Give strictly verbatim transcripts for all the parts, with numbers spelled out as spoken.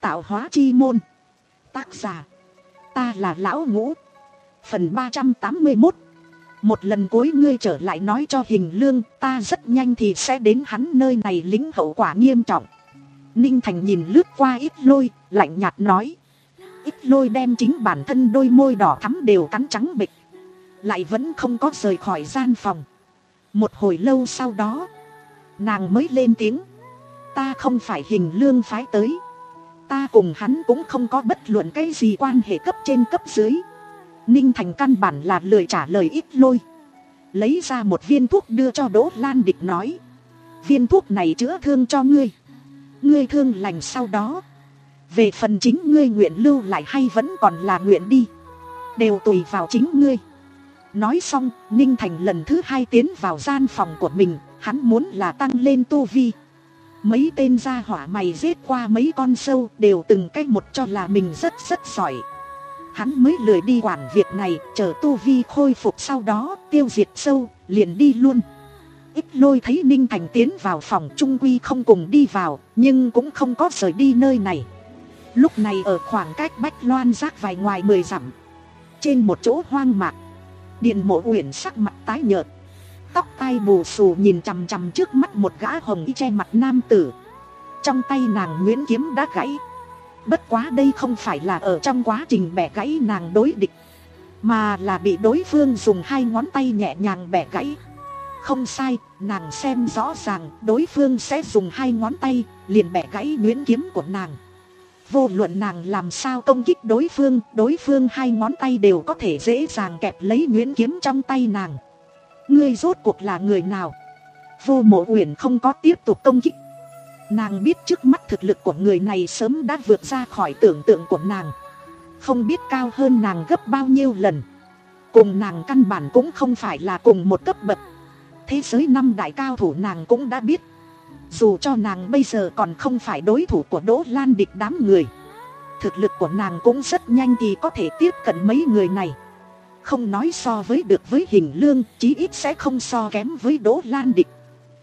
Tạo hóa chi môn. Tác giả, ta là Lão Ngũ. Phần ba trăm tám mươi mốt. Một lần cuối ngươi trở lại nói cho Hình Lương, ta rất nhanh thì sẽ đến hắn nơi này lĩnh hậu quả nghiêm trọng. Ninh Thành nhìn lướt qua Ít Lôi, lạnh nhạt nói. Ít Lôi đem chính bản thân đôi môi đỏ thắm đều cắn trắng bệch, lại vẫn không có rời khỏi gian phòng. Một hồi lâu sau đó, nàng mới lên tiếng. Ta không phải Hình Lương phái tới. Ta cùng hắn cũng không có bất luận cái gì quan hệ cấp trên cấp dưới. Ninh Thành căn bản là lời trả lời Ít Lôi. Lấy ra một viên thuốc đưa cho Đỗ Lan Địch nói. Viên thuốc này chữa thương cho ngươi. Ngươi thương lành sau đó, về phần chính ngươi nguyện lưu lại hay vẫn còn là nguyện đi, đều tùy vào chính ngươi. Nói xong, Ninh Thành lần thứ hai tiến vào gian phòng của mình. Hắn muốn là tăng lên tu vi. Mấy tên gia hỏa mày giết qua mấy con sâu đều từng cách một cho là mình rất rất giỏi. Hắn mới lười đi quản việc này, chờ tu vi khôi phục sau đó tiêu diệt sâu, liền đi luôn. Ít Lôi thấy Ninh Thành tiến vào phòng, trung quy không cùng đi vào, nhưng cũng không có rời đi nơi này. Lúc này ở khoảng cách Bách Loan Giác vài ngoài mười dặm, trên một chỗ hoang mạc, Điện Mộ Uyển sắc mặt tái nhợt, tóc tai bù xù nhìn chằm chằm trước mắt một gã hồng y che mặt nam tử. Trong tay nàng nguyễn kiếm đã gãy. Bất quá đây không phải là ở trong quá trình bẻ gãy nàng đối địch, mà là bị đối phương dùng hai ngón tay nhẹ nhàng bẻ gãy. Không sai, nàng xem rõ ràng đối phương sẽ dùng hai ngón tay liền bẻ gãy nguyễn kiếm của nàng. Vô luận nàng làm sao công kích đối phương, đối phương hai ngón tay đều có thể dễ dàng kẹp lấy nguyễn kiếm trong tay nàng. Ngươi rốt cuộc là người nào? Vô Mộ Uyển không có tiếp tục công kích. Nàng biết trước mắt thực lực của người này sớm đã vượt ra khỏi tưởng tượng của nàng. Không biết cao hơn nàng gấp bao nhiêu lần. Cùng nàng căn bản cũng không phải là cùng một cấp bậc. Thế giới năm đại cao thủ nàng cũng đã biết. Dù cho nàng bây giờ còn không phải đối thủ của Đỗ Lan Địch đám người, thực lực của nàng cũng rất nhanh thì có thể tiếp cận mấy người này. Không nói so với được với Hình Lương, chí ít sẽ không so kém với Đỗ Lan Địch.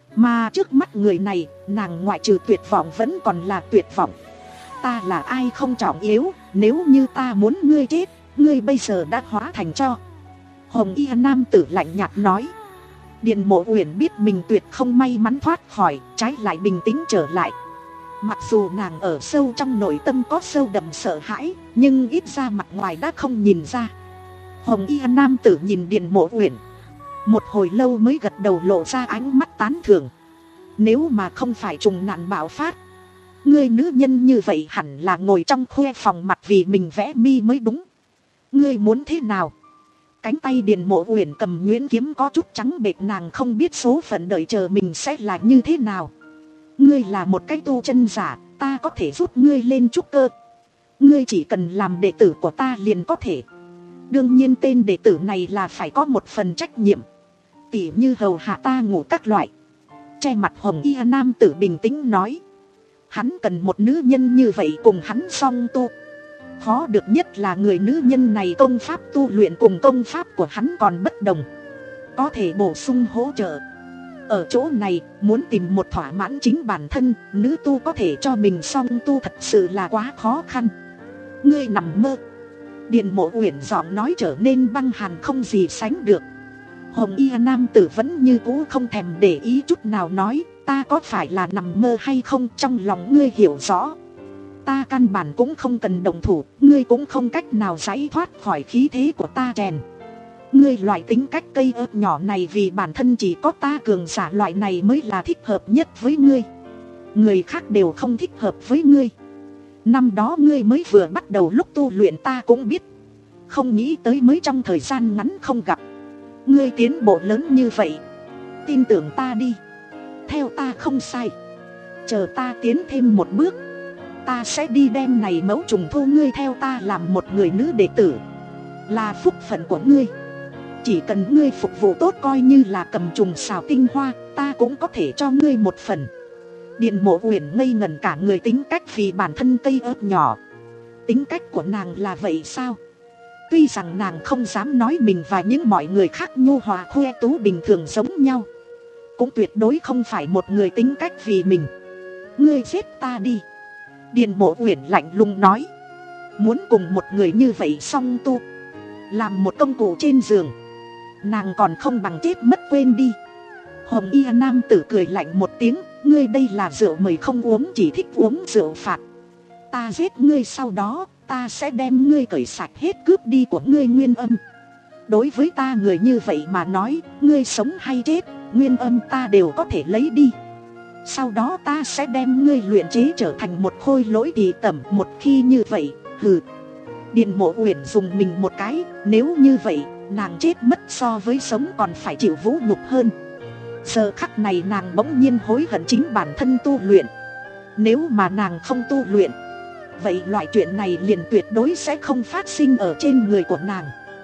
Mà trước mắt người này, nàng ngoại trừ tuyệt vọng vẫn còn là tuyệt vọng. Ta là ai không trọng yếu, nếu như ta muốn ngươi chết, ngươi bây giờ đã hóa thành tro. Hồng y nam tử lạnh nhạt nói. Điện Mộ Uyển biết mình tuyệt không may mắn thoát khỏi, trái lại bình tĩnh trở lại. Mặc dù nàng ở sâu trong nội tâm có sâu đậm sợ hãi, nhưng ít ra mặt ngoài đã không nhìn ra. Hồng y nam tử nhìn Điện Mộ Uyển một hồi lâu mới gật đầu, lộ ra ánh mắt tán thưởng. Nếu mà không phải trùng nạn bạo phát, ngươi nữ nhân như vậy hẳn là ngồi trong khuê phòng mặt vì mình vẽ mi mới đúng. Ngươi muốn thế nào? Cánh tay Điện Mộ Uyển cầm nguyễn kiếm có chút trắng bệch, nàng không biết số phận đợi chờ mình sẽ là như thế nào. Ngươi là một cái tu chân giả, ta có thể giúp ngươi lên trúc cơ. Ngươi chỉ cần làm đệ tử của ta liền có thể. Đương nhiên tên đệ tử này là phải có một phần trách nhiệm, tỉ như hầu hạ ta ngủ các loại. Che mặt hồng y nam tử bình tĩnh nói. Hắn cần một nữ nhân như vậy cùng hắn song tu. Khó được nhất là người nữ nhân này công pháp tu luyện cùng công pháp của hắn còn bất đồng, có thể bổ sung hỗ trợ. Ở chỗ này, muốn tìm một thỏa mãn chính bản thân, nữ tu có thể cho mình song tu thật sự là quá khó khăn. Ngươi nằm mơ. Điện Mộ Uyển giọng nói trở nên băng hàn không gì sánh được. Hồng y nam tử vẫn như cũ không thèm để ý chút nào nói. Ta có phải là nằm mơ hay không, trong lòng ngươi hiểu rõ. Ta căn bản cũng không cần động thủ, ngươi cũng không cách nào giải thoát khỏi khí thế của ta chèn. Ngươi loại tính cách cây ớt nhỏ này, vì bản thân chỉ có ta cường giả loại này mới là thích hợp nhất với ngươi. Người khác đều không thích hợp với ngươi. Năm đó ngươi mới vừa bắt đầu lúc tu luyện ta cũng biết, không nghĩ tới mới trong thời gian ngắn không gặp, ngươi tiến bộ lớn như vậy. Tin tưởng ta đi, theo ta không sai. Chờ ta tiến thêm một bước, ta sẽ đi đem này mẫu trùng thu ngươi theo ta làm một người nữ đệ tử. Là phúc phận của ngươi. Chỉ cần ngươi phục vụ tốt, coi như là cầm trùng xào tinh hoa, ta cũng có thể cho ngươi một phần. Điện Mộ Uyển ngây ngẩn cả người, tính cách vì bản thân cây ớt nhỏ. Tính cách của nàng là vậy sao? Tuy rằng nàng không dám nói mình và những mọi người khác nhu hòa khoe tú bình thường giống nhau, cũng tuyệt đối không phải một người tính cách vì mình. Ngươi giết ta đi, Điền Mộ Uyển lạnh lùng nói. Muốn cùng một người như vậy song tu, làm một công cụ trên giường, nàng còn không bằng chết mất quên đi. Hồng y nam tử cười lạnh một tiếng. Ngươi đây là rượu mời không uống, chỉ thích uống rượu phạt. Ta giết ngươi, sau đó ta sẽ đem ngươi cởi sạch hết cướp đi của ngươi nguyên âm. Đối với ta người như vậy mà nói, ngươi sống hay chết, nguyên âm ta đều có thể lấy đi. Sau đó ta sẽ đem ngươi luyện chế trở thành một khôi lỗi thị tẩm. Một khi như vậy, hừ. Điền Mộ Uyển dùng mình một cái. Nếu như vậy, nàng chết mất so với sống còn phải chịu vũ nhục hơn. Giờ khắc này nàng bỗng nhiên hối hận chính bản thân tu luyện. Nếu mà nàng không tu luyện, vậy loại chuyện này liền tuyệt đối sẽ không phát sinh ở trên người của nàng.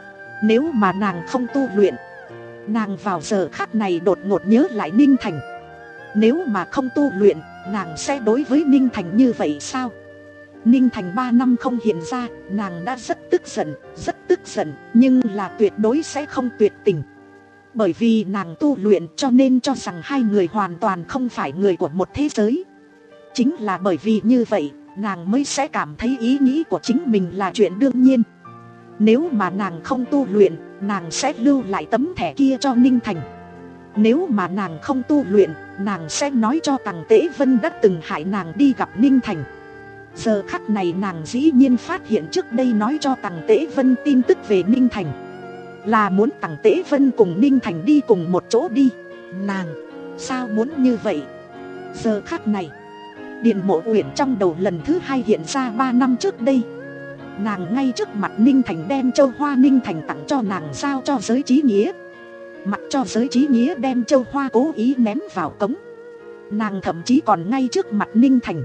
Nếu mà nàng không tu luyện, nàng vào giờ khắc này đột ngột nhớ lại Ninh Thành. Nếu mà không tu luyện, nàng sẽ đối với Ninh Thành như vậy sao? Ninh Thành ba năm không hiện ra, nàng đã rất tức giận, rất tức giận. Nhưng là tuyệt đối sẽ không tuyệt tình. Bởi vì nàng tu luyện cho nên cho rằng hai người hoàn toàn không phải người của một thế giới. Chính là bởi vì như vậy, nàng mới sẽ cảm thấy ý nghĩ của chính mình là chuyện đương nhiên. Nếu mà nàng không tu luyện, nàng sẽ lưu lại tấm thẻ kia cho Ninh Thành. Nếu mà nàng không tu luyện, nàng sẽ nói cho Tằng Tế Vân đã từng hại nàng đi gặp Ninh Thành. Giờ khắc này nàng dĩ nhiên phát hiện trước đây nói cho Tằng Tế Vân tin tức về Ninh Thành là muốn Tằng Tế Vân cùng Ninh Thành đi cùng một chỗ đi. Nàng sao muốn như vậy? Giờ khắc này Điền Mộ Uyển trong đầu lần thứ hai hiện ra ba năm trước đây. Nàng ngay trước mặt Ninh Thành đem châu hoa Ninh Thành tặng cho nàng, giao cho Giới Chí Nghĩa. Mặc cho Giới Chí Nghĩa đem châu hoa cố ý ném vào cống. Nàng thậm chí còn ngay trước mặt Ninh Thành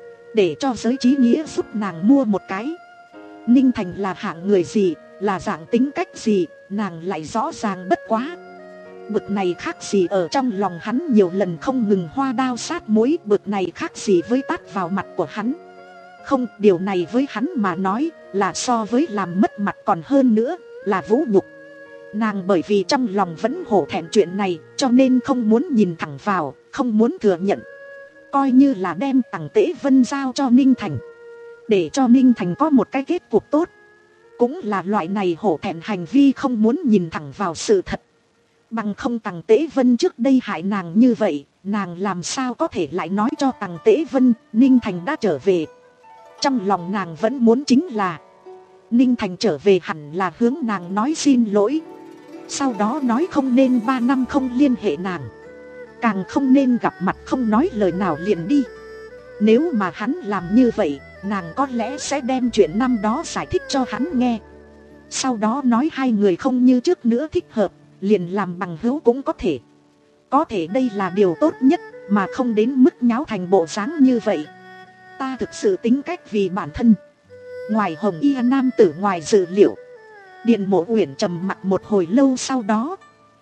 để cho Giới Chí Nghĩa giúp nàng mua một cái. Ninh Thành là hạng người gì, là dạng tính cách gì, nàng lại rõ ràng bất quá. Bực này khác gì ở trong lòng hắn nhiều lần không ngừng hoa đao sát muối. Bực này khác gì với tát vào mặt của hắn. Không, điều này với hắn mà nói là so với làm mất mặt còn hơn nữa, là vũ nhục. Nàng bởi vì trong lòng vẫn hổ thẹn chuyện này, cho nên không muốn nhìn thẳng vào, không muốn thừa nhận. Coi như là đem Tằng Tế Vân giao cho Ninh Thành, để cho Ninh Thành có một cái kết cục tốt. Cũng là loại này hổ thẹn hành vi không muốn nhìn thẳng vào sự thật. Bằng không Tằng Tế Vân trước đây hại nàng như vậy, nàng làm sao có thể lại nói cho Tằng Tế Vân Ninh Thành đã trở về. Trong lòng nàng vẫn muốn chính là Ninh Thành trở về hẳn là hướng nàng nói xin lỗi. Sau đó nói không nên ba năm không liên hệ nàng, càng không nên gặp mặt không nói lời nào liền đi. Nếu mà hắn làm như vậy, nàng có lẽ sẽ đem chuyện năm đó giải thích cho hắn nghe. Sau đó nói hai người không như trước nữa thích hợp, liền làm bằng hữu cũng có thể. Có thể đây là điều tốt nhất, mà không đến mức nháo thành bộ dáng như vậy. Ta thực sự tính cách vì bản thân. Ngoài Hồng y nam tử ngoài dự liệu. Điền Mộ Uyển trầm mặc một hồi lâu, sau đó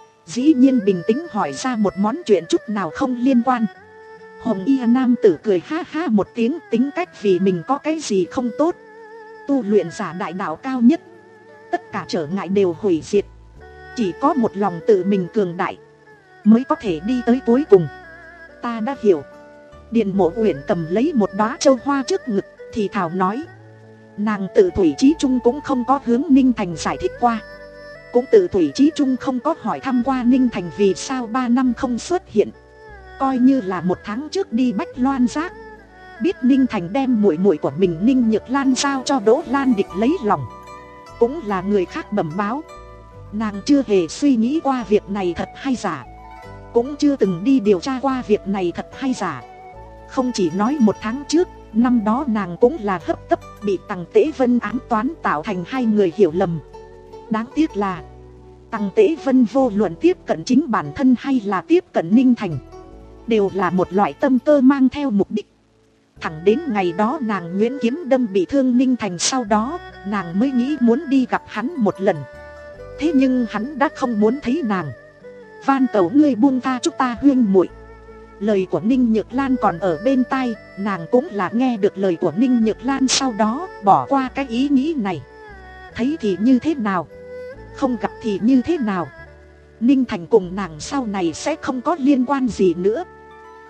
dĩ nhiên bình tĩnh hỏi ra một món chuyện chút nào không liên quan. Hồng y nam tử cười ha ha một tiếng, tính cách vì mình có cái gì không tốt. Tu luyện giả đại đạo cao nhất, tất cả trở ngại đều hủy diệt. Chỉ có một lòng tự mình cường đại mới có thể đi tới cuối cùng. Ta đã hiểu. Điền Mộ Uyển cầm lấy một đóa châu hoa trước ngực, thì thào nói. Nàng tự thủy chí trung cũng không có hướng Ninh Thành giải thích qua. Cũng tự thủy chí trung không có hỏi thăm qua Ninh Thành vì sao ba năm không xuất hiện. Coi như là một tháng trước đi Bách Loan Giác, biết Ninh Thành đem muội muội của mình Ninh Nhược Lan giao cho Đỗ Lan Địch lấy lòng, cũng là người khác bẩm báo. Nàng chưa hề suy nghĩ qua việc này thật hay giả, cũng chưa từng đi điều tra qua việc này thật hay giả. Không chỉ nói một tháng trước, năm đó nàng cũng là hấp tấp bị Tằng Tế Vân ám toán tạo thành hai người hiểu lầm. Đáng tiếc là Tằng Tế Vân vô luận tiếp cận chính bản thân hay là tiếp cận Ninh Thành, đều là một loại tâm cơ mang theo mục đích. Thẳng đến ngày đó nàng Nguyễn Kiếm đâm bị thương Ninh Thành, sau đó nàng mới nghĩ muốn đi gặp hắn một lần. Thế nhưng hắn đã không muốn thấy nàng. Van cầu ngươi buông tha chúng ta huynh muội. Lời của Ninh Nhược Lan còn ở bên tai, nàng cũng là nghe được lời của Ninh Nhược Lan, sau đó bỏ qua cái ý nghĩ này. Thấy thì như thế nào, không gặp thì như thế nào. Ninh Thành cùng nàng sau này sẽ không có liên quan gì nữa.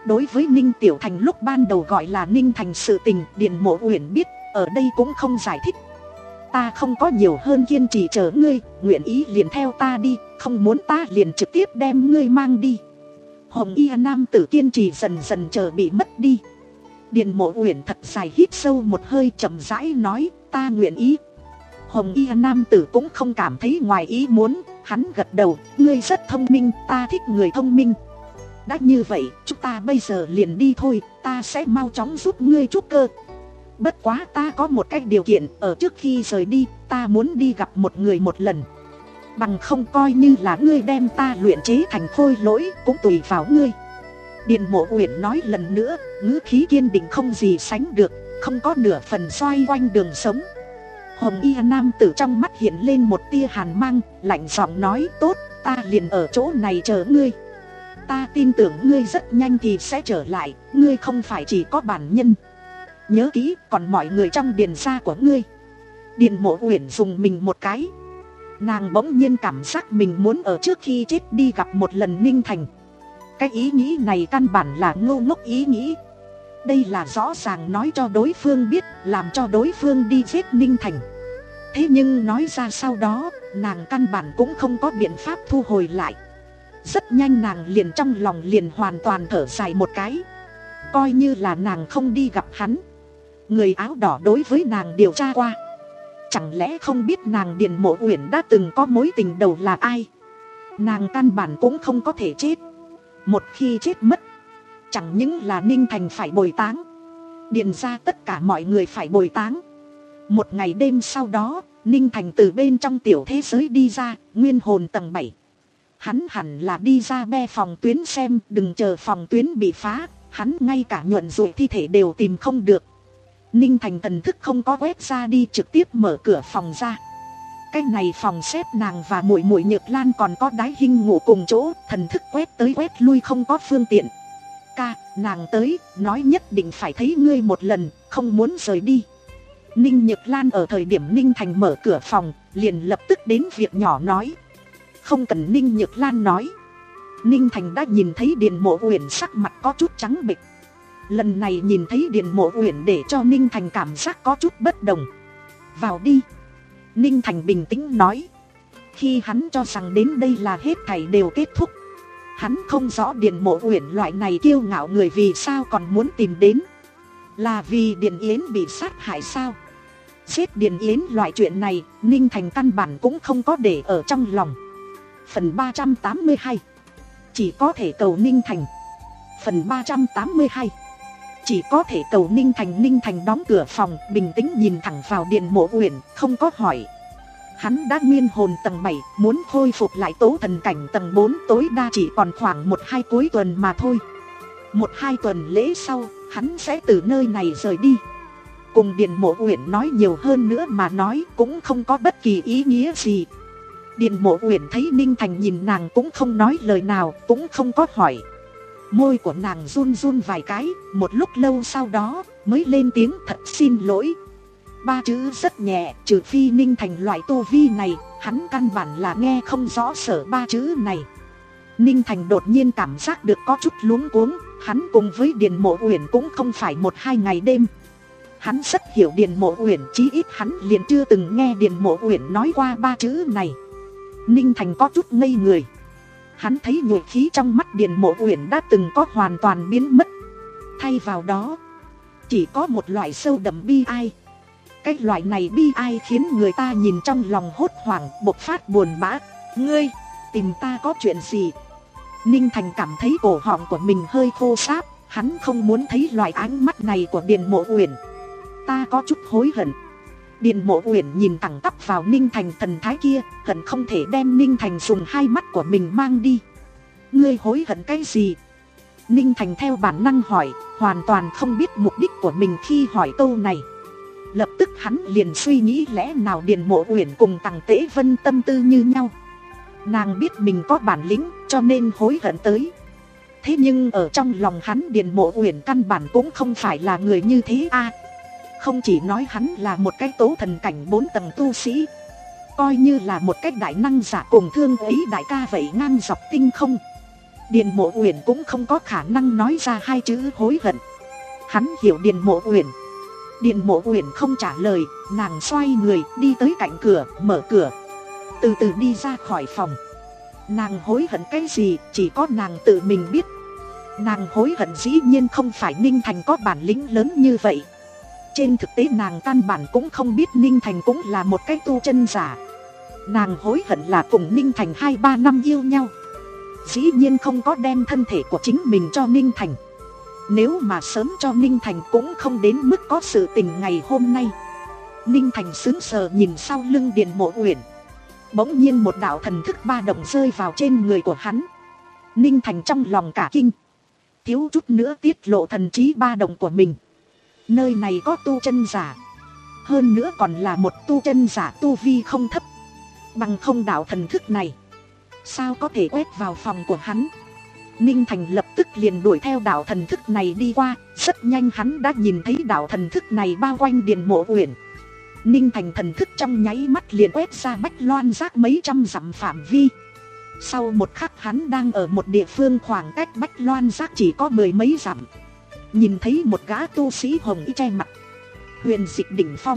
đối với Ninh Tiểu Thành lúc ban đầu gọi là Ninh Thành sự tình, Điền Mộ Uyển biết, ở đây cũng không giải thích. Ta không có nhiều hơn kiên trì chờ ngươi, nguyện ý liền theo ta đi, không muốn ta liền trực tiếp đem ngươi mang đi. Hồng y nam tử kiên trì dần dần chờ bị mất đi. Điền Mộ Uyển thật dài hít sâu một hơi, chậm rãi nói, ta nguyện ý. Hồng y nam tử cũng không cảm thấy ngoài ý muốn, hắn gật đầu, ngươi rất thông minh, ta thích người thông minh. Đã như vậy, chúng ta bây giờ liền đi thôi, ta sẽ mau chóng giúp ngươi trúc cơ. Bất quá ta có một cái điều kiện, ở trước khi rời đi, ta muốn đi gặp một người một lần. Bằng không coi như là ngươi đem ta luyện chế thành khôi lỗi, cũng tùy vào ngươi. Điền Mộ Uyển nói lần nữa, ngữ khí kiên định không gì sánh được, không có nửa phần xoay quanh đường sống. Hồng y nam tử trong mắt hiện lên một tia hàn mang, lạnh giọng nói, tốt, ta liền ở chỗ này chờ ngươi. Ta tin tưởng ngươi rất nhanh thì sẽ trở lại, ngươi không phải chỉ có bản nhân. Nhớ kỹ, còn mọi người trong điền gia của ngươi. Điền Mộ Uyển dùng mình một cái. Nàng bỗng nhiên cảm giác mình muốn ở trước khi chết đi gặp một lần Ninh Thành. Cái ý nghĩ này căn bản là ngu ngốc ý nghĩ. Đây là rõ ràng nói cho đối phương biết, làm cho đối phương đi giết Ninh Thành. Thế nhưng nói ra sau đó, nàng căn bản cũng không có biện pháp thu hồi lại. Rất nhanh nàng liền trong lòng liền hoàn toàn thở dài một cái. Coi như là nàng không đi gặp hắn, người áo đỏ đối với nàng điều tra qua. Chẳng lẽ không biết nàng Điền Mộ Uyển đã từng có mối tình đầu là ai? Nàng căn bản cũng không có thể chết. Một khi chết mất, chẳng những là Ninh Thành phải bồi táng, Điền ra tất cả mọi người phải bồi táng. Một ngày đêm sau đó, Ninh Thành từ bên trong tiểu thế giới đi ra, nguyên hồn tầng bảy. Hắn hẳn là đi ra be phòng tuyến xem, đừng chờ phòng tuyến bị phá, hắn ngay cả nhuận ruột thi thể đều tìm không được. Ninh Thành thần thức không có quét ra đi, trực tiếp mở cửa phòng ra. Cái này phòng xếp nàng và muội muội Nhược Lan còn có Đái Hinh ngủ cùng chỗ, thần thức quét tới quét lui không có phương tiện. Ca, nàng tới, nói nhất định phải thấy ngươi một lần, không muốn rời đi. Ninh Nhược Lan ở thời điểm Ninh Thành mở cửa phòng, liền lập tức đến việc nhỏ nói. Không cần Ninh Nhược Lan nói, Ninh Thành đã nhìn thấy Điền Mộ Uyển sắc mặt có chút trắng bệch. Lần này nhìn thấy Điền Mộ Uyển để cho Ninh Thành cảm giác có chút bất đồng. Vào đi. Ninh Thành bình tĩnh nói. Khi hắn cho rằng đến đây là hết thảy đều kết thúc, hắn không rõ Điền Mộ Uyển loại này kiêu ngạo người vì sao còn muốn tìm đến. Là vì Điền Yến bị sát hại sao? Giết Điền Yến loại chuyện này, Ninh Thành căn bản cũng không có để ở trong lòng. Phần ba trăm tám mươi hai. Chỉ có thể cầu Ninh Thành. Phần ba trăm tám mươi hai. Chỉ có thể cầu Ninh Thành. Ninh Thành đóng cửa phòng, bình tĩnh nhìn thẳng vào Điền Mộ Uyển, không có hỏi. Hắn đã nguyên hồn tầng bảy, muốn khôi phục lại tố thần cảnh tầng bốn tối đa chỉ còn khoảng một hai cuối tuần mà thôi. Một hai tuần lễ sau, hắn sẽ từ nơi này rời đi. Cùng Điền Mộ Uyển nói nhiều hơn nữa mà nói cũng không có bất kỳ ý nghĩa gì. Điền Mộ Uyển thấy Ninh Thành nhìn nàng cũng không nói lời nào, cũng không có hỏi. Môi của nàng run run vài cái, một lúc lâu sau đó mới lên tiếng thật xin lỗi. Ba chữ rất nhẹ, trừ phi Ninh Thành loại tu vi này, hắn căn bản là nghe không rõ sở ba chữ này. Ninh Thành đột nhiên cảm giác được có chút luống cuống, hắn cùng với Điền Mộ Uyển cũng không phải một hai ngày đêm. Hắn rất hiểu Điền Mộ Uyển, chí ít hắn liền chưa từng nghe Điền Mộ Uyển nói qua ba chữ này. Ninh Thành có chút ngây người. Hắn thấy nhuệ khí trong mắt Điền Mộ Uyển đã từng có hoàn toàn biến mất. Thay vào đó, chỉ có một loại sâu đậm bi ai. Cái loại này bi ai khiến người ta nhìn trong lòng hốt hoảng, bộc phát buồn bã. Ngươi, tìm ta có chuyện gì? Ninh Thành cảm thấy cổ họng của mình hơi khô sáp. Hắn không muốn thấy loại ánh mắt này của Điền Mộ Uyển. Ta có chút hối hận. Điền Mộ Uyển nhìn thẳng tắp vào Ninh Thành thần thái kia, hận không thể đem Ninh Thành dùng hai mắt của mình mang đi. Ngươi hối hận cái gì? Ninh Thành theo bản năng hỏi, hoàn toàn không biết mục đích của mình khi hỏi câu này. Lập tức hắn liền suy nghĩ lẽ nào Điền Mộ Uyển cùng Tằng Tế Vân tâm tư như nhau. Nàng biết mình có bản lĩnh cho nên hối hận tới. Thế nhưng ở trong lòng hắn Điền Mộ Uyển căn bản cũng không phải là người như thế a. À, không chỉ nói hắn là một cái tố thần cảnh bốn tầng tu sĩ, coi như là một cái đại năng giả cùng Thương Ấy đại ca vậy ngang dọc tinh không, Điền Mộ Uyển cũng không có khả năng nói ra hai chữ hối hận. Hắn hiểu Điền Mộ Uyển. Điền Mộ Uyển không trả lời, nàng xoay người đi tới cạnh cửa, mở cửa, từ từ đi ra khỏi phòng. Nàng hối hận cái gì chỉ có nàng tự mình biết. Nàng hối hận dĩ nhiên không phải Ninh Thành có bản lĩnh lớn như vậy. Trên thực tế nàng căn bản cũng không biết Ninh Thành cũng là một cái tu chân giả. Nàng hối hận là cùng Ninh Thành hai ba năm yêu nhau, dĩ nhiên không có đem thân thể của chính mình cho Ninh Thành. Nếu mà sớm cho Ninh Thành cũng không đến mức có sự tình ngày hôm nay. Ninh Thành sững sờ nhìn sau lưng Điền Mộ Uyển. Bỗng nhiên một đạo thần thức ba động rơi vào trên người của hắn. Ninh Thành trong lòng cả kinh, thiếu chút nữa tiết lộ thần trí ba động của mình. Nơi này có tu chân giả, hơn nữa còn là một tu chân giả tu vi không thấp. Bằng không đạo thần thức này sao có thể quét vào phòng của hắn. Ninh Thành lập tức liền đuổi theo đạo thần thức này đi qua. Rất nhanh hắn đã nhìn thấy đạo thần thức này bao quanh Điền Mộ Uyển. Ninh Thành thần thức trong nháy mắt liền quét ra Bách Loan Giác mấy trăm dặm phạm vi. Sau một khắc hắn đang ở một địa phương khoảng cách Bách Loan Giác chỉ có mười mấy dặm. Nhìn thấy một gã tu sĩ hồng y che mặt, huyền dịch đỉnh phong.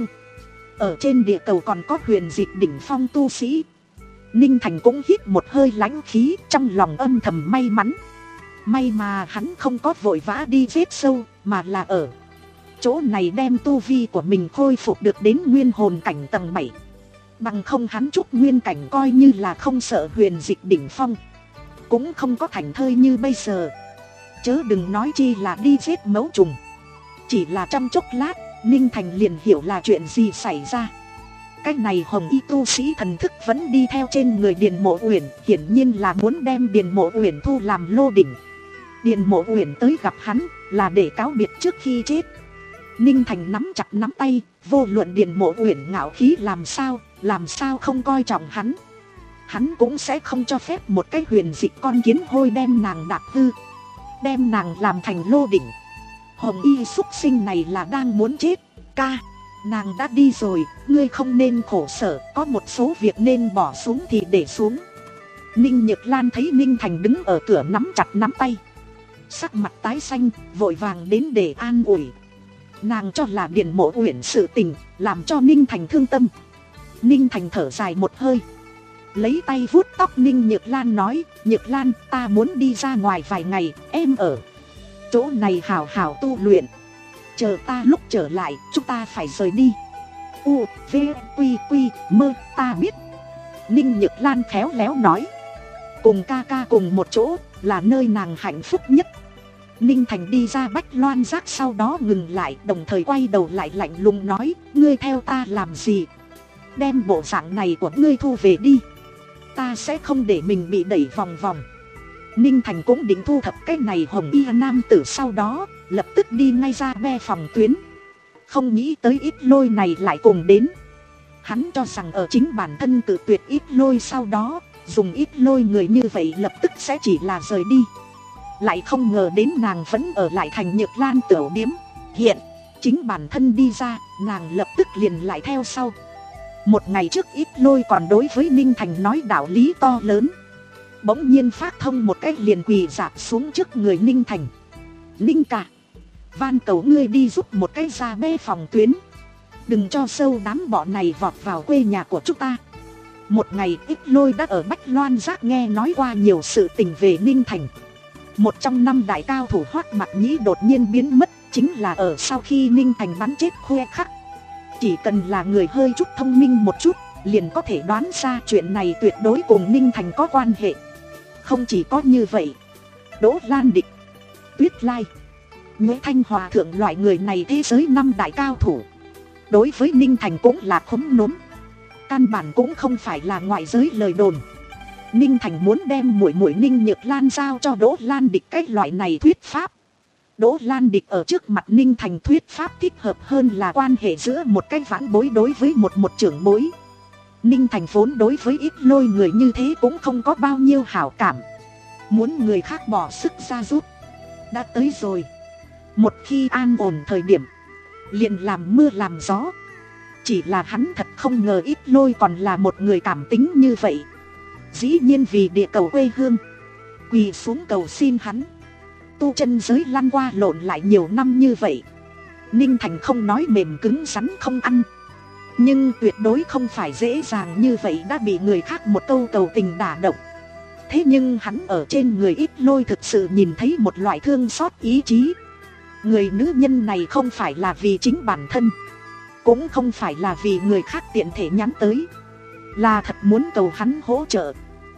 Ở trên địa cầu còn có huyền dịch đỉnh phong tu sĩ. Ninh Thành cũng hít một hơi lãnh khí, trong lòng âm thầm may mắn. May mà hắn không có vội vã đi vết sâu, mà là ở chỗ này đem tu vi của mình khôi phục được đến nguyên hồn cảnh tầng bảy. Bằng không hắn trúc nguyên cảnh coi như là không sợ huyền dịch đỉnh phong, cũng không có thành thơi như bây giờ. Chớ đừng nói chi là đi giết mấu trùng. Chỉ là trong chốc lát, Ninh Thành liền hiểu là chuyện gì xảy ra. Cái này hồng y tu sĩ thần thức vẫn đi theo trên người Điền Mộ Uyển, hiển nhiên là muốn đem Điền Mộ Uyển thu làm lô đỉnh. Điền Mộ Uyển tới gặp hắn là để cáo biệt trước khi chết. Ninh Thành nắm chặt nắm tay, vô luận Điền Mộ Uyển ngạo khí làm sao, làm sao không coi trọng hắn, hắn cũng sẽ không cho phép một cái huyền dịch con kiến hôi đem nàng đạp hư, đem nàng làm thành lô đỉnh. Hồng y súc sinh này là đang muốn chết. Ca, nàng đã đi rồi, ngươi không nên khổ sở, có một số việc nên bỏ xuống thì để xuống. Ninh Nhược Lan thấy Ninh Thành đứng ở cửa nắm chặt nắm tay, sắc mặt tái xanh, vội vàng đến để an ủi. Nàng cho là Điền Mộ Uyển sự tình, làm cho Ninh Thành thương tâm. Ninh Thành thở dài một hơi, lấy tay vuốt tóc Ninh Nhược Lan nói, Nhược Lan, ta muốn đi ra ngoài vài ngày, em ở chỗ này hào hào tu luyện. Chờ ta lúc trở lại, chúng ta phải rời đi. U, V, Quy, Quy, Mơ, ta biết. Ninh Nhược Lan khéo léo nói, cùng ca ca cùng một chỗ, là nơi nàng hạnh phúc nhất. Ninh Thành đi ra Bách Loan Giác sau đó ngừng lại, đồng thời quay đầu lại lạnh lùng nói, ngươi theo ta làm gì? Đem bộ dạng này của ngươi thu về đi, ta sẽ không để mình bị đẩy vòng vòng. Ninh Thành cũng định thu thập cái này hồng y nam tử, sau đó lập tức đi ngay ra be phòng tuyến. Không nghĩ tới Ít Lôi này lại cùng đến. Hắn cho rằng ở chính bản thân tự tuyệt Ít Lôi, sau đó dùng Ít Lôi người như vậy lập tức sẽ chỉ là rời đi. Lại không ngờ đến nàng vẫn ở lại thành Nhược Lan tiểu điếm. Hiện chính bản thân đi ra, nàng lập tức liền lại theo sau. Một ngày trước Ít Lôi còn đối với Ninh Thành nói đạo lý to lớn, bỗng nhiên phát thông một cách liền quỳ dạp xuống trước người Ninh Thành. Ninh ca, van cầu ngươi đi giúp một cái ra bê phòng tuyến, đừng cho sâu đám bọ này vọt vào quê nhà của chúng ta. Một ngày Ít Lôi đã ở Bách Loan Giác nghe nói qua nhiều sự tình về Ninh Thành. Một trong năm đại cao thủ Hoắc Mặc Nhĩ đột nhiên biến mất, chính là ở sau khi Ninh Thành bắn chết Khuê Khắc. Chỉ cần là người hơi chút thông minh một chút, liền có thể đoán ra chuyện này tuyệt đối cùng Ninh Thành có quan hệ. Không chỉ có như vậy, Đỗ Lan Địch, Tuyết Lai, Nhuế Thanh Hòa thượng loại người này thế giới năm đại cao thủ, đối với Ninh Thành cũng là khống núm. Căn bản cũng không phải là ngoại giới lời đồn. Ninh Thành muốn đem muội muội Ninh Nhược Lan giao cho Đỗ Lan Địch cái loại này thuyết pháp. Đỗ Lan Địch ở trước mặt Ninh Thành thuyết pháp thích hợp hơn là quan hệ giữa một cái vãn bối đối với một một trưởng bối. Ninh Thành vốn đối với Ít Lôi người như thế cũng không có bao nhiêu hảo cảm, muốn người khác bỏ sức ra giúp. Đã tới rồi, một khi an ổn thời điểm, liền làm mưa làm gió. Chỉ là hắn thật không ngờ Ít Lôi còn là một người cảm tính như vậy. Dĩ nhiên vì địa cầu quê hương, quỳ xuống cầu xin hắn. Tu chân giới lăn qua lộn lại nhiều năm như vậy, Ninh Thành không nói mềm cứng rắn không ăn, nhưng tuyệt đối không phải dễ dàng như vậy đã bị người khác một câu cầu tình đả động. Thế nhưng hắn ở trên người Ít Lôi thực sự nhìn thấy một loại thương xót ý chí. Người nữ nhân này không phải là vì chính bản thân, cũng không phải là vì người khác tiện thể nhắn tới, là thật muốn cầu hắn hỗ trợ,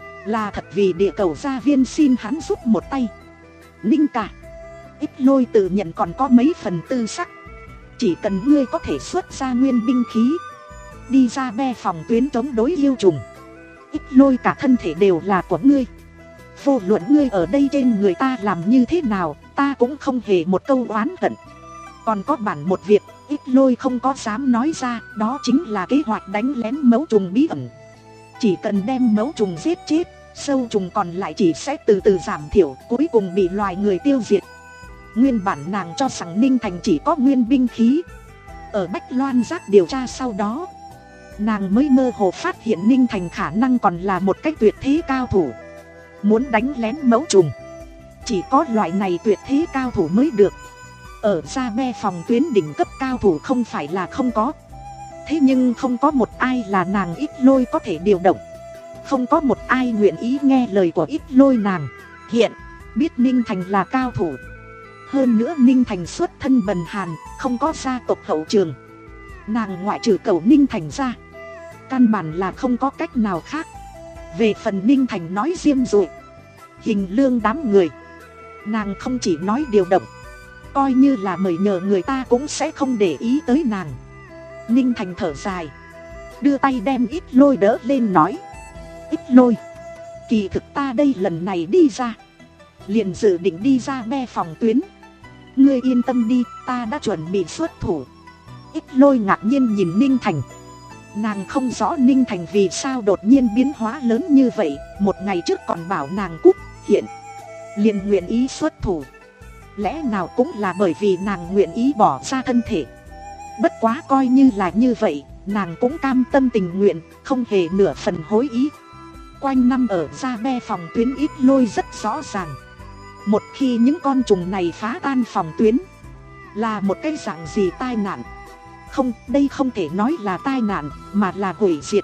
là thật vì địa cầu gia viên xin hắn giúp một tay. Ninh ca, Ít Lôi tự nhận còn có mấy phần tư sắc, chỉ cần ngươi có thể xuất ra nguyên binh khí, đi ra be phòng tuyến chống đối yêu trùng, Ít Lôi cả thân thể đều là của ngươi. Vô luận ngươi ở đây trên người ta làm như thế nào, ta cũng không hề một câu oán hận. Còn có bản một việc, Ít Lôi không có dám nói ra, đó chính là kế hoạch đánh lén mẫu trùng bí ẩn. Chỉ cần đem mẫu trùng giết chết, sâu trùng còn lại chỉ sẽ từ từ giảm thiểu, cuối cùng bị loài người tiêu diệt. Nguyên bản nàng cho rằng Ninh Thành chỉ có nguyên binh khí. Ở Bách Loan Giác điều tra sau đó, nàng mới mơ hồ phát hiện Ninh Thành khả năng còn là một cách tuyệt thế cao thủ. Muốn đánh lén mẫu trùng, chỉ có loại này tuyệt thế cao thủ mới được. Ở ra be phòng tuyến đỉnh cấp cao thủ không phải là không có, thế nhưng không có một ai là nàng Ít Lôi có thể điều động. Không có một ai nguyện ý nghe lời của Ít Lôi nàng. Hiện biết Ninh Thành là cao thủ, hơn nữa Ninh Thành xuất thân bần hàn, không có gia tộc hậu trường, nàng ngoại trừ cầu Ninh Thành ra, căn bản là không có cách nào khác. Về phần Ninh Thành nói diêm dụi, Hình Lương đám người, nàng không chỉ nói điều động, coi như là mời nhờ người ta cũng sẽ không để ý tới nàng. Ninh Thành thở dài, đưa tay đem Ít Lôi đỡ lên nói: Ít Lôi, kỳ thực ta đây lần này đi ra, liền dự định đi ra be phòng tuyến. Ngươi yên tâm đi, ta đã chuẩn bị xuất thủ. Ít Lôi ngạc nhiên nhìn Ninh Thành. Nàng không rõ Ninh Thành vì sao đột nhiên biến hóa lớn như vậy. Một ngày trước còn bảo nàng cút, hiện liền nguyện ý xuất thủ. Lẽ nào cũng là bởi vì nàng nguyện ý bỏ ra thân thể. Bất quá coi như là như vậy, nàng cũng cam tâm tình nguyện, không hề nửa phần hối ý. Quanh năm ở ra be phòng tuyến Ít Lôi rất rõ ràng, một khi những con trùng này phá tan phòng tuyến, là một cái dạng gì tai nạn. Không, đây không thể nói là tai nạn, mà là hủy diệt.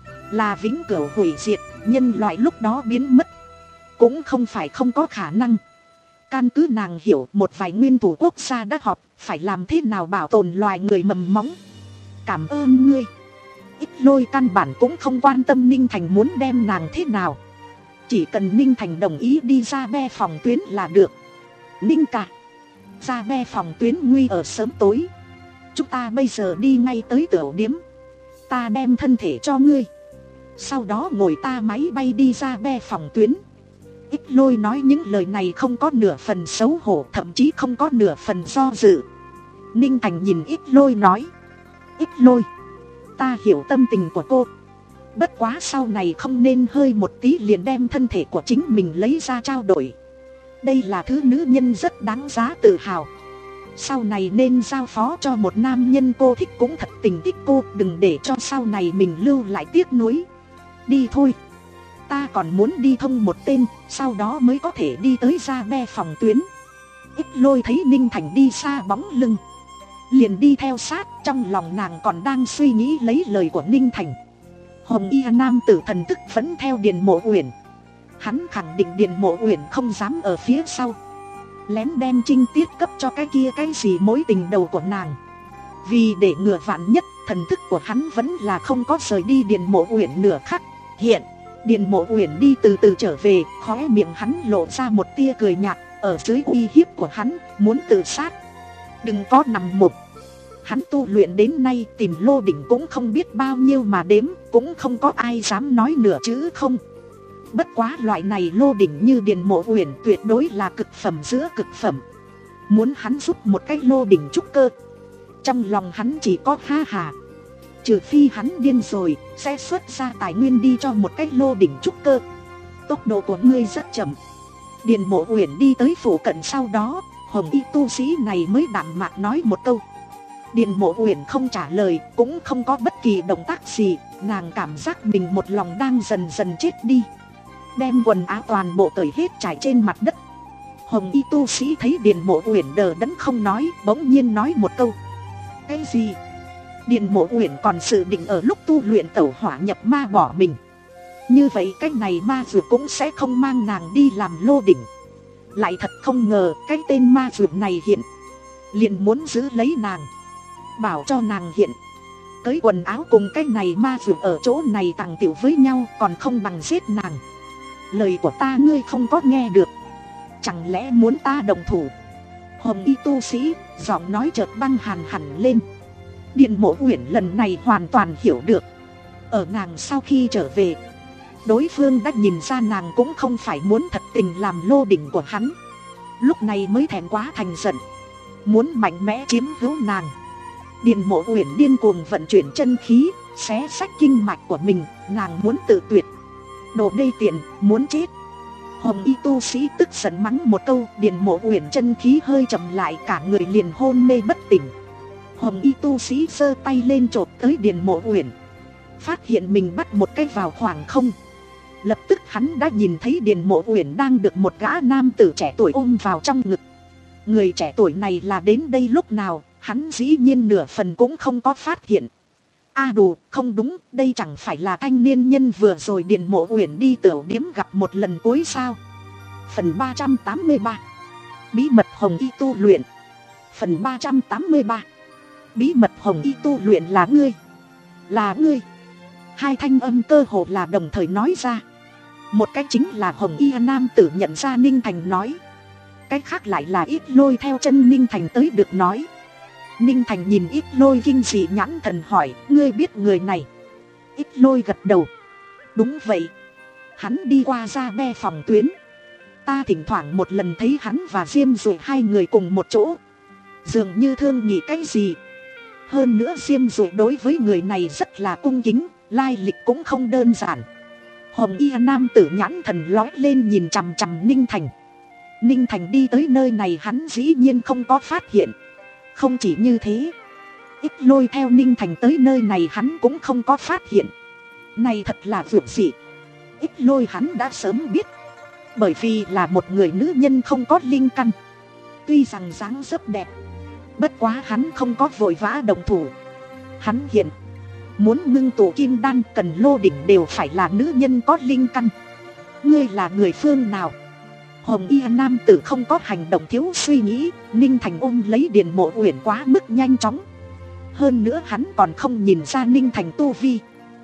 Là vĩnh cửu hủy diệt, nhân loại lúc đó biến mất. Cũng không phải không có khả năng. Căn cứ nàng hiểu, một vài nguyên thủ quốc gia đã họp, phải làm thế nào bảo tồn loài người mầm móng. Cảm ơn ngươi. Ít Lôi căn bản cũng không quan tâm Ninh Thành muốn đem nàng thế nào. Chỉ cần Ninh Thành đồng ý đi ra be phòng tuyến là được. Ninh ca, ra be phòng tuyến nguy ở sớm tối, chúng ta bây giờ đi ngay tới tiểu điếm. Ta đem thân thể cho ngươi, sau đó ngồi ta máy bay đi ra be phòng tuyến. Ít Lôi nói những lời này không có nửa phần xấu hổ, thậm chí không có nửa phần do dự. Ninh Thành nhìn Ít Lôi nói: Ít Lôi, ta hiểu tâm tình của cô, bất quá sau này không nên hơi một tí liền đem thân thể của chính mình lấy ra trao đổi. Đây là thứ nữ nhân rất đáng giá tự hào. Sau này nên giao phó cho một nam nhân cô thích cũng thật tình thích cô, đừng để cho sau này mình lưu lại tiếc nuối. Đi thôi, ta còn muốn đi thông một tên, sau đó mới có thể đi tới ra be phòng tuyến. Ít Lôi thấy Ninh Thành đi xa bóng lưng, liền đi theo sát, trong lòng nàng còn đang suy nghĩ lấy lời của Ninh Thành. Hồng y nam tử thần thức vẫn theo Điền Mộ Uyển. Hắn khẳng định Điền Mộ Uyển không dám ở phía sau lén đem trinh tiết cấp cho cái kia cái gì mối tình đầu của nàng. Vì để ngừa vạn nhất, thần thức của hắn vẫn là không có rời đi Điền Mộ Uyển nửa khắc. Hiện Điền Mộ Uyển đi từ từ trở về, khóe miệng hắn lộ ra một tia cười nhạt. Ở dưới uy hiếp của hắn, muốn tự sát. Đừng có nằm mộng. Hắn tu luyện đến nay tìm lô đỉnh cũng không biết bao nhiêu mà đếm, cũng không có ai dám nói nửa chữ không. Bất quá loại này lô đỉnh như Điền Mộ Uyển tuyệt đối là cực phẩm giữa cực phẩm. Muốn hắn giúp một cái lô đỉnh trúc cơ, trong lòng hắn chỉ có ha hà. Trừ phi hắn điên rồi, sẽ xuất ra tài nguyên đi cho một cái lô đỉnh trúc cơ. Tốc độ của ngươi rất chậm. Điền Mộ Uyển đi tới phủ cận sau đó, hồng y tu sĩ này mới đạm mạc nói một câu. Điền Mộ Uyển không trả lời, cũng không có bất kỳ động tác gì. Nàng cảm giác mình một lòng đang dần dần chết đi. đem quần áo toàn bộ cởi hết trải trên mặt đất. Hồng y tu sĩ thấy Điền Mộ Uyển đờ đẫn không nói, bỗng nhiên nói một câu. Cái gì? Điền Mộ Uyển còn dự định ở lúc tu luyện tẩu hỏa nhập ma bỏ mình. Như vậy cái này ma dược cũng sẽ không mang nàng đi làm lô đỉnh. Lại thật không ngờ cái tên ma dược này hiện, liền muốn giữ lấy nàng, bảo cho nàng hiện cởi quần áo cùng cái này ma dược ở chỗ này tàng tiểu với nhau, còn không bằng giết nàng. Lời của ta ngươi không có nghe được, chẳng lẽ muốn ta đồng thủ? Hồng y tu sĩ giọng nói chợt băng hàn hẳn lên. Điền Mộ Uyển lần này hoàn toàn hiểu được. Ở nàng sau khi trở về, đối phương đã nhìn ra nàng cũng không phải muốn thật tình làm lô đỉnh của hắn. Lúc này mới thẹn quá thành giận, muốn mạnh mẽ chiếm hữu nàng. Điền Mộ Uyển điên cuồng vận chuyển chân khí, xé xách kinh mạch của mình, nàng muốn tự tuyệt. Đồ đê tiện, muốn chết. Hồng y tu sĩ tức giận mắng một câu, Điền Mộ Uyển chân khí hơi chậm lại, cả người liền hôn mê bất tỉnh. Hồng y tu sĩ giơ tay lên chộp tới Điền Mộ Uyển, phát hiện mình bắt một cái vào khoảng không. Lập tức hắn đã nhìn thấy Điền Mộ Uyển đang được một gã nam tử trẻ tuổi ôm vào trong ngực. Người trẻ tuổi này là đến đây lúc nào, hắn dĩ nhiên nửa phần cũng không có phát hiện. A à đủ, không đúng, đây chẳng phải là thanh niên nhân vừa rồi Điền Mộ Uyển đi tửu điếm gặp một lần cuối sao? Phần ba trăm tám mươi ba. Bí mật Hồng y tu luyện. Phần ba trăm tám mươi ba. Bí mật Hồng y tu luyện là ngươi. Là ngươi. Hai thanh âm cơ hồ là đồng thời nói ra. Một cái chính là Hồng y nam tử nhận ra Ninh Thành nói. Cái khác lại là Ít Lôi theo chân Ninh Thành tới được nói. Ninh Thành nhìn Ít Lôi kinh dị nhãn thần hỏi, ngươi biết người này? Ít Lôi gật đầu. Đúng vậy. Hắn đi qua ra be phòng tuyến. Ta thỉnh thoảng một lần thấy hắn và Diêm Dụ hai người cùng một chỗ, dường như thương nhị cái gì. Hơn nữa Diêm Dụ đối với người này rất là cung kính, lai lịch cũng không đơn giản. Hồng y nam tử nhãn thần lói lên nhìn chằm chằm Ninh Thành. Ninh Thành đi tới nơi này hắn dĩ nhiên không có phát hiện. Không chỉ như thế, Ít Lôi theo Ninh Thành tới nơi này hắn cũng không có phát hiện. Này thật là vượt dị. Ít Lôi hắn đã sớm biết, bởi vì là một người nữ nhân không có linh căn. Tuy rằng dáng dấp đẹp, bất quá hắn không có vội vã động thủ. Hắn hiện muốn ngưng tụ kim đan cần lô đỉnh đều phải là nữ nhân có linh căn. Ngươi là người phương nào? Hồng y nam tử không có hành động thiếu suy nghĩ. Ninh Thành ôm lấy Điền Mộ Uyển quá mức nhanh chóng. Hơn nữa hắn còn không nhìn ra Ninh Thành tu vi.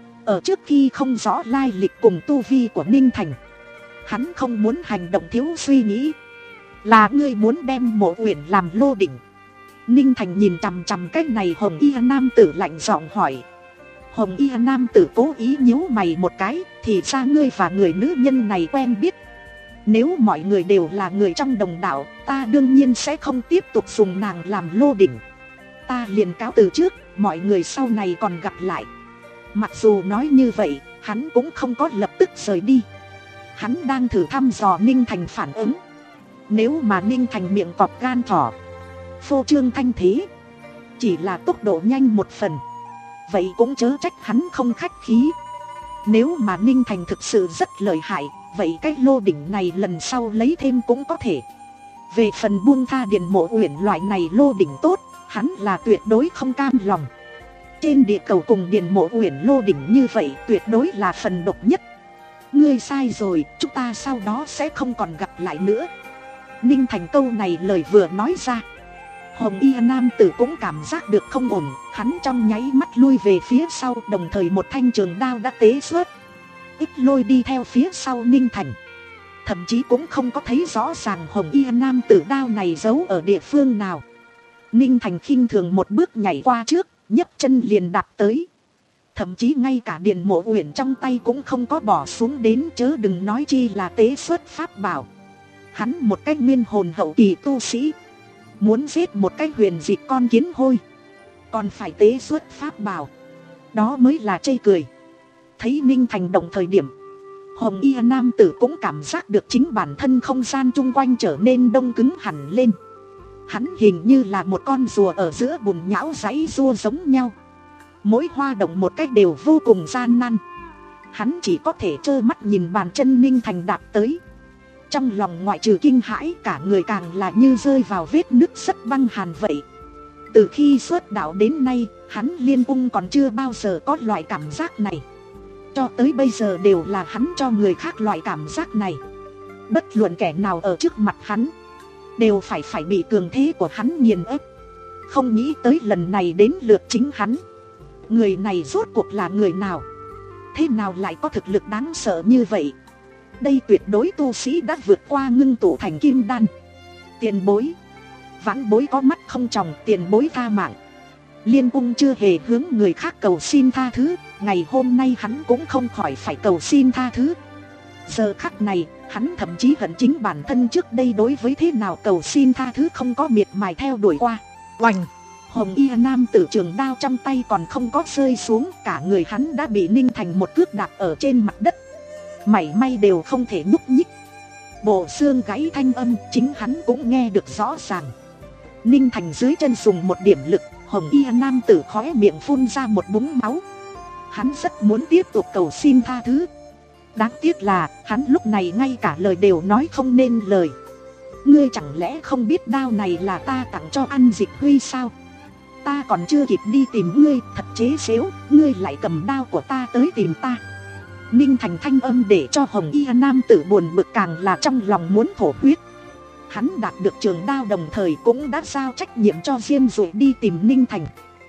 Ở trước khi không rõ lai lịch cùng tu vi của Ninh Thành, hắn không muốn hành động thiếu suy nghĩ. Là ngươi muốn đem Mộ Uyển làm lô đỉnh? Ninh Thành nhìn chằm chằm cái này Hồng y nam tử lạnh giọng hỏi. Hồng y nam tử cố ý nhíu mày một cái, thì ra ngươi và người nữ nhân này quen biết. Nếu mọi người đều là người trong đồng đạo, ta đương nhiên sẽ không tiếp tục dùng nàng làm lô đỉnh. Ta liền cáo từ trước, mọi người sau này còn gặp lại. Mặc dù nói như vậy, hắn cũng không có lập tức rời đi. Hắn đang thử thăm dò Ninh Thành phản ứng. Nếu mà Ninh Thành miệng cọp gan thỏ, phô trương thanh thế, chỉ là tốc độ nhanh một phần, vậy cũng chớ trách hắn không khách khí. Nếu mà Ninh Thành thực sự rất lợi hại, vậy cái lô đỉnh này lần sau lấy thêm cũng có thể. Về phần buông tha Điền Mộ Uyển loại này lô đỉnh tốt, hắn là tuyệt đối không cam lòng. Trên địa cầu cùng Điền Mộ Uyển lô đỉnh như vậy tuyệt đối là phần độc nhất. Ngươi sai rồi, chúng ta sau đó sẽ không còn gặp lại nữa. Ninh Thành câu này lời vừa nói ra, Hồng y nam tử cũng cảm giác được không ổn. Hắn trong nháy mắt lui về phía sau, đồng thời một thanh trường đao đã tế xuất. Ít Lôi đi theo phía sau Ninh Thành, thậm chí cũng không có thấy rõ ràng Hồng y nam tử đao này giấu ở địa phương nào. Ninh Thành khinh thường một bước nhảy qua trước, nhấc chân liền đạp tới. Thậm chí ngay cả Điền Mộ Uyển trong tay cũng không có bỏ xuống đến, chớ đừng nói chi là tế xuất pháp bảo. Hắn một cái nguyên hồn hậu kỳ tu sĩ, muốn giết một cái huyền dị con kiến hôi, còn phải tế xuất pháp bảo, đó mới là chê cười. Thấy Ninh Thành động thời điểm, Hồng y nam tử cũng cảm giác được chính bản thân không gian chung quanh trở nên đông cứng hẳn lên. Hắn hình như là một con rùa ở giữa bùn nhão giãy rua giống nhau, mỗi hoa động một cách đều vô cùng gian nan. Hắn chỉ có thể trơ mắt nhìn bàn chân Ninh Thành đạp tới. Trong lòng ngoại trừ kinh hãi, cả người càng là như rơi vào vết nước rất băng hàn vậy. Từ khi xuất đạo đến nay, hắn Liên Ung còn chưa bao giờ có loại cảm giác này. Cho tới bây giờ đều là hắn cho người khác loại cảm giác này. Bất luận kẻ nào ở trước mặt hắn đều phải phải bị cường thế của hắn nghiền ép. Không nghĩ tới lần này đến lượt chính hắn. Người này rốt cuộc là người nào? Thế nào lại có thực lực đáng sợ như vậy? Đây tuyệt đối tu sĩ đã vượt qua ngưng tụ thành kim đan. Tiền bối, vãn bối có mắt không tròng, tiền bối tha mạng. Liên Ung chưa hề hướng người khác cầu xin tha thứ. Ngày hôm nay hắn cũng không khỏi phải cầu xin tha thứ. Giờ khắc này, hắn thậm chí hận chính bản thân trước đây đối với thế nào cầu xin tha thứ không có miệt mài theo đuổi qua. Oành! Hồng y nam tử trường đao trong tay còn không có rơi xuống, cả người hắn đã bị Ninh Thành một cước đạp ở trên mặt đất. Mảy may đều không thể nhúc nhích. Bộ xương gãy thanh âm chính hắn cũng nghe được rõ ràng. Ninh Thành dưới chân dùng một điểm lực, hồng y nam tử khóe miệng phun ra một búng máu. Hắn rất muốn tiếp tục cầu xin tha thứ. Đáng tiếc là hắn lúc này ngay cả lời đều nói không nên lời. Ngươi chẳng lẽ không biết đao này là ta tặng cho An Dịch Huy sao? Ta còn chưa kịp đi tìm ngươi, thật chế xếu, ngươi lại cầm đao của ta tới tìm ta. Ninh Thành thanh âm để cho hồng y nam tử buồn bực càng là trong lòng muốn thổ huyết. Hắn đạt được trường đao đồng thời cũng đã giao trách nhiệm cho Diêm Dụy đi tìm Ninh Thành.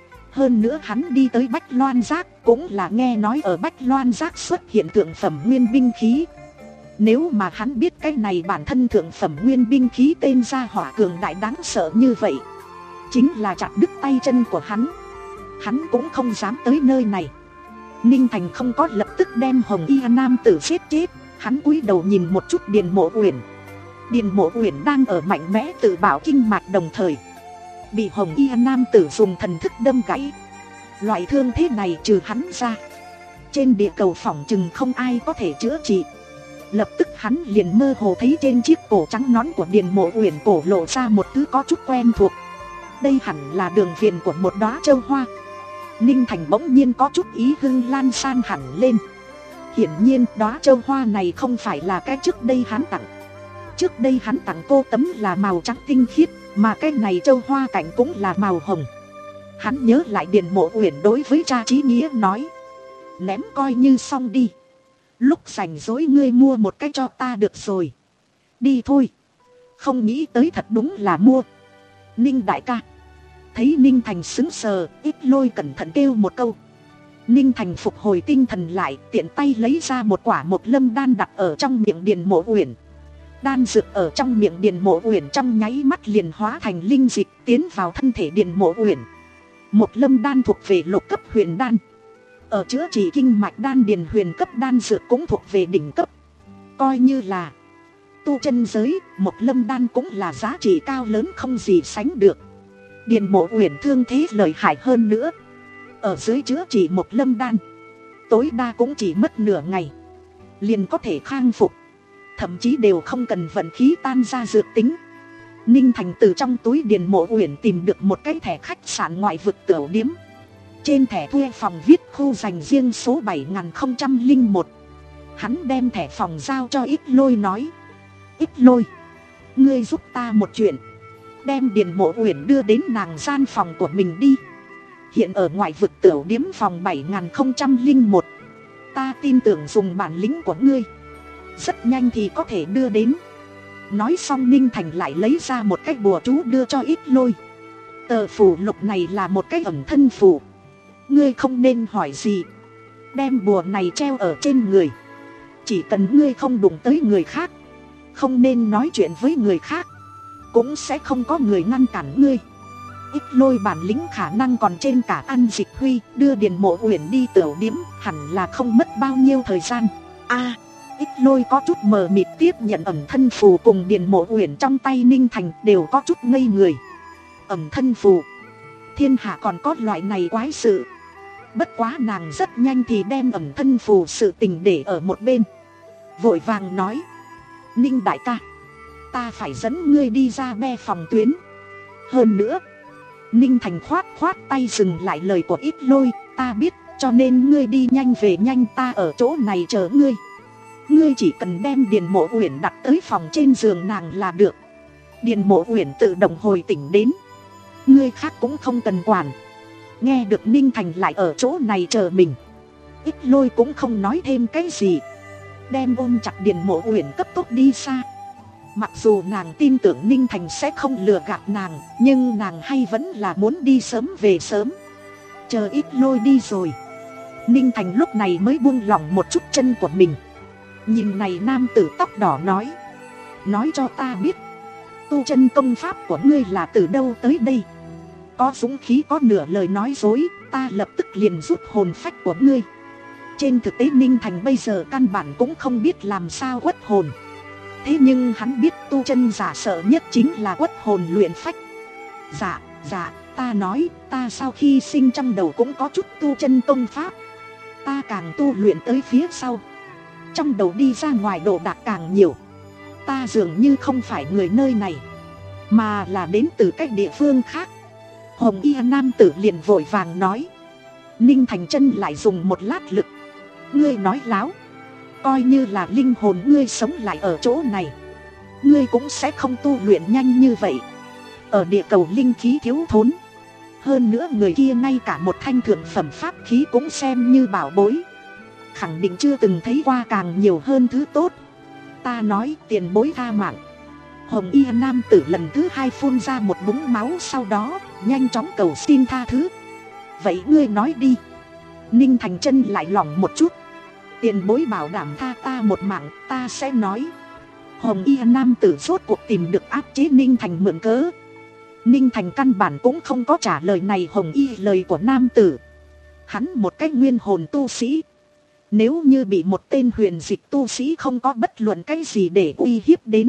Hơn nữa hắn đi tới Bách Loan Giác cũng là nghe nói ở Bách Loan Giác xuất hiện thượng phẩm nguyên binh khí. Nếu mà hắn biết cái này bản thân thượng phẩm nguyên binh khí tên gia hỏa cường đại đáng sợ như vậy, chính là chặt đứt tay chân của hắn. Hắn cũng không dám tới nơi này. Ninh Thành không có lập tức đem hồng y nam tử giết chết. Hắn cúi đầu nhìn một chút Điền Mộ Uyển. Điền Mộ Uyển đang ở mạnh mẽ tự bảo kinh mạch, đồng thời bị hồng y nam tử dùng thần thức đâm gãy. Loại thương thế này trừ hắn ra, trên địa cầu phỏng chừng không ai có thể chữa trị. Lập tức hắn liền mơ hồ thấy trên chiếc cổ trắng nõn của Điền Mộ Uyển cổ lộ ra một thứ có chút quen thuộc. Đây hẳn là đường viền của một đóa châu hoa. Ninh Thành bỗng nhiên có chút ý hưng lan san hẳn lên. Hiển nhiên đóa châu hoa này không phải là cái trước đây hắn tặng. Trước đây hắn tặng cô tấm là màu trắng tinh khiết, mà cái này châu hoa cảnh cũng là màu hồng. Hắn nhớ lại Điền Mộ Uyển đối với cha Chí Nghĩa nói: ném coi như xong đi, lúc rảnh rỗi ngươi mua một cái cho ta được rồi. Đi thôi. Không nghĩ tới thật đúng là mua. Ninh đại ca. Thấy Ninh Thành sững sờ, Ít Lôi cẩn thận kêu một câu. Ninh Thành phục hồi tinh thần lại, tiện tay lấy ra một quả một lâm đan đặt ở trong miệng Điền Mộ Uyển. Đan dược ở trong miệng Điền Mộ Uyển trong nháy mắt liền hóa thành linh dịch tiến vào thân thể Điền Mộ Uyển. Một lâm đan thuộc về lục cấp huyền đan. Ở chữa trị kinh mạch đan điền huyền cấp đan dược cũng thuộc về đỉnh cấp. Coi như là tu chân giới, một lâm đan cũng là giá trị cao lớn không gì sánh được. Điền Mộ Uyển thương thế lợi hại hơn nữa, ở dưới chữa trị một lâm đan tối đa cũng chỉ mất nửa ngày liền có thể khang phục, thậm chí đều không cần vận khí tan ra dược tính. Ninh Thành từ trong túi Điền Mộ Uyển tìm được một cái thẻ khách sạn ngoại vực Tửu Điếm. Trên thẻ thuê phòng viết khu dành riêng số bảy nghìn không trăm lẻ một. Hắn đem thẻ phòng giao cho Ít Lôi nói: Ít Lôi, ngươi giúp ta một chuyện, đem Điền Mộ Uyển đưa đến nàng gian phòng của mình đi. Hiện ở ngoại vực Tửu Điếm phòng bảy nghìn không trăm lẻ một. Ta tin tưởng dùng bản lĩnh của ngươi, rất nhanh thì có thể đưa đến. Nói xong Ninh Thành lại lấy ra một cái bùa chú đưa cho Ít Lôi. Tờ phù lục này là một cái ẩn thân phù. Ngươi không nên hỏi gì, đem bùa này treo ở trên người. Chỉ cần ngươi không đụng tới người khác, không nên nói chuyện với người khác, cũng sẽ không có người ngăn cản ngươi. Ít Lôi bản lĩnh khả năng còn trên cả An Dịch Huy. Đưa Điền Mộ Uyển đi Tửu Điếm hẳn là không mất bao nhiêu thời gian. A, Ít Lôi có chút mờ mịt tiếp nhận ẩn thân phù cùng Điền Mộ Uyển trong tay. Ninh Thành đều có chút ngây người. Ẩn thân phù, thiên hạ còn có loại này quái sự. Bất quá nàng rất nhanh thì đem ẩn thân phù sự tình để ở một bên, vội vàng nói: Ninh đại ca, ta phải dẫn ngươi đi ra be phòng tuyến. Hơn nữa, Ninh Thành khoát khoát tay dừng lại lời của Ít Lôi: ta biết, Cho nên ngươi đi nhanh về nhanh, ta ở chỗ này chờ ngươi. Ngươi chỉ cần đem Điền Mộ Uyển đặt tới phòng trên giường nàng là được. Điền Mộ Uyển tự động hồi tỉnh đến. Ngươi khác cũng không cần quản. Nghe được Ninh Thành lại ở chỗ này chờ mình, Ít Lôi cũng không nói thêm cái gì, đem ôm chặt Điền Mộ Uyển cấp tốc đi xa. Mặc dù nàng tin tưởng Ninh Thành sẽ không lừa gạt nàng, nhưng nàng hay vẫn là muốn đi sớm về sớm. Chờ Ít Lôi đi rồi, Ninh Thành lúc này mới buông lỏng một chút chân của mình. Nhìn này nam tử tóc đỏ nói: nói cho ta biết, tu chân công pháp của ngươi là từ đâu tới đây? Có dũng khí có nửa lời nói dối, ta lập tức liền rút hồn phách của ngươi. Trên thực tế Ninh Thành bây giờ căn bản cũng không biết làm sao quất hồn. Thế nhưng hắn biết tu chân giả sợ nhất chính là quất hồn luyện phách. Dạ, dạ, ta nói, ta sau khi sinh trong đầu cũng có chút tu chân công pháp. Ta càng tu luyện tới phía sau, trong đầu đi ra ngoài đồ đạc càng nhiều. Ta dường như không phải người nơi này, mà là đến từ các địa phương khác. Hồng y nam tử liền vội vàng nói. Ninh Thành chân lại dùng một lát lực. Ngươi nói láo. Coi như là linh hồn ngươi sống lại ở chỗ này, ngươi cũng sẽ không tu luyện nhanh như vậy. Ở địa cầu linh khí thiếu thốn, hơn nữa người kia ngay cả một thanh thượng phẩm pháp khí cũng xem như bảo bối, khẳng định chưa từng thấy qua càng nhiều hơn thứ tốt. Ta nói tiền bối tha mạng. Hồng y nam tử lần thứ hai phun ra một búng máu, sau đó nhanh chóng cầu xin tha thứ. Vậy ngươi nói đi. Ninh Thành chân lại lỏng một chút. Tiền bối bảo đảm tha ta một mạng, ta sẽ nói. Hồng y nam tử rốt cuộc tìm được áp chế Ninh Thành mượn cớ. Ninh Thành căn bản cũng không có trả lời này hồng y lời của nam tử. Hắn một cái nguyên hồn tu sĩ, nếu như bị một tên huyền dịch tu sĩ không có bất luận cái gì để uy hiếp đến,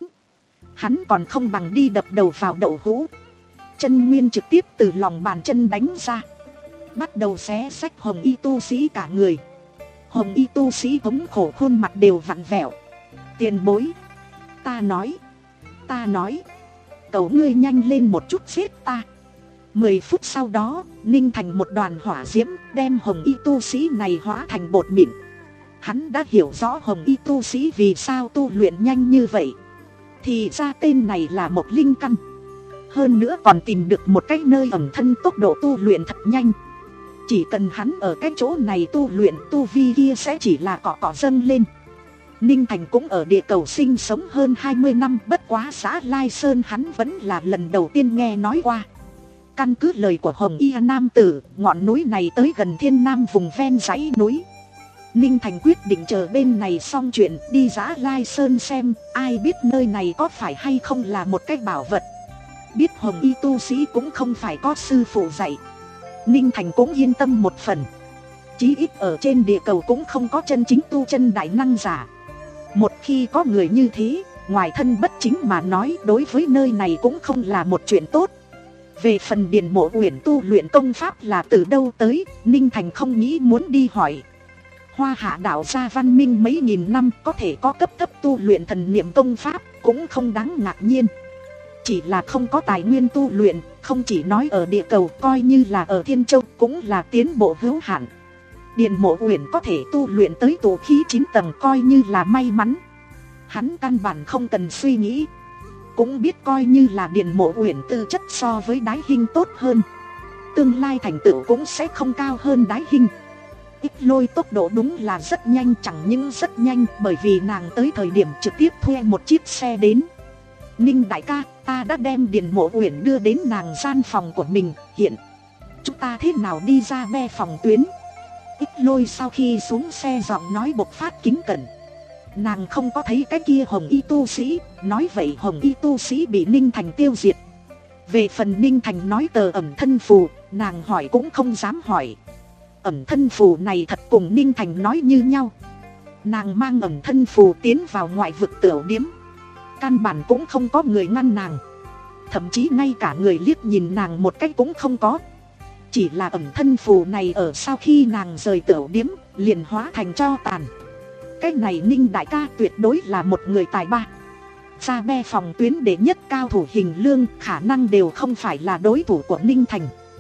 hắn còn không bằng đi đập đầu vào đậu hũ. Chân nguyên trực tiếp từ lòng bàn chân đánh ra, bắt đầu xé xách hồng y tu sĩ cả người. Hồng y tu sĩ thống khổ khuôn mặt đều vặn vẹo. Tiền bối, ta nói, ta nói, cầu ngươi nhanh lên một chút giết ta. Mười phút sau đó, Ninh Thành một đoàn hỏa diễm đem hồng y tu sĩ này hóa thành bột mịn. Hắn đã hiểu rõ hồng y tu sĩ vì sao tu luyện nhanh như vậy. Thì ra tên này là một linh căn, hơn nữa còn tìm được một cái nơi ẩn thân tốc độ tu luyện thật nhanh. Chỉ cần hắn ở cái chỗ này tu luyện, tu vi kia sẽ chỉ là cọ cọ dâng lên. Ninh Thành cũng ở địa cầu sinh sống hơn hai mươi năm, bất quá xã Lai Sơn hắn vẫn là lần đầu tiên nghe nói qua. Căn cứ lời của Hồng Y nam tử, ngọn núi này tới gần Thiên Nam vùng ven dãy núi. Ninh Thành quyết định chờ bên này xong chuyện đi Giã Lai Sơn xem, ai biết nơi này có phải hay không là một cái bảo vật. Biết hồng y tu sĩ cũng không phải có sư phụ dạy, Ninh Thành cũng yên tâm một phần. Chí ít ở trên địa cầu cũng không có chân chính tu chân đại năng giả. Một khi có người như thế, ngoài thân bất chính mà nói, đối với nơi này cũng không là một chuyện tốt. Về phần Điền Mộ Uyển tu luyện công pháp là từ đâu tới, Ninh Thành không nghĩ muốn đi hỏi. Hoa Hạ đạo gia văn minh mấy nghìn năm, có thể có cấp thấp tu luyện thần niệm công pháp cũng không đáng ngạc nhiên. Chỉ là không có tài nguyên tu luyện, không chỉ nói ở địa cầu, coi như là ở Thiên Châu cũng là tiến bộ hữu hạn. Điền Mộ Uyển có thể tu luyện tới tụ khí chín tầng coi như là may mắn. Hắn căn bản không cần suy nghĩ, cũng biết coi như là Điền Mộ Uyển tư chất so với Đái Hinh tốt hơn, tương lai thành tựu cũng sẽ không cao hơn Đái Hinh. Ít Lôi tốc độ đúng là rất nhanh, chẳng những rất nhanh bởi vì nàng tới thời điểm trực tiếp thuê một chiếc xe đến. Ninh đại ca, ta đã đem Điền Mộ Uyển đưa đến nàng gian phòng của mình, hiện chúng ta thế nào đi ra be phòng tuyến. Ít Lôi sau khi xuống xe giọng nói bộc phát kính cẩn. Nàng không có thấy cái kia hồng y tu sĩ, nói vậy hồng y tu sĩ bị Ninh Thành tiêu diệt. Về phần Ninh Thành nói tờ ẩn thân phù, nàng hỏi cũng không dám hỏi. Ẩn thân phù này thật cùng Ninh Thành nói như nhau. Nàng mang ẩn thân phù tiến vào ngoại vực tửu điếm, căn bản cũng không có người ngăn nàng, thậm chí ngay cả người liếc nhìn nàng một cách cũng không có. Chỉ là ẩn thân phù này ở sau khi nàng rời tửu điếm liền hóa thành tro tàn. Cái này Ninh đại ca tuyệt đối là một người tài ba. Ra be phòng tuyến đệ nhất cao thủ Hình Lương khả năng đều không phải là đối thủ của Ninh Thành.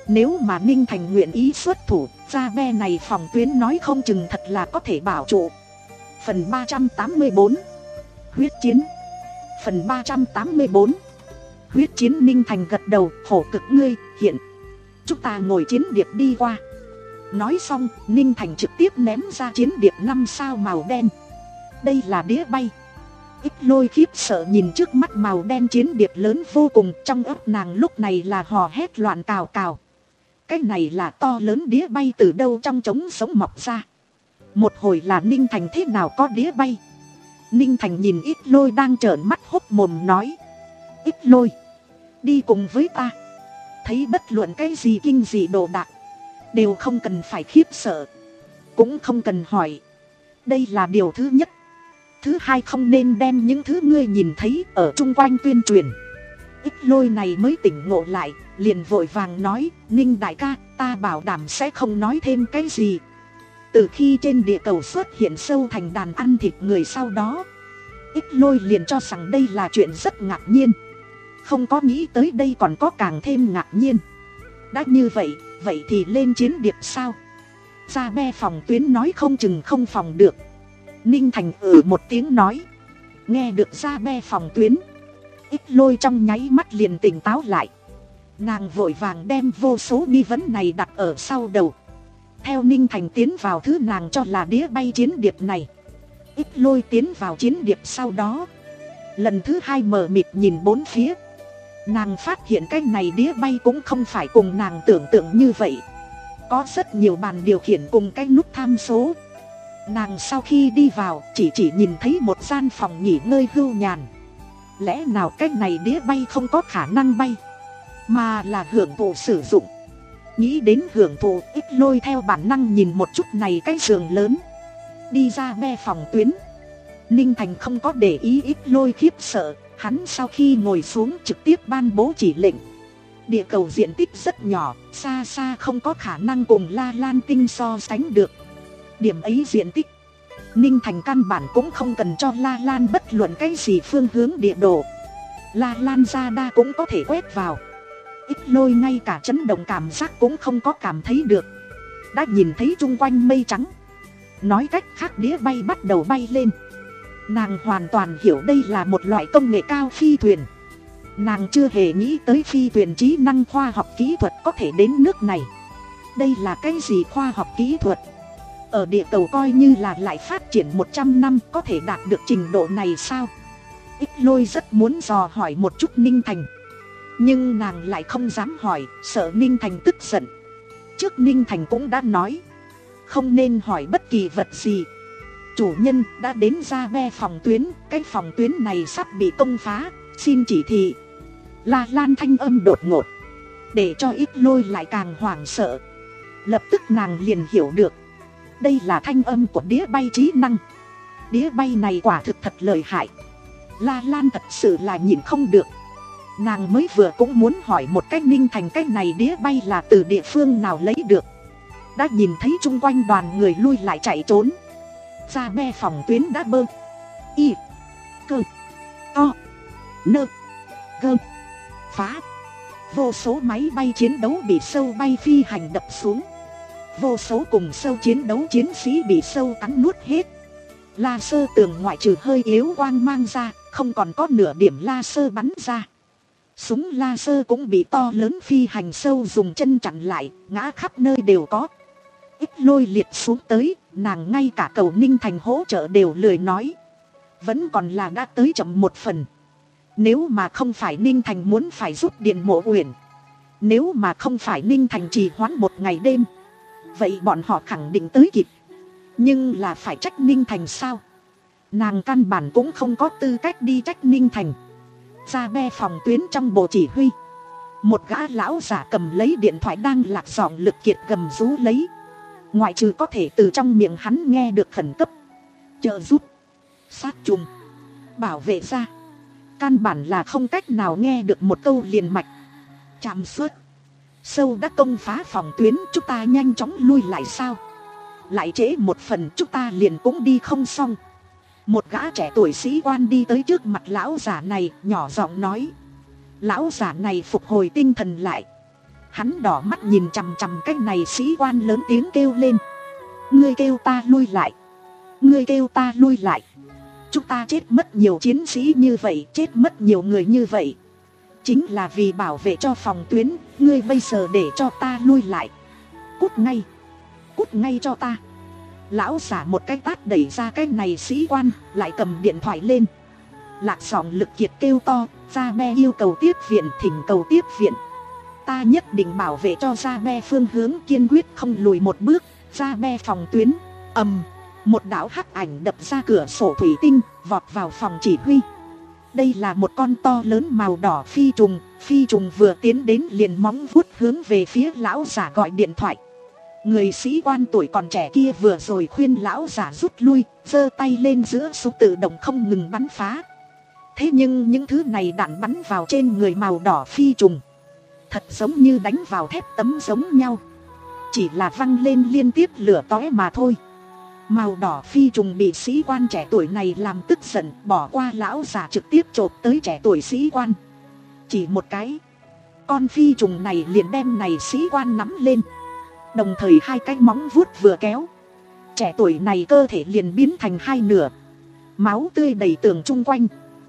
Nếu mà Ninh Thành nguyện ý xuất thủ, ra be này phòng tuyến nói không chừng thật là có thể bảo trụ. Phần ba trăm tám mươi bốn. Huyết chiến. Phần ba trăm tám mươi bốn. Huyết chiến. Ninh Thành gật đầu, khổ cực ngươi, hiện chúng ta ngồi chiến điệp đi qua. Nói xong, Ninh Thành trực tiếp ném ra chiến điệp năm sao màu đen. Đây là đĩa bay. Ít Lôi khiếp sợ nhìn trước mắt màu đen chiến điệp lớn vô cùng, trong óc nàng lúc này là hò hét loạn cào cào. Cái này là to lớn đĩa bay từ đâu trong trống sống mọc ra. Một hồi là Ninh Thành thế nào có đĩa bay. Ninh Thành nhìn Ít Lôi đang trợn mắt hốc mồm nói: Ít Lôi, đi cùng với ta. Thấy bất luận cái gì kinh dị đồ đạc đều không cần phải khiếp sợ, cũng không cần hỏi. Đây là điều thứ nhất. Thứ hai, không nên đem những thứ ngươi nhìn thấy ở chung quanh tuyên truyền. Ít Lôi này mới tỉnh ngộ lại, liền vội vàng nói: Ninh đại ca, ta bảo đảm sẽ không nói thêm cái gì. Từ khi trên địa cầu xuất hiện sâu thành đàn ăn thịt người sau đó, Ít Lôi liền cho rằng đây là chuyện rất ngạc nhiên, không có nghĩ tới đây còn có càng thêm ngạc nhiên. Đã như vậy, vậy thì lên chiến điệp sao? Ra be phòng tuyến nói không chừng không phòng được. Ninh Thành ừ một tiếng nói. Nghe được ra be phòng tuyến, Ít Lôi trong nháy mắt liền tỉnh táo lại. Nàng vội vàng đem vô số nghi vấn này đặt ở sau đầu. Theo Ninh Thành tiến vào thứ nàng cho là đĩa bay chiến điệp này, Ít Lôi tiến vào chiến điệp sau đó, lần thứ hai mờ mịt nhìn bốn phía. Nàng phát hiện cái này đĩa bay cũng không phải cùng nàng tưởng tượng như vậy. Có rất nhiều bàn điều khiển cùng cái nút tham số. Nàng sau khi đi vào chỉ chỉ nhìn thấy một gian phòng nghỉ ngơi hưu nhàn. Lẽ nào cái này đĩa bay không có khả năng bay, mà là hưởng thụ sử dụng. Nghĩ đến hưởng thụ, Ít Lôi theo bản năng nhìn một chút này cái giường lớn. Đi ra be phòng tuyến, Ninh Thành không có để ý Ít Lôi khiếp sợ. Hắn sau khi ngồi xuống trực tiếp ban bố chỉ lệnh. Địa cầu diện tích rất nhỏ, xa xa không có khả năng cùng La Lan Tinh so sánh được. Điểm ấy diện tích, Ninh Thành căn bản cũng không cần cho La Lan bất luận cái gì phương hướng địa đồ. La Lan ra đa cũng có thể quét vào. Ít Lôi ngay cả chấn động cảm giác cũng không có cảm thấy được. Đã nhìn thấy chung quanh mây trắng. Nói cách khác, đĩa bay bắt đầu bay lên. Nàng hoàn toàn hiểu đây là một loại công nghệ cao phi thuyền. Nàng chưa hề nghĩ tới phi thuyền trí năng khoa học kỹ thuật có thể đến nước này. Đây là cái gì khoa học kỹ thuật? Ở địa cầu coi như là lại phát triển một trăm năm có thể đạt được trình độ này sao? Ít Lôi rất muốn dò hỏi một chút Ninh Thành, nhưng nàng lại không dám hỏi, sợ Ninh Thành tức giận. Trước Ninh Thành cũng đã nói, không nên hỏi bất kỳ vật gì. Chủ nhân đã đến ra be phòng tuyến, cái phòng tuyến này sắp bị công phá, xin chỉ thị. La Lan thanh âm đột ngột, để cho Ít Lôi lại càng hoảng sợ. Lập tức nàng liền hiểu được, đây là thanh âm của đĩa bay trí năng. Đĩa bay này quả thực thật lợi hại. La Lan thật sự là nhịn không được. Nàng mới vừa cũng muốn hỏi một cách Ninh Thành cái này đĩa bay là từ địa phương nào lấy được. Đã nhìn thấy chung quanh đoàn người lui lại chạy trốn. Ra be phòng tuyến đã bơ y cơ to nơ gơ phá. Vô số máy bay chiến đấu bị sâu bay phi hành đập xuống. Vô số cùng sâu chiến đấu chiến sĩ bị sâu cắn nuốt hết. Laser tường ngoại trừ hơi yếu quang mang ra, không còn có nửa điểm laser bắn ra. Súng laser cũng bị to lớn phi hành sâu dùng chân chặn lại, ngã khắp nơi đều có. Ít Lôi liệt xuống tới, nàng ngay cả cầu Ninh Thành hỗ trợ đều lười nói. Vẫn còn là đã tới chậm một phần. Nếu mà không phải Ninh Thành muốn phải giúp Điện Mộ Uyển, nếu mà không phải Ninh Thành trì hoãn một ngày đêm, vậy bọn họ khẳng định tới kịp. Nhưng là phải trách Ninh Thành sao? Nàng căn bản cũng không có tư cách đi trách Ninh Thành. Ra be phòng tuyến trong bộ chỉ huy, một gã lão giả cầm lấy điện thoại đang lạc giọng lực kiệt gầm rú lấy. Ngoại trừ có thể từ trong miệng hắn nghe được khẩn cấp, trợ giúp, sát trùng, bảo vệ ra, căn bản là không cách nào nghe được một câu liền mạch. Chạm suốt, sâu đã công phá phòng tuyến, chúng ta nhanh chóng lui lại sao? Lại trễ một phần chúng ta liền cũng đi không xong. Một gã trẻ tuổi sĩ quan đi tới trước mặt lão giả này, nhỏ giọng nói. Lão giả này phục hồi tinh thần lại, Hắn đỏ mắt nhìn chằm chằm cái này sĩ quan lớn tiếng kêu lên. Ngươi kêu ta lui lại. Ngươi kêu ta lui lại. Chúng ta chết mất nhiều chiến sĩ như vậy, chết mất nhiều người như vậy, chính là vì bảo vệ cho phòng tuyến. Ngươi bây giờ để cho ta lui lại. Cút ngay. Cút ngay cho ta. Lão giả một cái tát đẩy ra cái này sĩ quan, lại cầm điện thoại lên. Lạc giọng Lực Kiệt kêu to. Gia Be yêu cầu tiếp viện, thỉnh cầu tiếp viện. Ta nhất định bảo vệ cho Gia Be phương hướng, kiên quyết không lùi một bước. Gia Be phòng tuyến. Ầm. Một đạo hắc ảnh đập ra cửa sổ thủy tinh, vọt vào phòng chỉ huy. Đây là một con to lớn màu đỏ phi trùng. Phi trùng vừa tiến đến liền móng vuốt hướng về phía lão giả gọi điện thoại. Người sĩ quan tuổi còn trẻ kia vừa rồi khuyên lão giả rút lui, giơ tay lên giữa súng tự động không ngừng bắn phá. Thế nhưng những thứ này đạn bắn vào trên người màu đỏ phi trùng, thật giống như đánh vào thép tấm giống nhau, chỉ là văng lên liên tiếp lửa tóe mà thôi. Màu đỏ phi trùng bị sĩ quan trẻ tuổi này làm tức giận, bỏ qua lão già trực tiếp chộp tới trẻ tuổi sĩ quan. Chỉ một cái, con phi trùng này liền đem này sĩ quan nắm lên, đồng thời hai cái móng vuốt vừa kéo, trẻ tuổi này cơ thể liền biến thành hai nửa, máu tươi đầy tường chung quanh.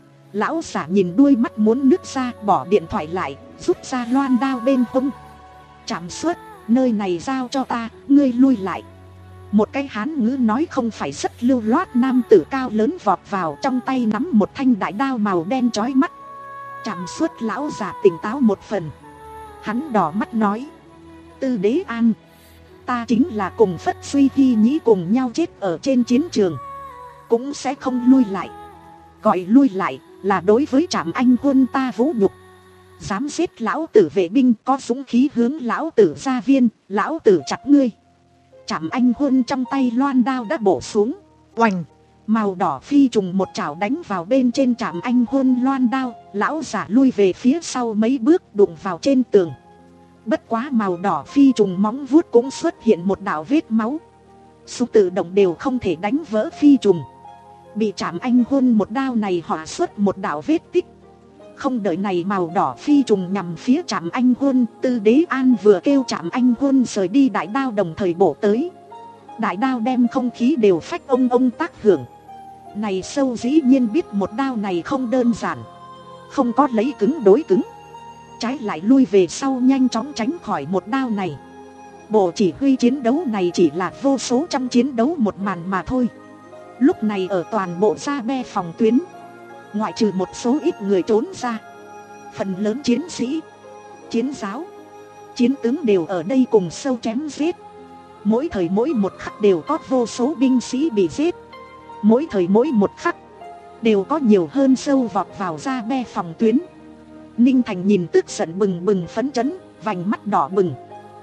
Lão giả nhìn đuôi mắt muốn nứt ra, bỏ điện thoại lại, rút ra loan đao bên hông. Trảm suốt, nơi này giao cho ta, ngươi lui lại. Một cái Hán ngữ nói không phải rất lưu loát nam tử cao lớn vọt vào, trong tay nắm một thanh đại đao màu đen chói mắt. Trảm suốt lão giả tỉnh táo một phần. Hắn đỏ mắt nói. Tư Đế An, ta chính là cùng Phất Suy Thi Nhĩ cùng nhau chết ở trên chiến trường, cũng sẽ không lui lại. Gọi lui lại là đối với Trảm Anh Quân ta vũ nhục. Dám giết lão tử vệ binh, có dũng khí hướng lão tử ra viên, lão tử chặt ngươi. Trảm Anh Quân trong tay loan đao đã bổ xuống. Oành, màu đỏ phi trùng một chảo đánh vào bên trên Trảm Anh Quân loan đao. Lão giả lui về phía sau mấy bước, đụng vào trên tường. Bất quá màu đỏ phi trùng móng vuốt cũng xuất hiện một đạo vết máu. Súng tự động đều không thể đánh vỡ phi trùng. Bị Trảm Anh Quân một đao này họa xuất một đạo vết tích. Không đợi này màu đỏ phi trùng nhằm phía Trảm Anh Quân, Tư Đế An vừa kêu Trảm Anh Quân rời đi, đại đao đồng thời bổ tới. Đại đao đem không khí đều phách ông ông tác hưởng. Này sâu dĩ nhiên biết một đao này không đơn giản, không có lấy cứng đối cứng, trái lại lui về sau nhanh chóng tránh khỏi một đao này. Bộ chỉ huy chiến đấu này chỉ là vô số trong chiến đấu một màn mà thôi. Lúc này ở toàn bộ Gia Be phòng tuyến, ngoại trừ một số ít người trốn ra, phần lớn chiến sĩ, chiến giáo, chiến tướng đều ở đây cùng sâu chém giết. Mỗi thời mỗi một khắc đều có vô số binh sĩ bị giết. Mỗi thời mỗi một khắc đều có nhiều hơn sâu vọt vào Gia Be phòng tuyến. Ninh Thành nhìn tức giận bừng bừng phấn chấn, vành mắt đỏ bừng.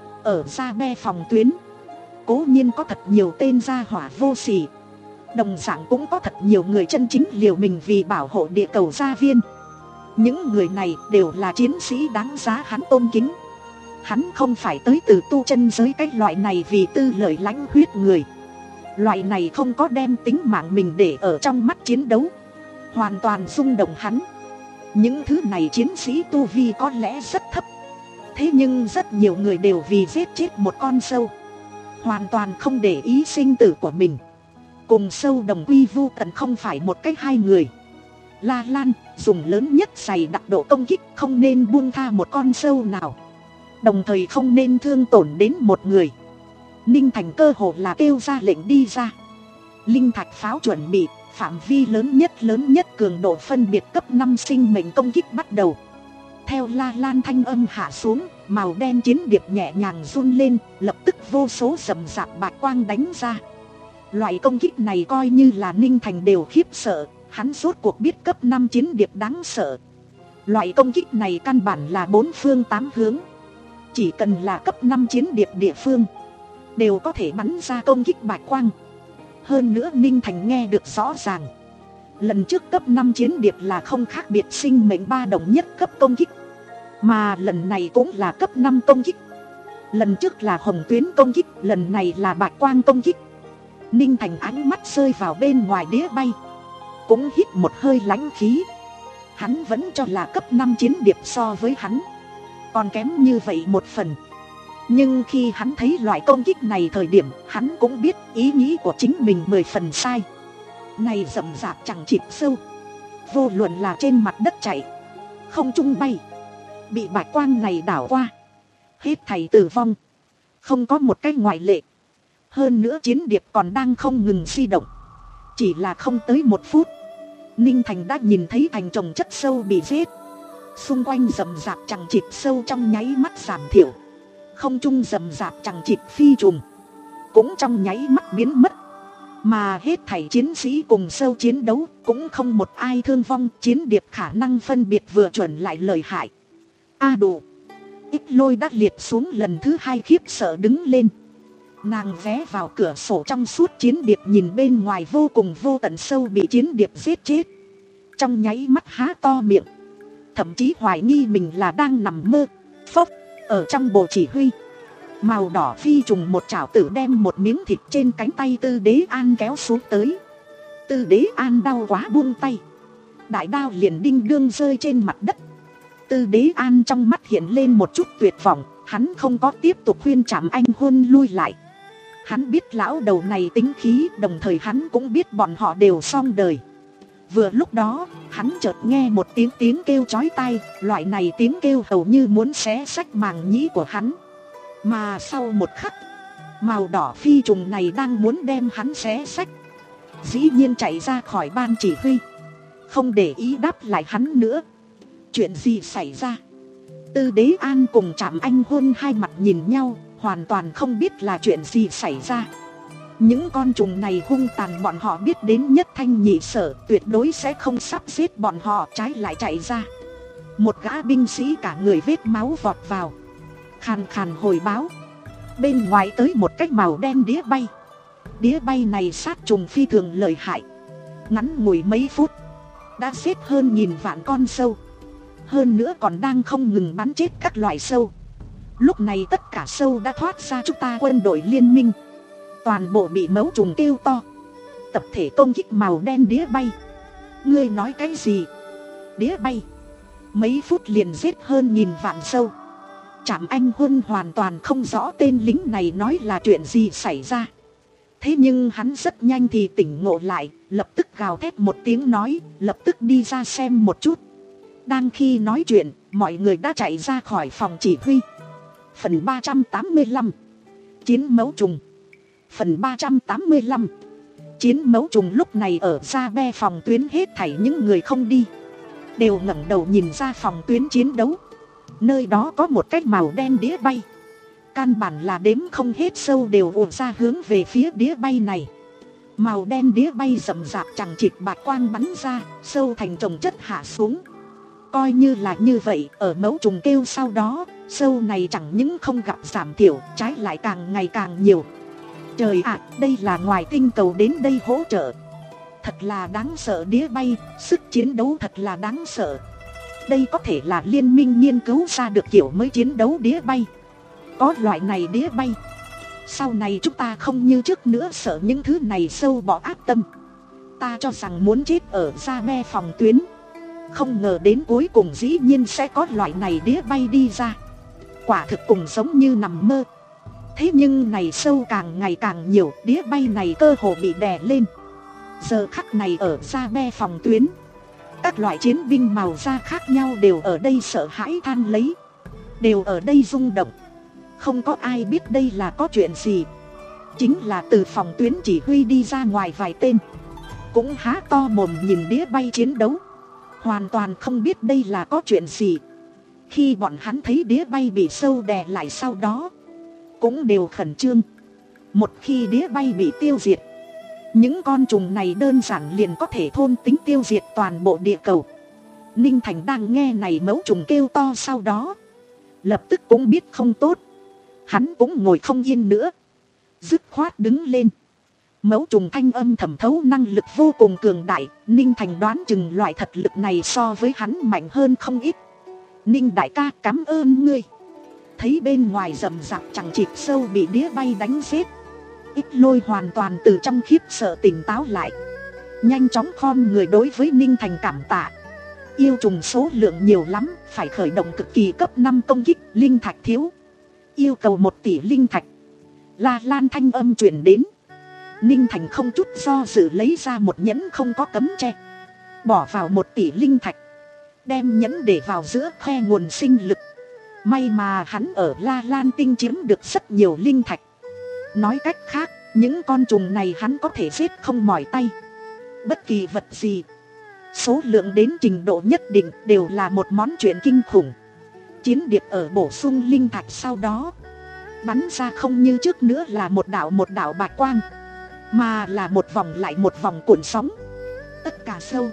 Ở Gia Be phòng tuyến, cố nhiên có thật nhiều tên gia hỏa vô sỉ, đồng dạng cũng có thật nhiều người chân chính liều mình vì bảo hộ địa cầu gia viên. Những người này đều là chiến sĩ đáng giá hắn tôn kính. Hắn không phải tới từ tu chân giới cái loại này vì tư lợi lãnh huyết người. Loại này không có đem tính mạng mình để ở trong mắt chiến đấu, hoàn toàn rung động hắn. Những thứ này chiến sĩ tu vi có lẽ rất thấp, thế nhưng rất nhiều người đều vì giết chết một con sâu, hoàn toàn không để ý sinh tử của mình. Cùng sâu đồng quy vu tận không phải một cách hai người. La Lan dùng lớn nhất dày đặc độ công kích, không nên buông tha một con sâu nào, đồng thời không nên thương tổn đến một người. Ninh Thành cơ hồ là kêu ra lệnh đi ra. Linh thạch pháo chuẩn bị, phạm vi lớn nhất lớn nhất cường độ phân biệt cấp năm sinh mệnh công kích bắt đầu. Theo La Lan thanh âm hạ xuống, màu đen chiến điệp nhẹ nhàng run lên, lập tức vô số rầm rạp bạch quang đánh ra. Loại công kích này coi như là Ninh Thành đều khiếp sợ, hắn rốt cuộc biết cấp năm chiến điệp đáng sợ. Loại công kích này căn bản là bốn phương tám hướng, chỉ cần là cấp năm chiến điệp địa phương đều có thể bắn ra công kích bạch quang. Hơn nữa Ninh Thành nghe được rõ ràng, lần trước cấp năm chiến điệp là không khác biệt sinh mệnh ba đồng nhất cấp công kích, mà lần này cũng là cấp năm công kích. Lần trước là hồng tuyến công kích, lần này là bạch quang công kích. Ninh Thành ánh mắt rơi vào bên ngoài đĩa bay, cũng hít một hơi lãnh khí. Hắn vẫn cho là cấp năm chiến điệp so với hắn còn kém như vậy một phần. Nhưng khi hắn thấy loại công kích này thời điểm, hắn cũng biết ý nghĩ của chính mình mười phần sai. Này rậm rạp chẳng chịt sâu, vô luận là trên mặt đất chạy, không trung bay, bị bạch quang này đảo qua, hết thảy tử vong, không có một cái ngoại lệ. Hơn nữa chiến điệp còn đang không ngừng di động. Chỉ là không tới một phút, Ninh Thành đã nhìn thấy thành chồng chất sâu bị giết. Xung quanh rậm rạp chẳng chịt sâu trong nháy mắt giảm thiểu. Không trung rậm rạp chẳng chịt phi trùng cũng trong nháy mắt biến mất. Mà hết thảy chiến sĩ cùng sâu chiến đấu cũng không một ai thương vong. Chiến điệp khả năng phân biệt vừa chuẩn lại lợi hại. A đủ. Ít Lôi đã liệt xuống lần thứ hai, khiếp sợ đứng lên. Nàng ghé vào cửa sổ trong suốt chiến điệp, nhìn bên ngoài vô cùng vô tận sâu bị chiến điệp giết chết. Trong nháy mắt há to miệng, thậm chí hoài nghi mình là đang nằm mơ. Phốc, ở trong bộ chỉ huy, màu đỏ phi trùng một chảo tử đem một miếng thịt trên cánh tay Tư Đế An kéo xuống tới. Tư Đế An đau quá buông tay, đại đao liền đinh đương rơi trên mặt đất. Tư Đế An trong mắt hiện lên một chút tuyệt vọng, hắn không có tiếp tục khuyên Trảm Anh Huân lui lại. Hắn biết lão đầu này tính khí, đồng thời hắn cũng biết bọn họ đều xong đời. Vừa lúc đó, hắn chợt nghe một tiếng tiếng kêu chói tai, loại này tiếng kêu hầu như muốn xé rách màng nhĩ của hắn. Mà sau một khắc, màu đỏ phi trùng này đang muốn đem hắn xé rách. Dĩ nhiên chạy ra khỏi ban chỉ huy, không để ý đáp lại hắn nữa. Chuyện gì xảy ra? Tư Đế An cùng Trảm Anh Huân hai mặt nhìn nhau, hoàn toàn không biết là chuyện gì xảy ra. Những con trùng này hung tàn, bọn họ biết đến nhất thanh nhị sở, tuyệt đối sẽ không sắp giết bọn họ, trái lại chạy ra. Một gã binh sĩ cả người vết máu vọt vào, khàn khàn hồi báo. Bên ngoài tới một cái màu đen đĩa bay. Đĩa bay này sát trùng phi thường lợi hại, ngắn ngủi mấy phút đã giết hơn nghìn vạn con sâu. Hơn nữa còn đang không ngừng bắn chết các loại sâu. Lúc này tất cả sâu đã thoát ra chúng ta quân đội liên minh, toàn bộ bị mẫu trùng kêu to, tập thể công kích màu đen đĩa bay. Ngươi nói cái gì? Đĩa bay? Mấy phút liền giết hơn nghìn vạn sâu. Trảm Anh Huân hoàn toàn không rõ tên lính này nói là chuyện gì xảy ra. Thế nhưng hắn rất nhanh thì tỉnh ngộ lại, lập tức gào thét một tiếng nói, lập tức đi ra xem một chút. Đang khi nói chuyện, mọi người đã chạy ra khỏi phòng chỉ huy. Phần ba trăm tám mươi lăm, Chiến mẫu trùng. Phần ba trăm tám mươi lăm, Chiến mẫu trùng. Lúc này ở ra be phòng tuyến, hết thảy những người không đi đều ngẩng đầu nhìn ra phòng tuyến chiến đấu. Nơi đó có một cái màu đen đĩa bay, căn bản là đếm không hết sâu đều ùa ra hướng về phía đĩa bay này. Màu đen đĩa bay rậm rạp chẳng chịt bạch quang bắn ra, sâu thành chồng chất hạ xuống. Coi như là như vậy, ở mẫu trùng kêu sau đó, sâu này chẳng những không gặp giảm thiểu, trái lại càng ngày càng nhiều. Trời ạ, đây là ngoài tinh cầu đến đây hỗ trợ. Thật là đáng sợ đĩa bay, sức chiến đấu thật là đáng sợ. Đây có thể là liên minh nghiên cứu ra được kiểu mới chiến đấu đĩa bay. Có loại này đĩa bay, sau này chúng ta không như trước nữa sợ những thứ này sâu bọ ác tâm. Ta cho rằng muốn chết ở ra be phòng tuyến, không ngờ đến cuối cùng dĩ nhiên sẽ có loại này đĩa bay đi ra. Quả thực cùng giống như nằm mơ. Thế nhưng này sâu càng ngày càng nhiều, đĩa bay này cơ hồ bị đè lên. Giờ khắc này ở ra be phòng tuyến, các loại chiến binh màu da khác nhau đều ở đây sợ hãi than lấy, đều ở đây rung động. Không có ai biết đây là có chuyện gì. Chính là từ phòng tuyến chỉ huy đi ra ngoài vài tên, cũng há to mồm nhìn đĩa bay chiến đấu, hoàn toàn không biết đây là có chuyện gì. Khi bọn hắn thấy đĩa bay bị sâu đè lại sau đó, cũng đều khẩn trương. Một khi đĩa bay bị tiêu diệt, những con trùng này đơn giản liền có thể thôn tính tiêu diệt toàn bộ địa cầu. Ninh Thành đang nghe này mẫu trùng kêu to sau đó, lập tức cũng biết không tốt. Hắn cũng ngồi không yên nữa, dứt khoát đứng lên. Mẫu trùng thanh âm thẩm thấu năng lực vô cùng cường đại. Ninh Thành đoán chừng loại thật lực này so với hắn mạnh hơn không ít. Ninh đại ca, cảm ơn ngươi. Thấy bên ngoài rầm rạp chẳng chịt sâu bị đĩa bay đánh giết, Ít Lôi hoàn toàn từ trong khiếp sợ tỉnh táo lại, nhanh chóng khom người đối với Ninh Thành cảm tạ. Yêu trùng số lượng nhiều lắm, phải khởi động cực kỳ cấp năm công kích, linh thạch thiếu. Yêu cầu một tỷ linh thạch. La Lan thanh âm truyền đến. Ninh Thành không chút do dự lấy ra một nhẫn không có cấm tre, bỏ vào một tỷ linh thạch, đem nhẫn để vào giữa khe nguồn sinh lực. May mà hắn ở La Lan tinh chiếm được rất nhiều linh thạch. Nói cách khác, những con trùng này hắn có thể giết không mỏi tay. Bất kỳ vật gì, số lượng đến trình độ nhất định đều là một món chuyện kinh khủng. Chiến điệp ở bổ sung linh thạch sau đó, bắn ra không như trước nữa là một đạo một đạo bạch quang, mà là một vòng lại một vòng cuộn sóng. Tất cả sâu,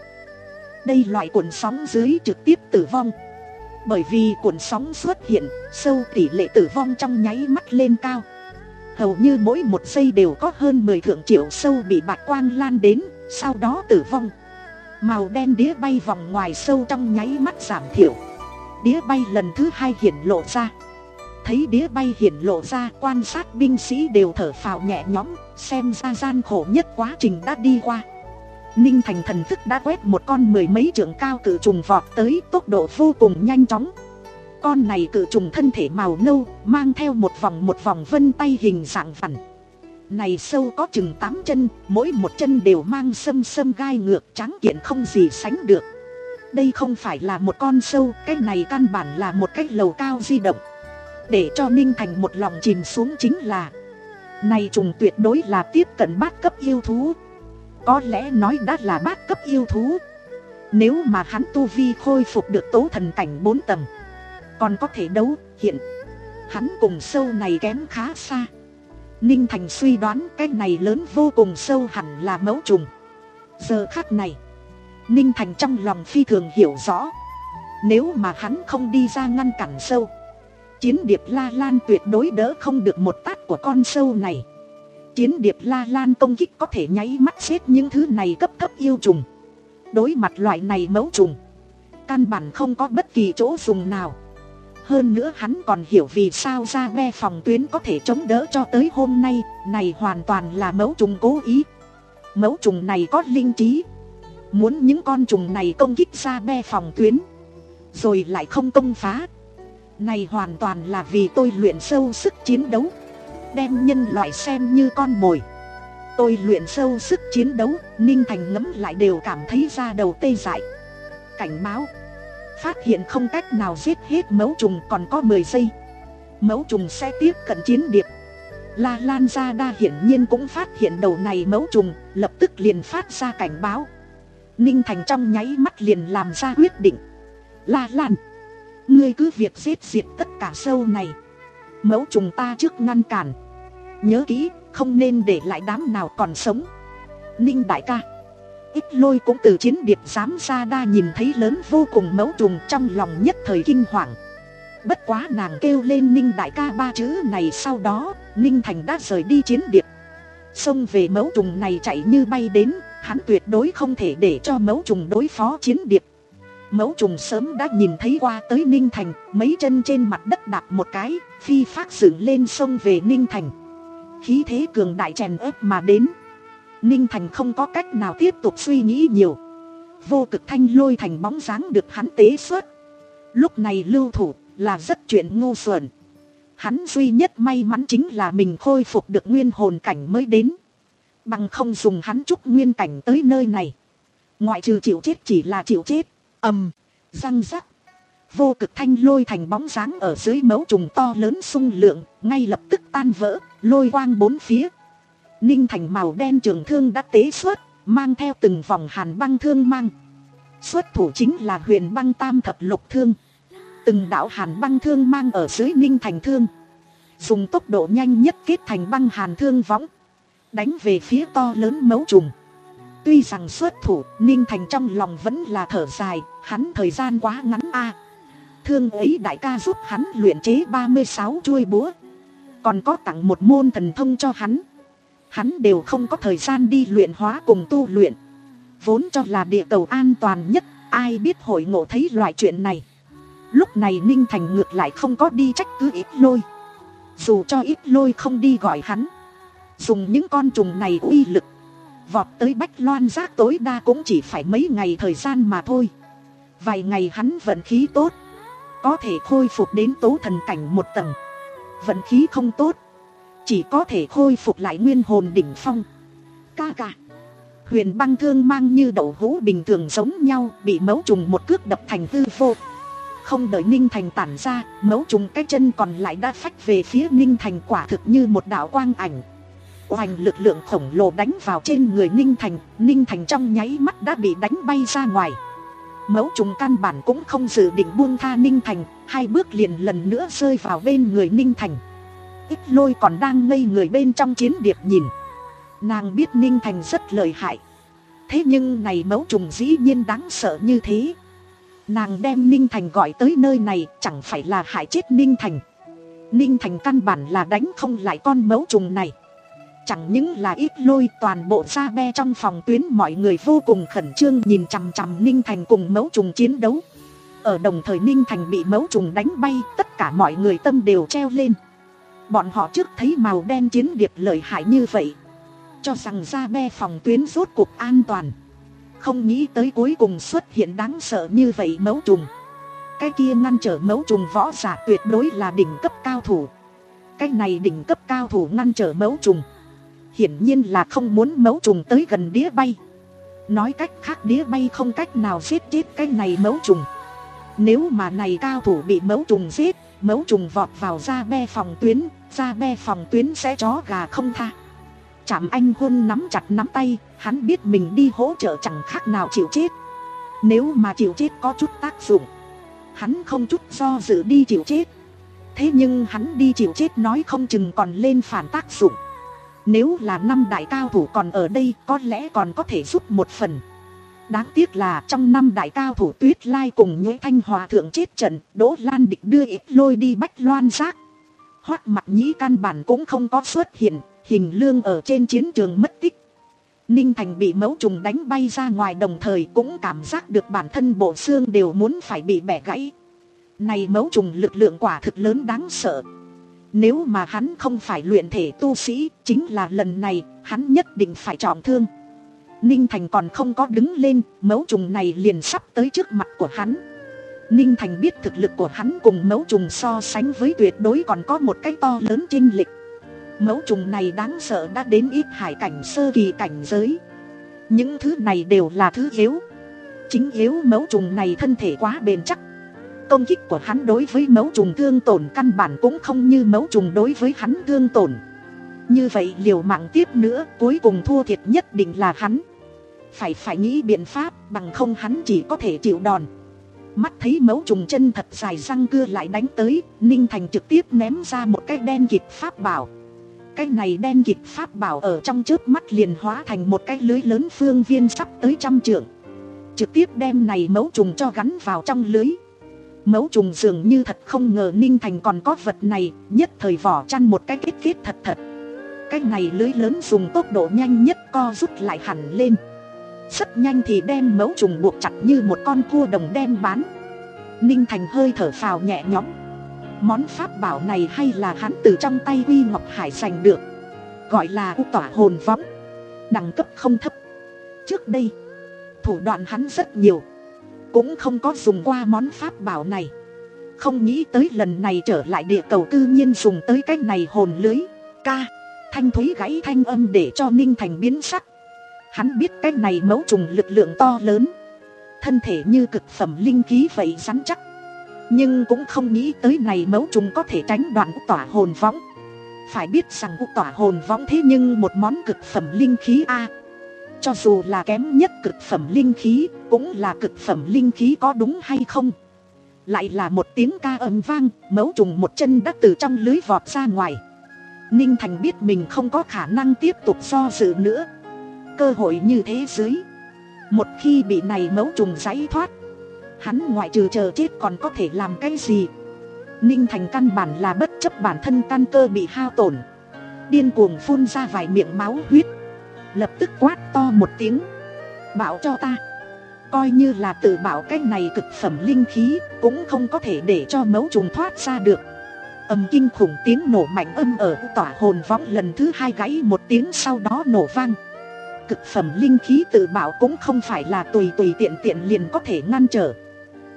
đây loại cuộn sóng dưới trực tiếp tử vong. Bởi vì cuộn sóng xuất hiện, sâu tỷ lệ tử vong trong nháy mắt lên cao. Hầu như mỗi một giây đều có hơn mười thượng triệu sâu bị bạch quang lan đến, sau đó tử vong. Màu đen đĩa bay vòng ngoài sâu trong nháy mắt giảm thiểu. Đĩa bay lần thứ hai hiển lộ ra. Thấy đĩa bay hiển lộ ra, quan sát binh sĩ đều thở phào nhẹ nhõm, xem ra gian khổ nhất quá trình đã đi qua. Ninh Thành thần thức đã quét một con mười mấy trượng cao cự trùng vọt tới, tốc độ vô cùng nhanh chóng. Con này cự trùng thân thể màu nâu, mang theo một vòng một vòng vân tay hình dạng vằn. Này sâu có chừng tám chân, mỗi một chân đều mang sâm sâm gai ngược, trắng kiện không gì sánh được. Đây không phải là một con sâu, cái này căn bản là một cái lầu cao di động. Để cho Ninh Thành một lòng chìm xuống chính là, này trùng tuyệt đối là tiếp cận bát cấp yêu thú. Có lẽ nói đã là bát cấp yêu thú. Nếu mà hắn tu vi khôi phục được tố thần cảnh bốn tầng, còn có thể đấu. Hiện hắn cùng sâu này kém khá xa. Ninh Thành suy đoán cái này lớn vô cùng sâu hẳn là mẫu trùng. Giờ khắc này, Ninh Thành trong lòng phi thường hiểu rõ, nếu mà hắn không đi ra ngăn cản sâu, chiến điệp La Lan tuyệt đối đỡ không được một tát của con sâu này. Chiến điệp La Lan công kích có thể nháy mắt giết những thứ này cấp thấp yêu trùng. Đối mặt loại này mẫu trùng, căn bản không có bất kỳ chỗ dùng nào. Hơn nữa hắn còn hiểu vì sao ra ve phòng tuyến có thể chống đỡ cho tới hôm nay. Này hoàn toàn là mẫu trùng cố ý. Mẫu trùng này có linh trí, muốn những con trùng này công kích ra ve phòng tuyến, rồi lại không công phá. Này hoàn toàn là vì tôi luyện sâu sức chiến đấu, đem nhân loại xem như con mồi. Tôi luyện sâu sức chiến đấu, Ninh Thành ngẫm lại đều cảm thấy da đầu tê dại. Cảnh báo, phát hiện không cách nào giết hết mẫu trùng, còn có mười giây mẫu trùng sẽ tiếp cận chiến điệp. La Lan Gia Đa hiển nhiên cũng phát hiện đầu này mẫu trùng, lập tức liền phát ra cảnh báo. Ninh Thành trong nháy mắt liền làm ra quyết định. La Lan, ngươi cứ việc giết diệt tất cả sâu này, mẫu trùng ta trước ngăn cản. Nhớ kỹ, không nên để lại đám nào còn sống. Ninh đại ca. Ít Lôi cũng từ chiến điệp giám Gia Đa nhìn thấy lớn vô cùng mẫu trùng, trong lòng nhất thời kinh hoàng. Bất quá nàng kêu lên Ninh đại ca ba chữ này sau đó, Ninh Thành đã rời đi chiến điệp, xông về mẫu trùng này chạy như bay đến. Hắn tuyệt đối không thể để cho mẫu trùng đối phó chiến điệp. Mẫu trùng sớm đã nhìn thấy qua tới Ninh Thành, mấy chân trên mặt đất đạp một cái, phi phát dựng lên xông về Ninh Thành. Khí thế cường đại chèn ép mà đến. Ninh Thành không có cách nào tiếp tục suy nghĩ nhiều. Vô cực thanh lôi thành bóng dáng được hắn tế xuất. Lúc này lưu thủ là rất chuyện ngu xuẩn. Hắn duy nhất may mắn chính là mình khôi phục được nguyên hồn cảnh mới đến. Bằng không dùng hắn trúc nguyên cảnh tới nơi này, ngoại trừ chịu chết chỉ là chịu chết. Ầm, răng rắc. Vô cực thanh lôi thành bóng dáng ở dưới mẫu trùng to lớn xung lượng, ngay lập tức tan vỡ, lôi quang bốn phía. Ninh Thành màu đen trường thương đã tế xuất, mang theo từng vòng hàn băng thương mang. Xuất thủ chính là huyền băng tam thập lục thương. Từng đạo hàn băng thương mang ở dưới Ninh Thành thương, dùng tốc độ nhanh nhất kết thành băng hàn thương võng, đánh về phía to lớn mẫu trùng. Tuy rằng xuất thủ, Ninh Thành trong lòng vẫn là thở dài, hắn thời gian quá ngắn a. Thương ấy đại ca giúp hắn luyện chế ba mươi sáu chuôi búa, còn có tặng một môn thần thông cho hắn. Hắn đều không có thời gian đi luyện hóa cùng tu luyện. Vốn cho là địa cầu an toàn nhất, ai biết hội ngộ thấy loại chuyện này. Lúc này Ninh Thành ngược lại không có đi trách cứ Ít Lôi. Dù cho Ít Lôi không đi gọi hắn, dùng những con trùng này uy lực, vọt tới Bách Loan Giác tối đa cũng chỉ phải mấy ngày thời gian mà thôi. Vài ngày hắn vận khí tốt, có thể khôi phục đến tố thần cảnh một tầng. Vận khí không tốt, chỉ có thể khôi phục lại nguyên hồn đỉnh phong. Ca ca. Huyền Băng thương mang như đậu hũ bình thường giống nhau, bị mẫu trùng một cước đập thành hư vô. Không đợi Ninh Thành tản ra, mẫu trùng cái chân còn lại đã phách về phía Ninh Thành, quả thực như một đạo quang ảnh. Oanh, lực lượng khổng lồ đánh vào trên người Ninh Thành. Ninh Thành trong nháy mắt đã bị đánh bay ra ngoài. Mẫu trùng căn bản cũng không dự định buông tha Ninh Thành, hai bước liền lần nữa rơi vào bên người Ninh Thành. Ít Lôi còn đang ngây người bên trong chiến điệp nhìn. Nàng biết Ninh Thành rất lợi hại, thế nhưng này mẫu trùng dĩ nhiên đáng sợ như thế. Nàng đem Ninh Thành gọi tới nơi này chẳng phải là hại chết Ninh Thành. Ninh Thành căn bản là đánh không lại con mẫu trùng này. Chẳng những là Ít Lôi, toàn bộ Gia Be trong phòng tuyến mọi người vô cùng khẩn trương nhìn chằm chằm Ninh Thành cùng mẫu trùng chiến đấu. Ở đồng thời Ninh Thành bị mẫu trùng đánh bay, tất cả mọi người tâm đều treo lên. Bọn họ trước thấy màu đen chiến điệp lợi hại như vậy, cho rằng Gia Be phòng tuyến rốt cuộc an toàn. Không nghĩ tới cuối cùng xuất hiện đáng sợ như vậy mẫu trùng. Cái kia ngăn trở mẫu trùng võ giả tuyệt đối là đỉnh cấp cao thủ. Cái này đỉnh cấp cao thủ ngăn trở mẫu trùng, hiển nhiên là không muốn mẫu trùng tới gần đĩa bay. Nói cách khác, đĩa bay không cách nào giết chết cái này mẫu trùng. Nếu mà này cao thủ bị mẫu trùng giết, mẫu trùng vọt vào Gia Be phòng tuyến, Gia Be phòng tuyến sẽ chó gà không tha. Trảm Anh Hôn nắm chặt nắm tay, hắn biết mình đi hỗ trợ chẳng khác nào chịu chết. Nếu mà chịu chết có chút tác dụng, hắn không chút do dự đi chịu chết. Thế nhưng hắn đi chịu chết nói không chừng còn lên phản tác dụng. Nếu là năm đại cao thủ còn ở đây, có lẽ còn có thể giúp một phần. Đáng tiếc là trong năm đại cao thủ Tuyết Lai cùng Nhuế Thanh Hòa thượng chết trận, Đỗ Lan Địch đưa Ít Lôi đi Bách Loan Giác. Hoắc Mặt Nhĩ căn bản cũng không có xuất hiện, Hình Lương ở trên chiến trường mất tích. Ninh Thành bị mẫu trùng đánh bay ra ngoài, đồng thời cũng cảm giác được bản thân bộ xương đều muốn phải bị bẻ gãy. Này mẫu trùng lực lượng quả thực lớn đáng sợ. Nếu mà hắn không phải luyện thể tu sĩ, chính là lần này hắn nhất định phải trọng thương. Ninh Thành còn không có đứng lên, mẫu trùng này liền sắp tới trước mặt của hắn. Ninh Thành biết thực lực của hắn cùng mẫu trùng so sánh với tuyệt đối còn có một cái to lớn chênh lệch. Mẫu trùng này đáng sợ đã đến ít hải cảnh sơ kỳ cảnh giới. Những thứ này đều là thứ yếu. Chính yếu mẫu trùng này thân thể quá bền chắc. Công kích của hắn đối với mẫu trùng thương tổn căn bản cũng không như mẫu trùng đối với hắn thương tổn. Như vậy liều mạng tiếp nữa, cuối cùng thua thiệt nhất định là hắn. Phải phải nghĩ biện pháp, bằng không hắn chỉ có thể chịu đòn. Mắt thấy mẫu trùng chân thật dài răng cưa lại đánh tới, Ninh Thành trực tiếp ném ra một cái đen kịt pháp bảo. Cái này đen kịt pháp bảo ở trong chớp mắt liền hóa thành một cái lưới lớn phương viên sắp tới trăm trượng, trực tiếp đem này mẫu trùng cho gắn vào trong lưới. Mẫu trùng dường như thật không ngờ Ninh Thành còn có vật này, nhất thời vỏ chăn một cái kết kết thật thật. Cái này lưới lớn dùng tốc độ nhanh nhất co rút lại hẳn lên. Rất nhanh thì đem mẫu trùng buộc chặt như một con cua đồng đem bán. Ninh Thành hơi thở phào nhẹ nhõm. Món pháp bảo này hay là hắn từ trong tay Huy Ngọc Hải giành được, gọi là U Tỏa Hồn Võng, đẳng cấp không thấp. Trước đây thủ đoạn hắn rất nhiều, cũng không có dùng qua món pháp bảo này. Không nghĩ tới lần này trở lại địa cầu cư nhiên dùng tới cái này hồn lưới. Ca. Thanh Thúy gãy thanh âm để cho Ninh Thành biến sắc. Hắn biết cái này mẫu trùng lực lượng to lớn, thân thể như cực phẩm linh khí vậy rắn chắc. Nhưng cũng không nghĩ tới này mẫu trùng có thể tránh đoạn U Tỏa Hồn Võng. Phải biết rằng U Tỏa Hồn Võng thế nhưng một món cực phẩm linh khí a. Cho dù là kém nhất cực phẩm linh khí, cũng là cực phẩm linh khí có đúng hay không? Lại là một tiếng ca ầm vang, mẫu trùng một chân đã từ trong lưới vọt ra ngoài. Ninh Thành biết mình không có khả năng tiếp tục do dự nữa. Cơ hội như thế dưới, một khi bị này mẫu trùng giãy thoát, hắn ngoại trừ chờ chết còn có thể làm cái gì? Ninh Thành căn bản là bất chấp bản thân căn cơ bị hao tổn, điên cuồng phun ra vài miệng máu huyết, lập tức quát to một tiếng: bảo cho ta! Coi như là tự bảo cái này cực phẩm linh khí, cũng không có thể để cho mẫu trùng thoát ra được. Ầm kinh khủng tiếng nổ mạnh âm ở U Tỏa Hồn Võng lần thứ hai gãy một tiếng, sau đó nổ vang. Cực phẩm linh khí tự bảo cũng không phải là tùy tùy tiện tiện liền có thể ngăn trở.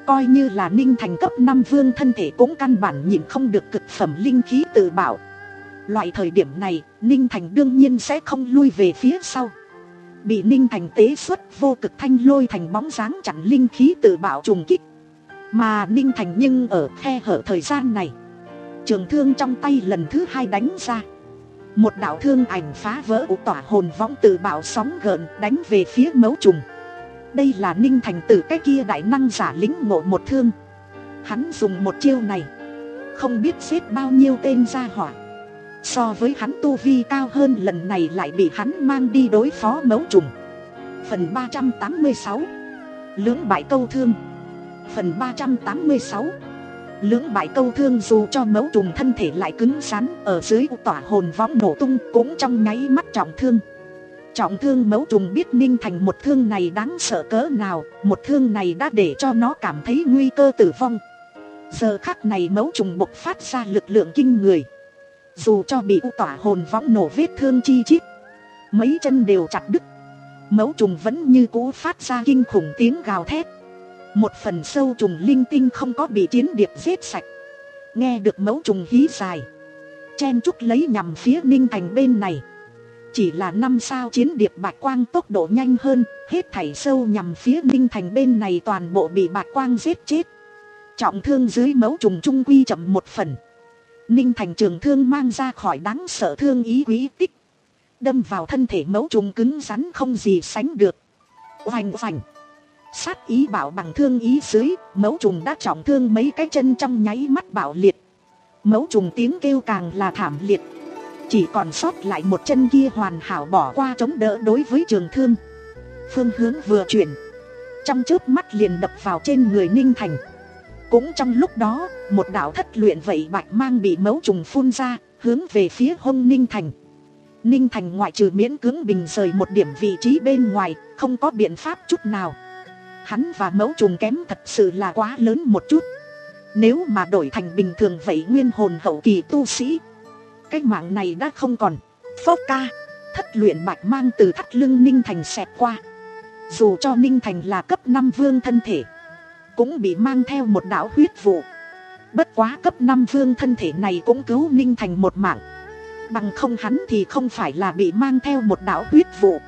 Coi như là Ninh Thành cấp năm vương thân thể cũng căn bản nhịn không được cực phẩm linh khí tự bảo. Loại thời điểm này, Ninh Thành đương nhiên sẽ không lui về phía sau. Bị Ninh Thành tế xuất vô cực thanh lôi thành bóng dáng chặn linh khí tự bảo trùng kích. Mà Ninh Thành nhưng ở khe hở thời gian này, trường thương trong tay lần thứ hai đánh ra. Một đạo thương ảnh phá vỡ ủ tỏa hồn võng tự bảo sóng gợn đánh về phía mấu trùng. Đây là Ninh Thành từ cái kia đại năng giả lĩnh ngộ một thương. Hắn dùng một chiêu này không biết giết bao nhiêu tên gia hỏa. So với hắn tu vi cao hơn, lần này lại bị hắn mang đi đối phó mấu trùng. Phần ba trăm tám mươi sáu Lưỡng bại câu thương. Phần ba trăm tám mươi sáu Lưỡng bại câu thương. Dù cho mấu trùng thân thể lại cứng rắn, ở dưới tỏa hồn võng nổ tung cũng trong nháy mắt trọng thương. Trọng thương mấu trùng biết Ninh Thành một thương này đáng sợ cỡ nào. Một thương này đã để cho nó cảm thấy nguy cơ tử vong. Giờ khắc này mấu trùng bộc phát ra lực lượng kinh người. Dù cho bị u tỏa hồn võng nổ vết thương chi chít, mấy chân đều chặt đứt, mấu trùng vẫn như cũ phát ra kinh khủng tiếng gào thét. Một phần sâu trùng linh tinh không có bị chiến điệp giết sạch. Nghe được mấu trùng hí dài, chen chúc lấy nhằm phía Ninh Thành bên này. Chỉ là năm sao chiến điệp bạch quang tốc độ nhanh hơn, hết thảy sâu nhằm phía Ninh Thành bên này toàn bộ bị bạch quang giết chết. Trọng thương dưới mấu trùng trung quy chậm một phần. Ninh Thành trường thương mang ra khỏi đáng sợ thương ý quý tích, đâm vào thân thể mấu trùng cứng rắn không gì sánh được. Oành oành, sát ý bảo bằng thương ý dưới, mấu trùng đã trọng thương mấy cái chân trong nháy mắt bạo liệt. Mấu trùng tiếng kêu càng là thảm liệt, chỉ còn sót lại một chân kia hoàn hảo bỏ qua chống đỡ đối với trường thương. Phương hướng vừa chuyển, trong chớp mắt liền đập vào trên người Ninh Thành. Cũng trong lúc đó, một đạo thất luyện vậy bạch mang bị mấu trùng phun ra, hướng về phía hông Ninh Thành. Ninh Thành ngoại trừ miễn cưỡng bình rời một điểm vị trí bên ngoài, không có biện pháp chút nào. Hắn và mấu trùng kém thật sự là quá lớn một chút. Nếu mà đổi thành bình thường vậy nguyên hồn hậu kỳ tu sĩ, cái mạng này đã không còn. Phốc ca, thất luyện bạch mang từ thắt lưng Ninh Thành xẹt qua. Dù cho Ninh Thành là cấp năm vương thân thể, cũng bị mang theo một đạo huyết vụ. Bất quá cấp năm vương thân thể này cũng cứu Ninh Thành một mạng. Bằng không hắn thì không phải là bị mang theo một đạo huyết vụ,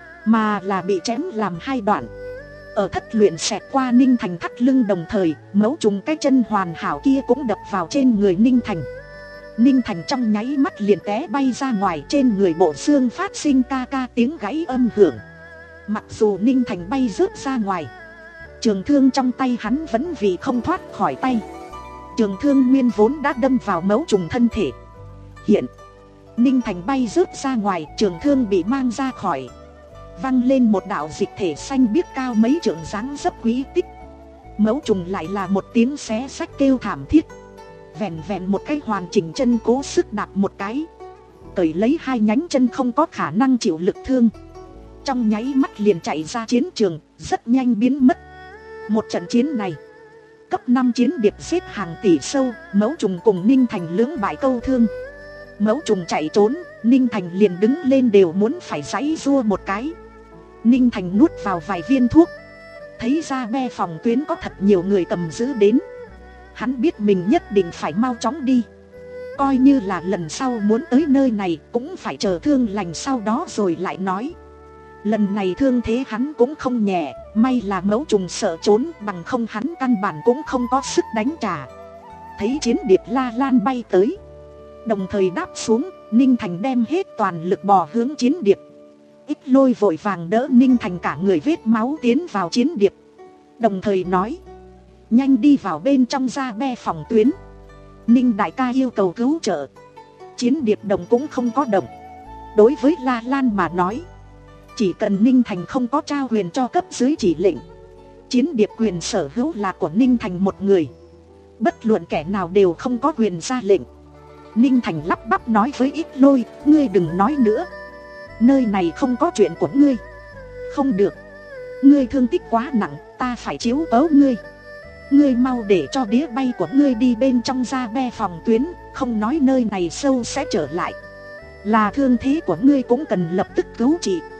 mà là bị chém làm hai đoạn. Ở thất luyện xẹt qua Ninh Thành thắt lưng đồng thời, mấu trùng cái chân hoàn hảo kia cũng đập vào trên người Ninh Thành. Ninh Thành trong nháy mắt liền té bay ra ngoài, trên người bộ xương phát sinh ca ca tiếng gãy âm hưởng. Mặc dù Ninh Thành bay rớt ra ngoài, trường thương trong tay hắn vẫn vì không thoát khỏi tay. Trường thương nguyên vốn đã đâm vào mấu trùng thân thể. Hiện Ninh Thành bay rớt ra ngoài, trường thương bị mang ra khỏi, văng lên một đạo dịch thể xanh biếc cao mấy trượng dáng dấp quý tích. Mấu trùng lại là một tiếng xé xách kêu thảm thiết. Vẹn vẹn một cái hoàn chỉnh chân cố sức đạp một cái, cởi lấy hai nhánh chân không có khả năng chịu lực thương, trong nháy mắt liền chạy ra chiến trường, rất nhanh biến mất. Một trận chiến này, cấp năm chiến điệp xếp hàng tỷ sâu, mấu trùng cùng Ninh Thành lưỡng bại câu thương. Mấu trùng chạy trốn, Ninh Thành liền đứng lên đều muốn phải giãy giụa một cái. Ninh Thành nuốt vào vài viên thuốc, thấy ra be phòng tuyến có thật nhiều người cầm giữ đến. Hắn biết mình nhất định phải mau chóng đi. Coi như là lần sau muốn tới nơi này cũng phải chờ thương lành sau đó rồi lại nói. Lần này thương thế hắn cũng không nhẹ, may là mấu trùng sợ trốn, bằng không hắn căn bản cũng không có sức đánh trả. Thấy chiến điệp La Lan bay tới, đồng thời đáp xuống, Ninh Thành đem hết toàn lực bò hướng chiến điệp. Ít Lôi vội vàng đỡ Ninh Thành cả người vết máu tiến vào chiến điệp, đồng thời nói: nhanh đi vào bên trong ra be phòng tuyến. Ninh đại ca yêu cầu cứu trợ. Chiến điệp đồng cũng không có động. Đối với La Lan mà nói, chỉ cần Ninh Thành không có trao quyền cho cấp dưới chỉ lệnh, chiến điệp quyền sở hữu là của Ninh Thành một người, bất luận kẻ nào đều không có quyền ra lệnh. Ninh Thành lắp bắp nói với Ít Lôi: ngươi đừng nói nữa, nơi này không có chuyện của ngươi. Không được, ngươi thương tích quá nặng, ta phải chiếu cố ngươi. Ngươi mau để cho đĩa bay của ngươi đi bên trong ra be phòng tuyến, không nói nơi này sâu sẽ trở lại. Là thương thế của ngươi cũng cần lập tức cứu trị.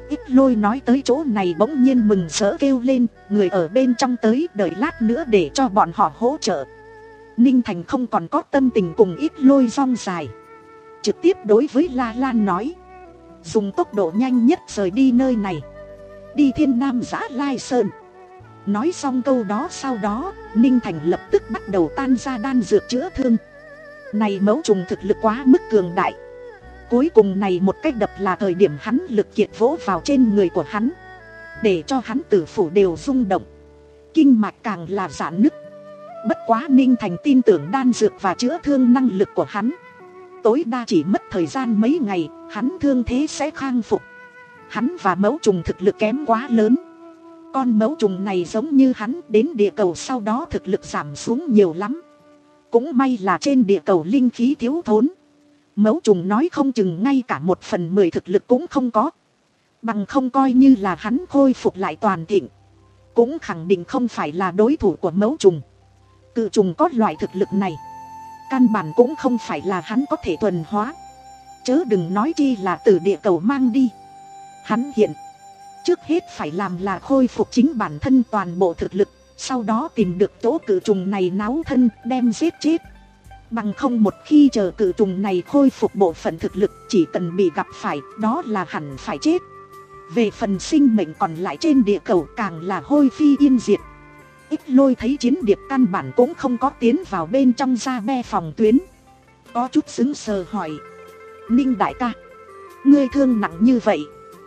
Ít Lôi nói tới chỗ này bỗng nhiên mừng rỡ kêu lên, người ở bên trong tới, đợi lát nữa để cho bọn họ hỗ trợ. Ninh Thành không còn có tâm tình cùng Ít Lôi rong dài, trực tiếp đối với La Lan nói, dùng tốc độ nhanh nhất rời đi nơi này, đi Thiên Nam Giã Lai Sơn. Nói xong câu đó sau đó, Ninh Thành lập tức bắt đầu tan ra đan dược chữa thương. Này mẫu trùng thực lực quá mức cường đại. Cuối cùng này một cách đập là thời điểm hắn lực kiệt vỗ vào trên người của hắn, để cho hắn tử phủ đều rung động, kinh mạch càng là giãn nứt. Bất quá Ninh Thành tin tưởng đan dược và chữa thương năng lực của hắn, tối đa chỉ mất thời gian mấy ngày, hắn thương thế sẽ khang phục. Hắn và mẫu trùng thực lực kém quá lớn. Con mẫu trùng này giống như hắn đến địa cầu sau đó thực lực giảm xuống nhiều lắm. Cũng may là trên địa cầu linh khí thiếu thốn, mẫu trùng nói không chừng ngay cả một phần mười thực lực cũng không có. Bằng không coi như là hắn khôi phục lại toàn thịnh, cũng khẳng định không phải là đối thủ của mẫu trùng. Cự trùng có loại thực lực này, căn bản cũng không phải là hắn có thể thuần hóa, chớ đừng nói chi là từ địa cầu mang đi. Hắn hiện trước hết phải làm là khôi phục chính bản thân toàn bộ thực lực, sau đó tìm được chỗ cự trùng này náo thân đem giết chết. Bằng không một khi chờ cự trùng này khôi phục bộ phận thực lực, chỉ cần bị gặp phải đó là hẳn phải chết. Về phần sinh mệnh còn lại trên địa cầu càng là hôi phi yên diệt. Ít Lôi thấy chiến điệp căn bản cũng không có tiến vào bên trong ra be phòng tuyến, có chút sững sờ hỏi, Ninh đại ca, ngươi thương nặng như vậy,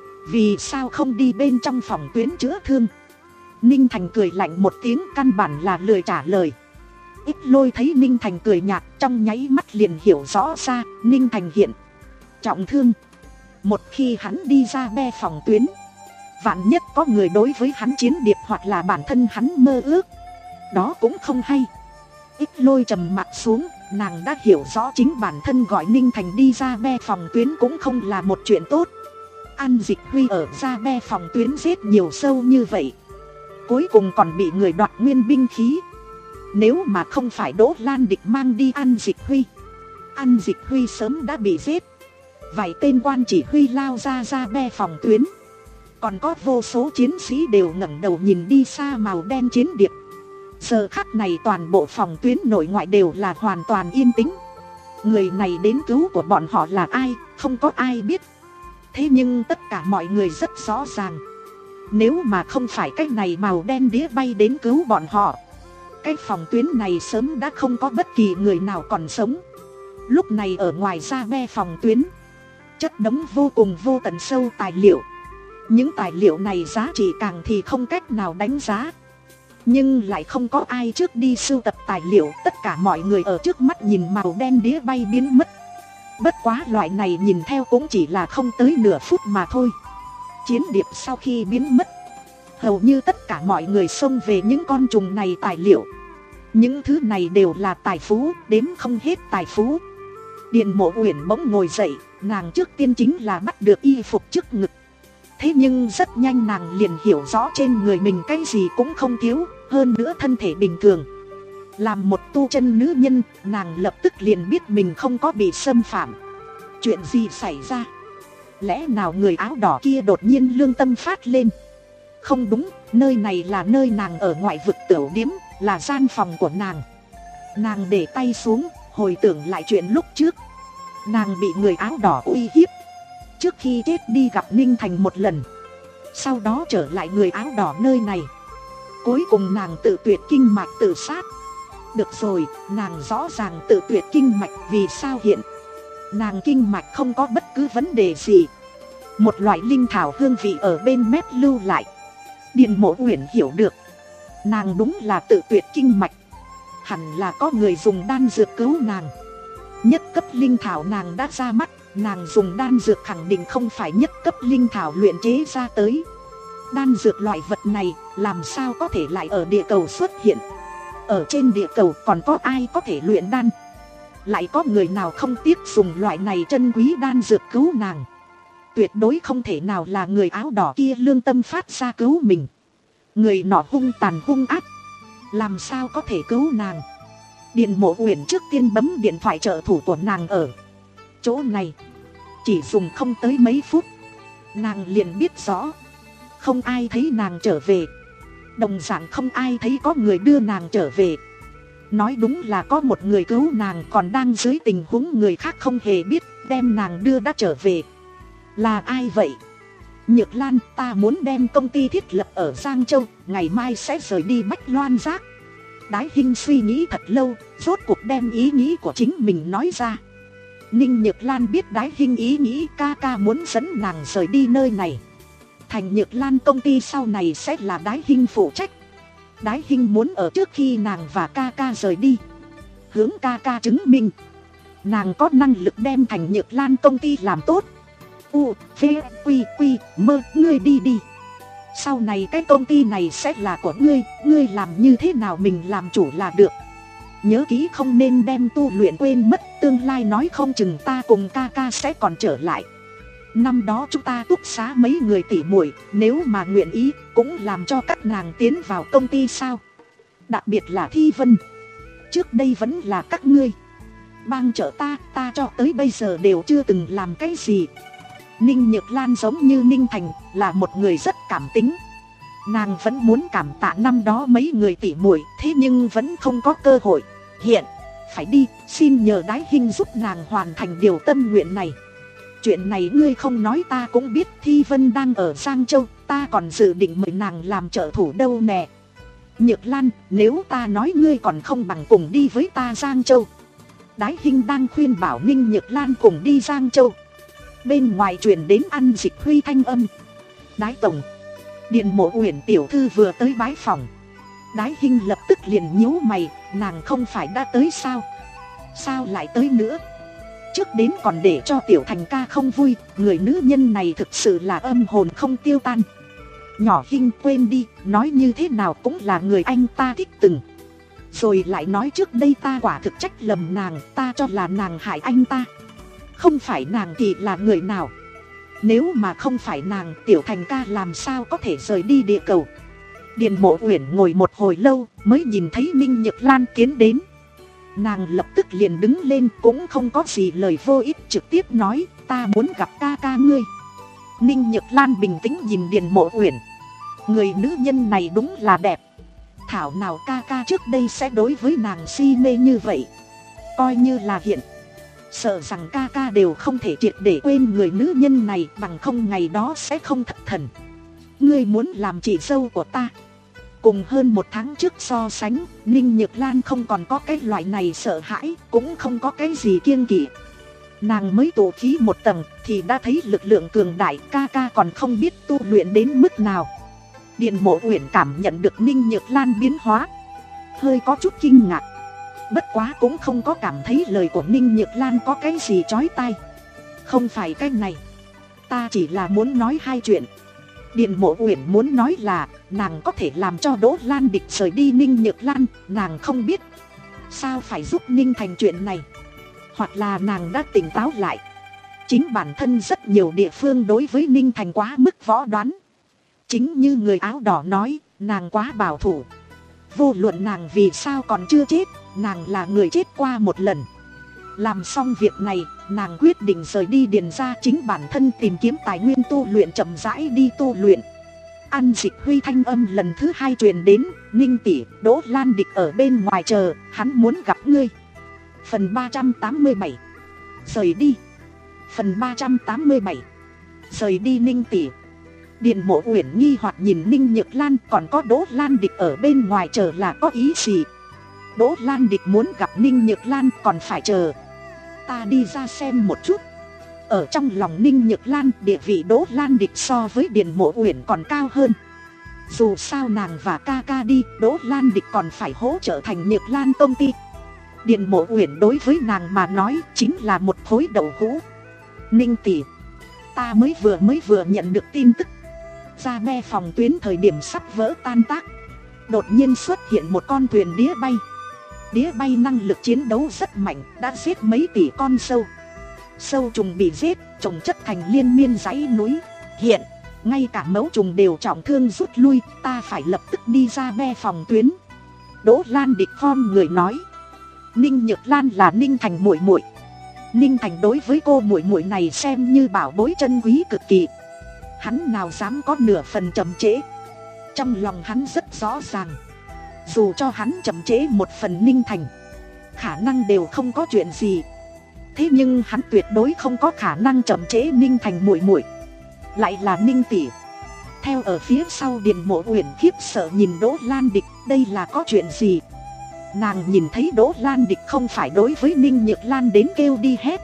vì sao không đi bên trong phòng tuyến chữa thương? Ninh Thành cười lạnh một tiếng, căn bản là lười trả lời. Ít Lôi thấy Ninh Thành cười nhạt, trong nháy mắt liền hiểu rõ ra Ninh Thành hiện trọng thương. Một khi hắn đi ra be phòng tuyến, vạn nhất có người đối với hắn chiến điệp hoặc là bản thân hắn mơ ước, đó cũng không hay. Ít Lôi trầm mặt xuống, nàng đã hiểu rõ chính bản thân gọi Ninh Thành đi ra be phòng tuyến cũng không là một chuyện tốt. An Dịch Huy ở ra be phòng tuyến giết nhiều sâu như vậy, cuối cùng còn bị người đoạt nguyên binh khí. Nếu mà không phải Đỗ Lan Địch mang đi An Dịch Huy, An Dịch Huy sớm đã bị giết. Vài tên quan chỉ huy lao ra ra be phòng tuyến, còn có vô số chiến sĩ đều ngẩng đầu nhìn đi xa màu đen chiến điệp. Giờ khắc này toàn bộ phòng tuyến nội ngoại đều là hoàn toàn yên tĩnh. Người này đến cứu của bọn họ là ai, không có ai biết. Thế nhưng tất cả mọi người rất rõ ràng, nếu mà không phải cái này màu đen đĩa bay đến cứu bọn họ, cái phòng tuyến này sớm đã không có bất kỳ người nào còn sống. Lúc này ở ngoài ra be phòng tuyến, chất đống vô cùng vô tận sâu tài liệu. Những tài liệu này giá trị càng thì không cách nào đánh giá, nhưng lại không có ai trước đi sưu tập tài liệu. Tất cả mọi người ở trước mắt nhìn màu đen đĩa bay biến mất. Bất quá loại này nhìn theo cũng chỉ là không tới nửa phút mà thôi. Chiến điệp sau khi biến mất, hầu như tất cả mọi người xông về những con trùng này tài liệu. Những thứ này đều là tài phú, đếm không hết tài phú. Điền Mộ Uyển bỗng ngồi dậy, nàng trước tiên chính là bắt được y phục trước ngực. Thế nhưng rất nhanh nàng liền hiểu rõ trên người mình cái gì cũng không thiếu, hơn nữa thân thể bình thường. Làm một tu chân nữ nhân, nàng lập tức liền biết mình không có bị xâm phạm. Chuyện gì xảy ra? Lẽ nào người áo đỏ kia đột nhiên lương tâm phát lên? Không đúng, nơi này là nơi nàng ở ngoại vực tửu điếm, là gian phòng của nàng. Nàng để tay xuống, hồi tưởng lại chuyện lúc trước. Nàng bị người áo đỏ uy hiếp, trước khi chết đi gặp Ninh Thành một lần, sau đó trở lại người áo đỏ nơi này. Cuối cùng nàng tự tuyệt kinh mạch tự sát. Được rồi, nàng rõ ràng tự tuyệt kinh mạch, vì sao hiện nàng kinh mạch không có bất cứ vấn đề gì. Một loại linh thảo hương vị ở bên mép lưu lại. Điền Mộ Uyển hiểu được, nàng đúng là tự tuyệt kinh mạch. Hẳn là có người dùng đan dược cứu nàng. Nhất cấp linh thảo nàng đã ra mắt, nàng dùng đan dược khẳng định không phải nhất cấp linh thảo luyện chế ra tới. Đan dược loại vật này làm sao có thể lại ở địa cầu xuất hiện? Ở trên địa cầu còn có ai có thể luyện đan? Lại có người nào không tiếc dùng loại này chân quý đan dược cứu nàng? Tuyệt đối không thể nào là người áo đỏ kia lương tâm phát ra cứu mình. Người nọ hung tàn hung ác, làm sao có thể cứu nàng? Điền Mộ Uyển trước tiên bấm điện thoại trợ thủ của nàng ở chỗ này. Chỉ dùng không tới mấy phút, nàng liền biết rõ không ai thấy nàng trở về, đồng dạng không ai thấy có người đưa nàng trở về. Nói đúng là có một người cứu nàng còn đang dưới tình huống người khác không hề biết đem nàng đưa đã trở về. Là ai vậy? Nhược Lan, ta muốn đem công ty thiết lập ở Giang Châu, ngày mai sẽ rời đi Bách Loan Giác. Đái Hinh suy nghĩ thật lâu, rốt cuộc đem ý nghĩ của chính mình nói ra. Ninh Nhược Lan biết Đái Hinh ý nghĩ ca ca muốn dẫn nàng rời đi nơi này. Thành Nhược Lan công ty sau này sẽ là Đái Hinh phụ trách. Đái Hinh muốn ở trước khi nàng và ca ca rời đi, hướng ca ca chứng minh nàng có năng lực đem Thành Nhược Lan công ty làm tốt. U, V, Quy, Quy, Mơ, ngươi đi đi. Sau này cái công ty này sẽ là của ngươi, ngươi làm như thế nào mình làm chủ là được. Nhớ kỹ không nên đem tu luyện quên mất, tương lai nói không chừng ta cùng ca ca sẽ còn trở lại. Năm đó chúng ta túc xá mấy người tỉ muội, nếu mà nguyện ý cũng làm cho các nàng tiến vào công ty sao. Đặc biệt là Thi Vân, trước đây vẫn là các ngươi bang trợ ta, ta cho tới bây giờ đều chưa từng làm cái gì. Ninh Nhược Lan giống như Ninh Thành, là một người rất cảm tính. Nàng vẫn muốn cảm tạ năm đó mấy người tỉ muội, thế nhưng vẫn không có cơ hội. Hiện phải đi, xin nhờ Đái Hinh giúp nàng hoàn thành điều tâm nguyện này. Chuyện này ngươi không nói ta cũng biết, Thi Vân đang ở Giang Châu, ta còn dự định mời nàng làm trợ thủ đâu nè. Nhược Lan, nếu ta nói ngươi còn không bằng cùng đi với ta Giang Châu. Đái Hinh đang khuyên bảo Ninh Nhược Lan cùng đi Giang Châu. Bên ngoài truyền đến Ăn Dịch Huy thanh âm. Đái tổng, Điền Mộ Uyển tiểu thư vừa tới bái phòng. Đái Hinh lập tức liền nhíu mày, nàng không phải đã tới sao? Sao lại tới nữa? Trước đến còn để cho Tiểu Thành ca không vui, người nữ nhân này thực sự là âm hồn không tiêu tan. Nhỏ Hinh quên đi, nói như thế nào cũng là người anh ta thích từng. Rồi lại nói trước đây ta quả thực trách lầm nàng, ta cho là nàng hại anh ta. Không phải nàng thì là người nào? Nếu mà không phải nàng, Tiểu Thành ca làm sao có thể rời đi địa cầu? Điền Mộ Uyển ngồi một hồi lâu mới nhìn thấy Ninh Nhược Lan tiến đến. Nàng lập tức liền đứng lên, cũng không có gì lời vô ích, trực tiếp nói ta muốn gặp ca ca ngươi. Ninh Nhược Lan bình tĩnh nhìn Điền Mộ Uyển. Người nữ nhân này đúng là đẹp. Thảo nào ca ca trước đây sẽ đối với nàng si mê như vậy. Coi như là hiện, sợ rằng ca ca đều không thể triệt để quên người nữ nhân này, bằng không ngày đó sẽ không thất thần. Ngươi muốn làm chị dâu của ta. Cùng hơn một tháng trước so sánh, Ninh Nhược Lan không còn có cái loại này sợ hãi, cũng không có cái gì kiêng kỵ. Nàng mới tụ khí một tầng thì đã thấy lực lượng cường đại, ca ca còn không biết tu luyện đến mức nào. Điền Mộ Uyển cảm nhận được Ninh Nhược Lan biến hóa, hơi có chút kinh ngạc. Bất quá cũng không có cảm thấy lời của Ninh Nhược Lan có cái gì chói tai. Không phải cái này, ta chỉ là muốn nói hai chuyện. Điền Mộ Uyển muốn nói là nàng có thể làm cho Đỗ Lan Địch rời đi Ninh Nhược Lan, nàng không biết sao phải giúp Ninh Thành chuyện này. Hoặc là nàng đã tỉnh táo lại. Chính bản thân rất nhiều địa phương đối với Ninh Thành quá mức võ đoán. Chính như người áo đỏ nói, nàng quá bảo thủ. Vô luận nàng vì sao còn chưa chết, nàng là người chết qua một lần. Làm xong việc này, nàng quyết định rời đi Điền ra, chính bản thân tìm kiếm tài nguyên tu luyện, chậm rãi đi tu luyện. Ăn Dịch Huy thanh âm lần thứ hai truyền đến. Ninh tỷ, Đỗ Lan Địch ở bên ngoài chờ, hắn muốn gặp ngươi. Phần ba trăm tám mươi bảy. Rời đi. Phần ba trăm tám mươi bảy. Rời đi Ninh tỷ. Điền Mộ Uyển nghi hoặc nhìn Ninh Nhược Lan, còn có Đỗ Lan Địch ở bên ngoài chờ là có ý gì? Đỗ Lan Địch muốn gặp Ninh Nhược Lan còn phải chờ. Ta đi ra xem một chút. Ở trong lòng Ninh Nhược Lan, địa vị Đỗ Lan Địch so với Điền Mộ Uyển còn cao hơn. Dù sao nàng và ca ca đi, Đỗ Lan Địch còn phải hỗ trợ Thành Nhược Lan công ty. Điền Mộ Uyển đối với nàng mà nói chính là một khối đậu hũ. Ninh tỷ, ta mới vừa mới vừa nhận được tin tức. Ra be phòng tuyến thời điểm sắp vỡ tan tác, đột nhiên xuất hiện một con thuyền đĩa bay. Đĩa bay năng lực chiến đấu rất mạnh, đã giết mấy tỷ con sâu. Sâu trùng bị giết, trồng chất thành liên miên dãy núi. Hiện, ngay cả mẫu trùng đều trọng thương rút lui, ta phải lập tức đi ra be phòng tuyến. Đỗ Lan Địch khom người nói. Ninh Nhược Lan là Ninh Thành muội muội. Ninh Thành đối với cô muội muội này xem như bảo bối chân quý cực kỳ. Hắn nào dám có nửa phần chậm trễ. Trong lòng hắn rất rõ ràng, dù cho hắn chậm trễ một phần Ninh Thành, khả năng đều không có chuyện gì. Thế nhưng hắn tuyệt đối không có khả năng chậm trễ Ninh Thành muội muội, lại là Ninh tỷ. Theo ở phía sau Điền Mộ Uyển khiếp sợ nhìn Đỗ Lan Địch, đây là có chuyện gì? Nàng nhìn thấy Đỗ Lan Địch không phải đối với Ninh Nhược Lan đến kêu đi hết,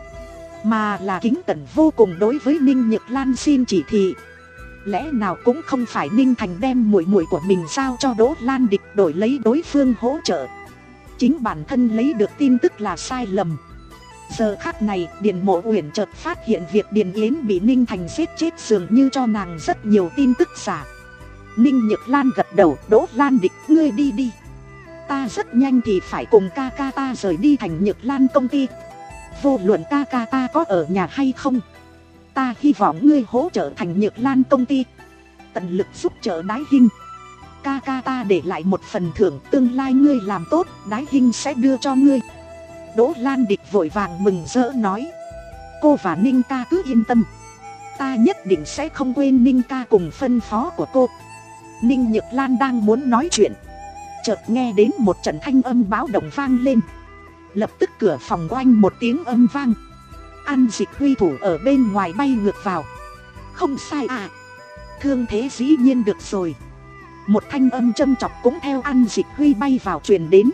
mà là kính cẩn vô cùng đối với Ninh Nhược Lan xin chỉ thị. Lẽ nào cũng không phải Ninh Thành đem muội muội của mình giao cho Đỗ Lan Địch đổi lấy đối phương hỗ trợ. Chính bản thân lấy được tin tức là sai lầm. Giờ khắc này Điền Mộ Uyển chợt phát hiện việc Điền Yến bị Ninh Thành giết chết dường như cho nàng rất nhiều tin tức giả. Ninh Nhược Lan gật đầu, Đỗ Lan Địch ngươi đi đi. Ta rất nhanh thì phải cùng ca ca ta rời đi Thành Nhược Lan công ty. Vô luận ca ca ta có ở nhà hay không, ta hy vọng ngươi hỗ trợ Thành Nhược Lan công ty, tận lực giúp trợ Đái Hinh. Ca ca ta để lại một phần thưởng, tương lai ngươi làm tốt, Đái Hinh sẽ đưa cho ngươi. Đỗ Lan Địch vội vàng mừng rỡ nói, cô và Ninh ca cứ yên tâm, ta nhất định sẽ không quên Ninh ca cùng phân phó của cô. Ninh Nhược Lan đang muốn nói chuyện, chợt nghe đến một trận thanh âm báo động vang lên. Lập tức cửa phòng oanh một tiếng âm vang. An Dịch Huy thủ ở bên ngoài bay ngược vào. Không sai à, thương thế dĩ nhiên được rồi. Một thanh âm châm chọc cũng theo An Dịch Huy bay vào truyền đến.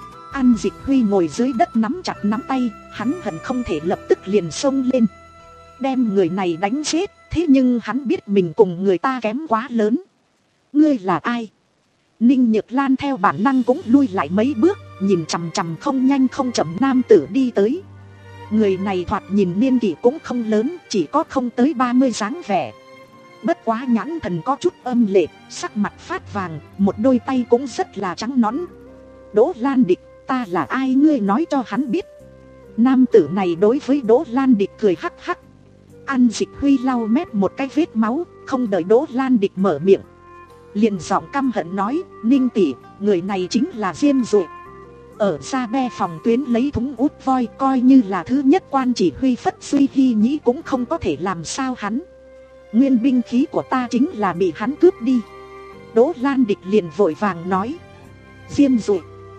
An Dịch Huy ngồi dưới đất nắm chặt nắm tay, hắn hận không thể lập tức liền xông lên đem người này đánh chết. Thế nhưng hắn biết mình cùng người ta kém quá lớn. Ngươi là ai? Ninh Nhược Lan theo bản năng cũng lui lại mấy bước, nhìn chằm chằm không nhanh không chậm nam tử đi tới. Người này thoạt nhìn niên kỷ cũng không lớn, chỉ có không tới ba mươi dáng vẻ. Bất quá nhãn thần có chút âm lệ, sắc mặt phát vàng, một đôi tay cũng rất là trắng nõn. Đỗ Lan Địch, ta là ai ngươi nói cho hắn biết. Nam tử này đối với Đỗ Lan Địch cười hắc hắc. An Dịch Huy lau mép một cái vết máu, không đợi Đỗ Lan Địch mở miệng, liền giọng căm hận nói, Ninh tỷ, người này chính là Diêm Dụ. Ở Gia Be phòng tuyến lấy thúng út voi, coi như là thứ nhất quan chỉ huy Phất Suy Hy Nhĩ cũng không có thể làm sao hắn. Nguyên binh khí của ta chính là bị hắn cướp đi. Đỗ Lan Địch liền vội vàng nói, Diêm Dụ.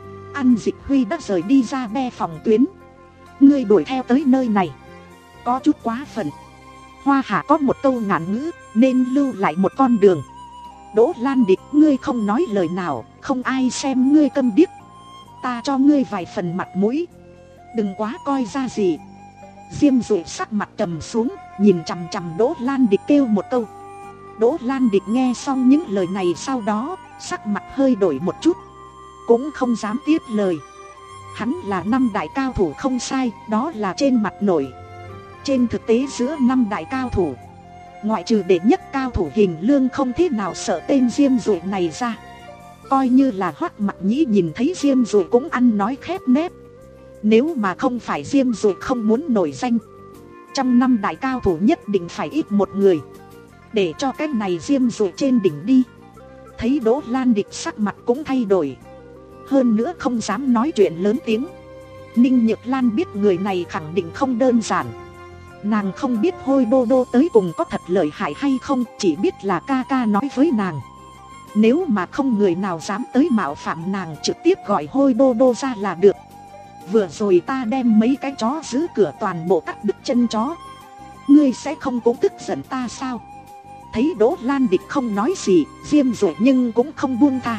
An Dịch Huy đã rời đi Gia Be phòng tuyến, ngươi đuổi theo tới nơi này có chút quá phận. Hoa Hạ có một câu ngạn ngữ, nên lưu lại một con đường. Đỗ Lan Địch, ngươi không nói lời nào, không ai xem ngươi câm điếc. Ta cho ngươi vài phần mặt mũi, đừng quá coi ra gì. Diêm Dụ sắc mặt trầm xuống, nhìn chằm chằm Đỗ Lan Địch kêu một câu. Đỗ Lan Địch nghe xong những lời này sau đó, sắc mặt hơi đổi một chút, cũng không dám tiếp lời. Hắn là năm đại cao thủ không sai, đó là trên mặt nổi. Trên thực tế giữa năm đại cao thủ, ngoại trừ đệ nhất cao thủ Hình Lương không thế nào sợ tên Diêm Dụ này ra. Coi như là Hoắc Mặc Nhĩ nhìn thấy Diêm Dụ cũng ăn nói khép nép. Nếu mà không phải Diêm Dụ không muốn nổi danh, trong năm đại cao thủ nhất định phải ít một người, để cho cái này Diêm Dụ trên đỉnh đi. Thấy Đỗ Lan Địch sắc mặt cũng thay đổi, hơn nữa không dám nói chuyện lớn tiếng. Ninh Nhược Lan biết người này khẳng định không đơn giản. Nàng không biết Hôi Đô Đô tới cùng có thật lợi hại hay không, chỉ biết là ca ca nói với nàng, nếu mà không người nào dám tới mạo phạm nàng, trực tiếp gọi Hôi Đô Đô ra là được. Vừa rồi ta đem mấy cái chó giữ cửa toàn bộ cắt đứt chân chó, ngươi sẽ không cũng tức giận ta sao? Thấy Đỗ Lan Địch không nói gì, Diêm Dụ nhưng cũng không buông tha,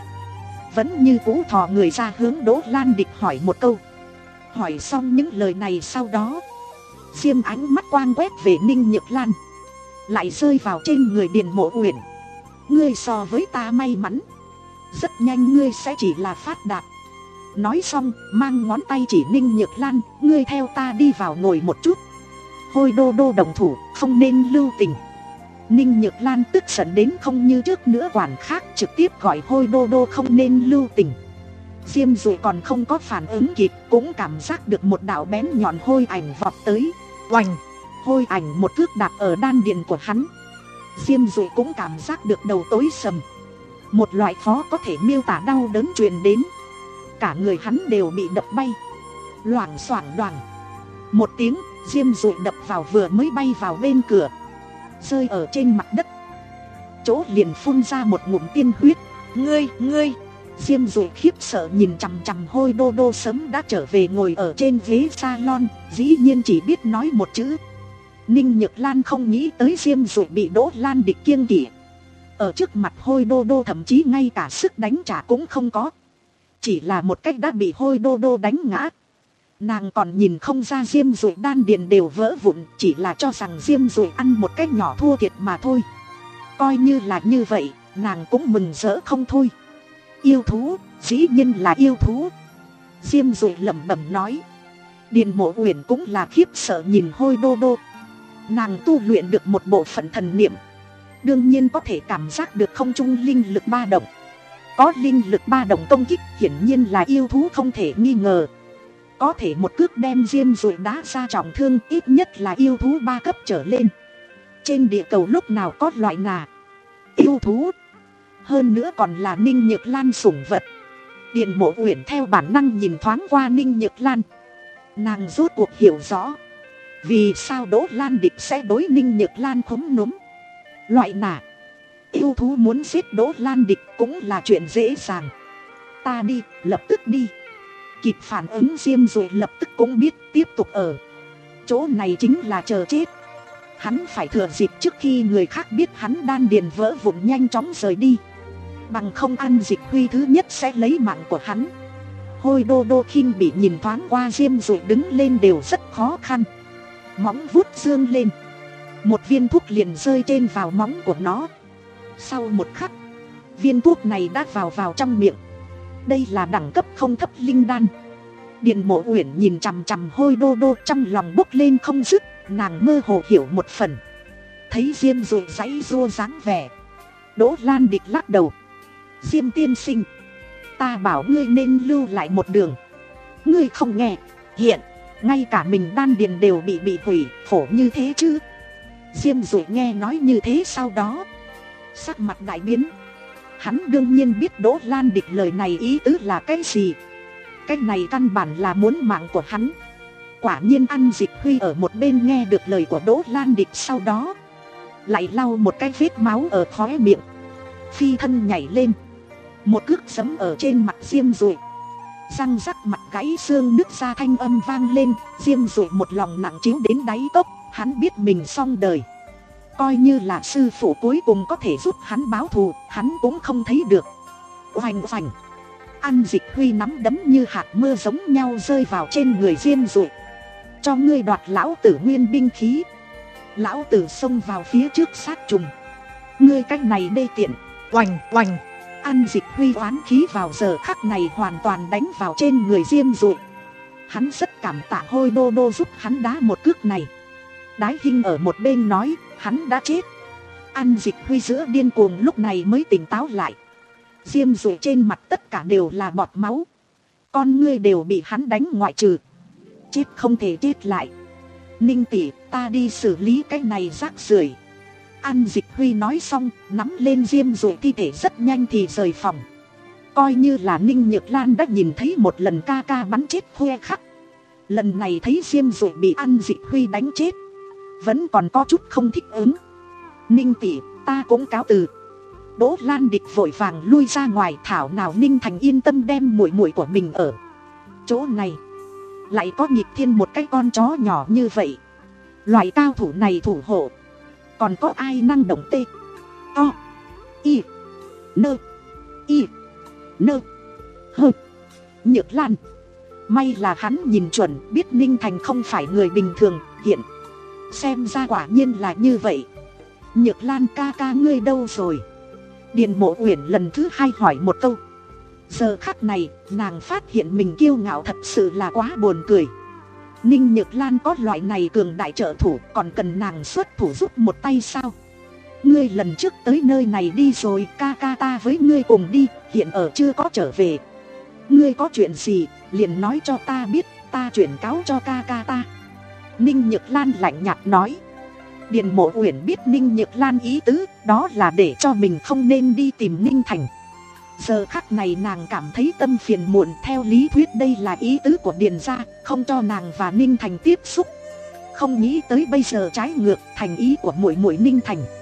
vẫn như cũ thò người ra hướng Đỗ Lan Địch hỏi một câu. Hỏi xong những lời này sau đó, Diêm ánh mắt quang quét về Ninh Nhược Lan, lại rơi vào trên người Điền Mộ Uyển. Ngươi so với ta may mắn, rất nhanh ngươi sẽ chỉ là phát đạt. Nói xong mang ngón tay chỉ Ninh Nhược Lan, ngươi theo ta đi vào ngồi một chút. Hôi Đô Đô đồng thủ, không nên lưu tình. Ninh Nhược Lan tức giận đến không như trước nữa quản khác, trực tiếp gọi Hôi Đô Đô không nên lưu tình. Diêm Dụ còn không có phản ứng kịp, cũng cảm giác được một đạo bén nhọn hôi ảnh vọt tới. Oành! Hôi ảnh một cước đạp ở đan điền của hắn. Diêm Dụ cũng cảm giác được đầu tối sầm, một loại khó có thể miêu tả đau đớn truyền đến. Cả người hắn đều bị đập bay, loảng xoảng đoảng. Một tiếng, Diêm Dụ đập vào vừa mới bay vào bên cửa, rơi ở trên mặt đất. chỗ liền phun ra một ngụm tiên huyết. Ngươi, ngươi. Diêm Dụy khiếp sợ nhìn chằm chằm Hôi Đô Đô sớm đã trở về ngồi ở trên ghế salon, dĩ nhiên chỉ biết nói một chữ. Ninh Nhược Lan không nghĩ tới Diêm Dụy bị Đỗ Lan Địch kiêng kỵ. Ở trước mặt Hôi Đô Đô thậm chí ngay cả sức đánh trả cũng không có. Chỉ là một cách đã bị Hôi Đô Đô đánh ngã. Nàng còn nhìn không ra Diêm Dụy đan điền đều vỡ vụn, chỉ là cho rằng Diêm Dụy ăn một cách nhỏ thua thiệt mà thôi. Coi như là như vậy, nàng cũng mừng rỡ không thôi. Yêu thú, dĩ nhiên là yêu thú. Diêm Dụy lẩm bẩm nói. Điền Mộ Uyển cũng là khiếp sợ nhìn Hôi Đô Đô. Nàng tu luyện được một bộ phận thần niệm, đương nhiên có thể cảm giác được không trung linh lực ba động. Có linh lực ba động công kích, hiển nhiên là yêu thú không thể nghi ngờ. Có thể một cước đem Diêm Dụy đá ra trọng thương, ít nhất là yêu thú ba cấp trở lên. Trên địa cầu lúc nào có loại nà yêu thú, hơn nữa còn là Ninh Nhược Lan sủng vật. Điền Mộ Uyển theo bản năng nhìn thoáng qua Ninh Nhược Lan. Nàng rốt cuộc hiểu rõ vì sao Đỗ Lan Địch sẽ đối Ninh Nhược Lan khúm núm. Loại nà yêu thú muốn giết Đỗ Lan Địch cũng là chuyện dễ dàng. Ta đi, lập tức đi. Kịp phản ứng Diêm Dụy lập tức cũng biết tiếp tục ở chỗ này chính là chờ chết. Hắn phải thừa dịp trước khi người khác biết hắn đan điền vỡ vụn nhanh chóng rời đi. Bằng không An Dịch Huy thứ nhất sẽ lấy mạng của hắn. Hôi Đô Đô khinh bị nhìn thoáng qua Diêm Dụy đứng lên đều rất khó khăn. Móng vuốt dương lên, một viên thuốc liền rơi trên vào móng của nó. Sau một khắc, viên thuốc này đã vào vào trong miệng. Đây là đẳng cấp không thấp linh đan. Điền Mộ Uyển nhìn chằm chằm Hôi Đô Đô, trong lòng bốc lên không dứt. Nàng mơ hồ hiểu một phần. Thấy Diêm Dụy giãy giụa dáng vẻ, Đỗ Lan Địch lắc đầu. Diêm tiên sinh, ta bảo ngươi nên lưu lại một đường, ngươi không nghe. Hiện ngay cả mình đan điền đều bị bị hủy, khổ như thế chứ. Diêm Dụy nghe nói như thế sau đó sắc mặt đại biến. Hắn đương nhiên biết Đỗ Lan Địch lời này ý tứ là cái gì. Cái này căn bản là muốn mạng của hắn. Quả nhiên An Dịch Huy ở một bên nghe được lời của Đỗ Lan Địch, sau đó lại lau một cái vết máu ở khóe miệng, phi thân nhảy lên, một cước giẫm ở trên mặt Diêm Dụy. Răng rắc, mặt gãy xương nứt ra thanh âm vang lên. Diêm Dụy một lòng nặng chiếu đến đáy cốc. Hắn biết mình xong đời. Coi như là sư phụ cuối cùng có thể giúp hắn báo thù, hắn cũng không thấy được. Oành oành, An Dịch Huy nắm đấm như hạt mưa giống nhau rơi vào trên người Diêm Dụy. Cho ngươi đoạt lão tử nguyên binh khí. Lão tử xông vào phía trước sát trùng. Ngươi cách này đê tiện. Oành oành, An Dịch Huy oán khí vào giờ khắc này hoàn toàn đánh vào trên người Diêm Dụy. Hắn rất cảm tạ Hôi Đô Đô giúp hắn đá một cước này. Đái Hinh ở một bên nói hắn đã chết. An Dịch Huy giữa điên cuồng lúc này mới tỉnh táo lại. Diêm Dụy trên mặt tất cả đều là bọt máu, con ngươi đều bị hắn đánh ngoại trừ. Chết không thể chết lại. Ninh tỷ, ta đi xử lý cái này rác rưởi. An Dịch Huy nói xong, nắm lên Diêm Dụy thi thể rất nhanh thì rời phòng. Coi như là Ninh Nhược Lan đã nhìn thấy một lần ca ca bắn chết khoe khắc. Lần này thấy Diêm Dụy bị An Dịch Huy đánh chết, vẫn còn có chút không thích ứng. Ninh tỷ, ta cũng cáo từ. Đỗ Lan Địch vội vàng lui ra ngoài, thảo nào Ninh Thành yên tâm đem muội muội của mình ở chỗ này. Lại có nghịch thiên một cái con chó nhỏ như vậy. Loại cao thủ này thủ hộ, còn có ai năng động tê o y nơ y nơ hơ. Nhược Lan, may là hắn nhìn chuẩn biết Ninh Thành không phải người bình thường. Hiện xem ra quả nhiên là như vậy. Nhược Lan ca ca ngươi đâu rồi? Điền Mộ Uyển lần thứ hai hỏi một câu. Giờ khắc này nàng phát hiện mình kiêu ngạo thật sự là quá buồn cười. Ninh Nhược Lan có loại này cường đại trợ thủ, còn cần nàng xuất thủ giúp một tay sao? Ngươi lần trước tới nơi này đi rồi, ca ca ta với ngươi cùng đi, hiện ở chưa có trở về. Ngươi có chuyện gì liền nói cho ta biết, ta chuyển cáo cho ca ca ta. Ninh Nhược Lan lạnh nhạt nói. Điền Mộ Uyển biết Ninh Nhược Lan ý tứ, đó là để cho mình không nên đi tìm Ninh Thành. Giờ khắc này nàng cảm thấy tâm phiền muộn. Theo lý thuyết đây là ý tứ của Điền gia, không cho nàng và Ninh Thành tiếp xúc. Không nghĩ tới bây giờ trái ngược thành ý của muội muội Ninh Thành.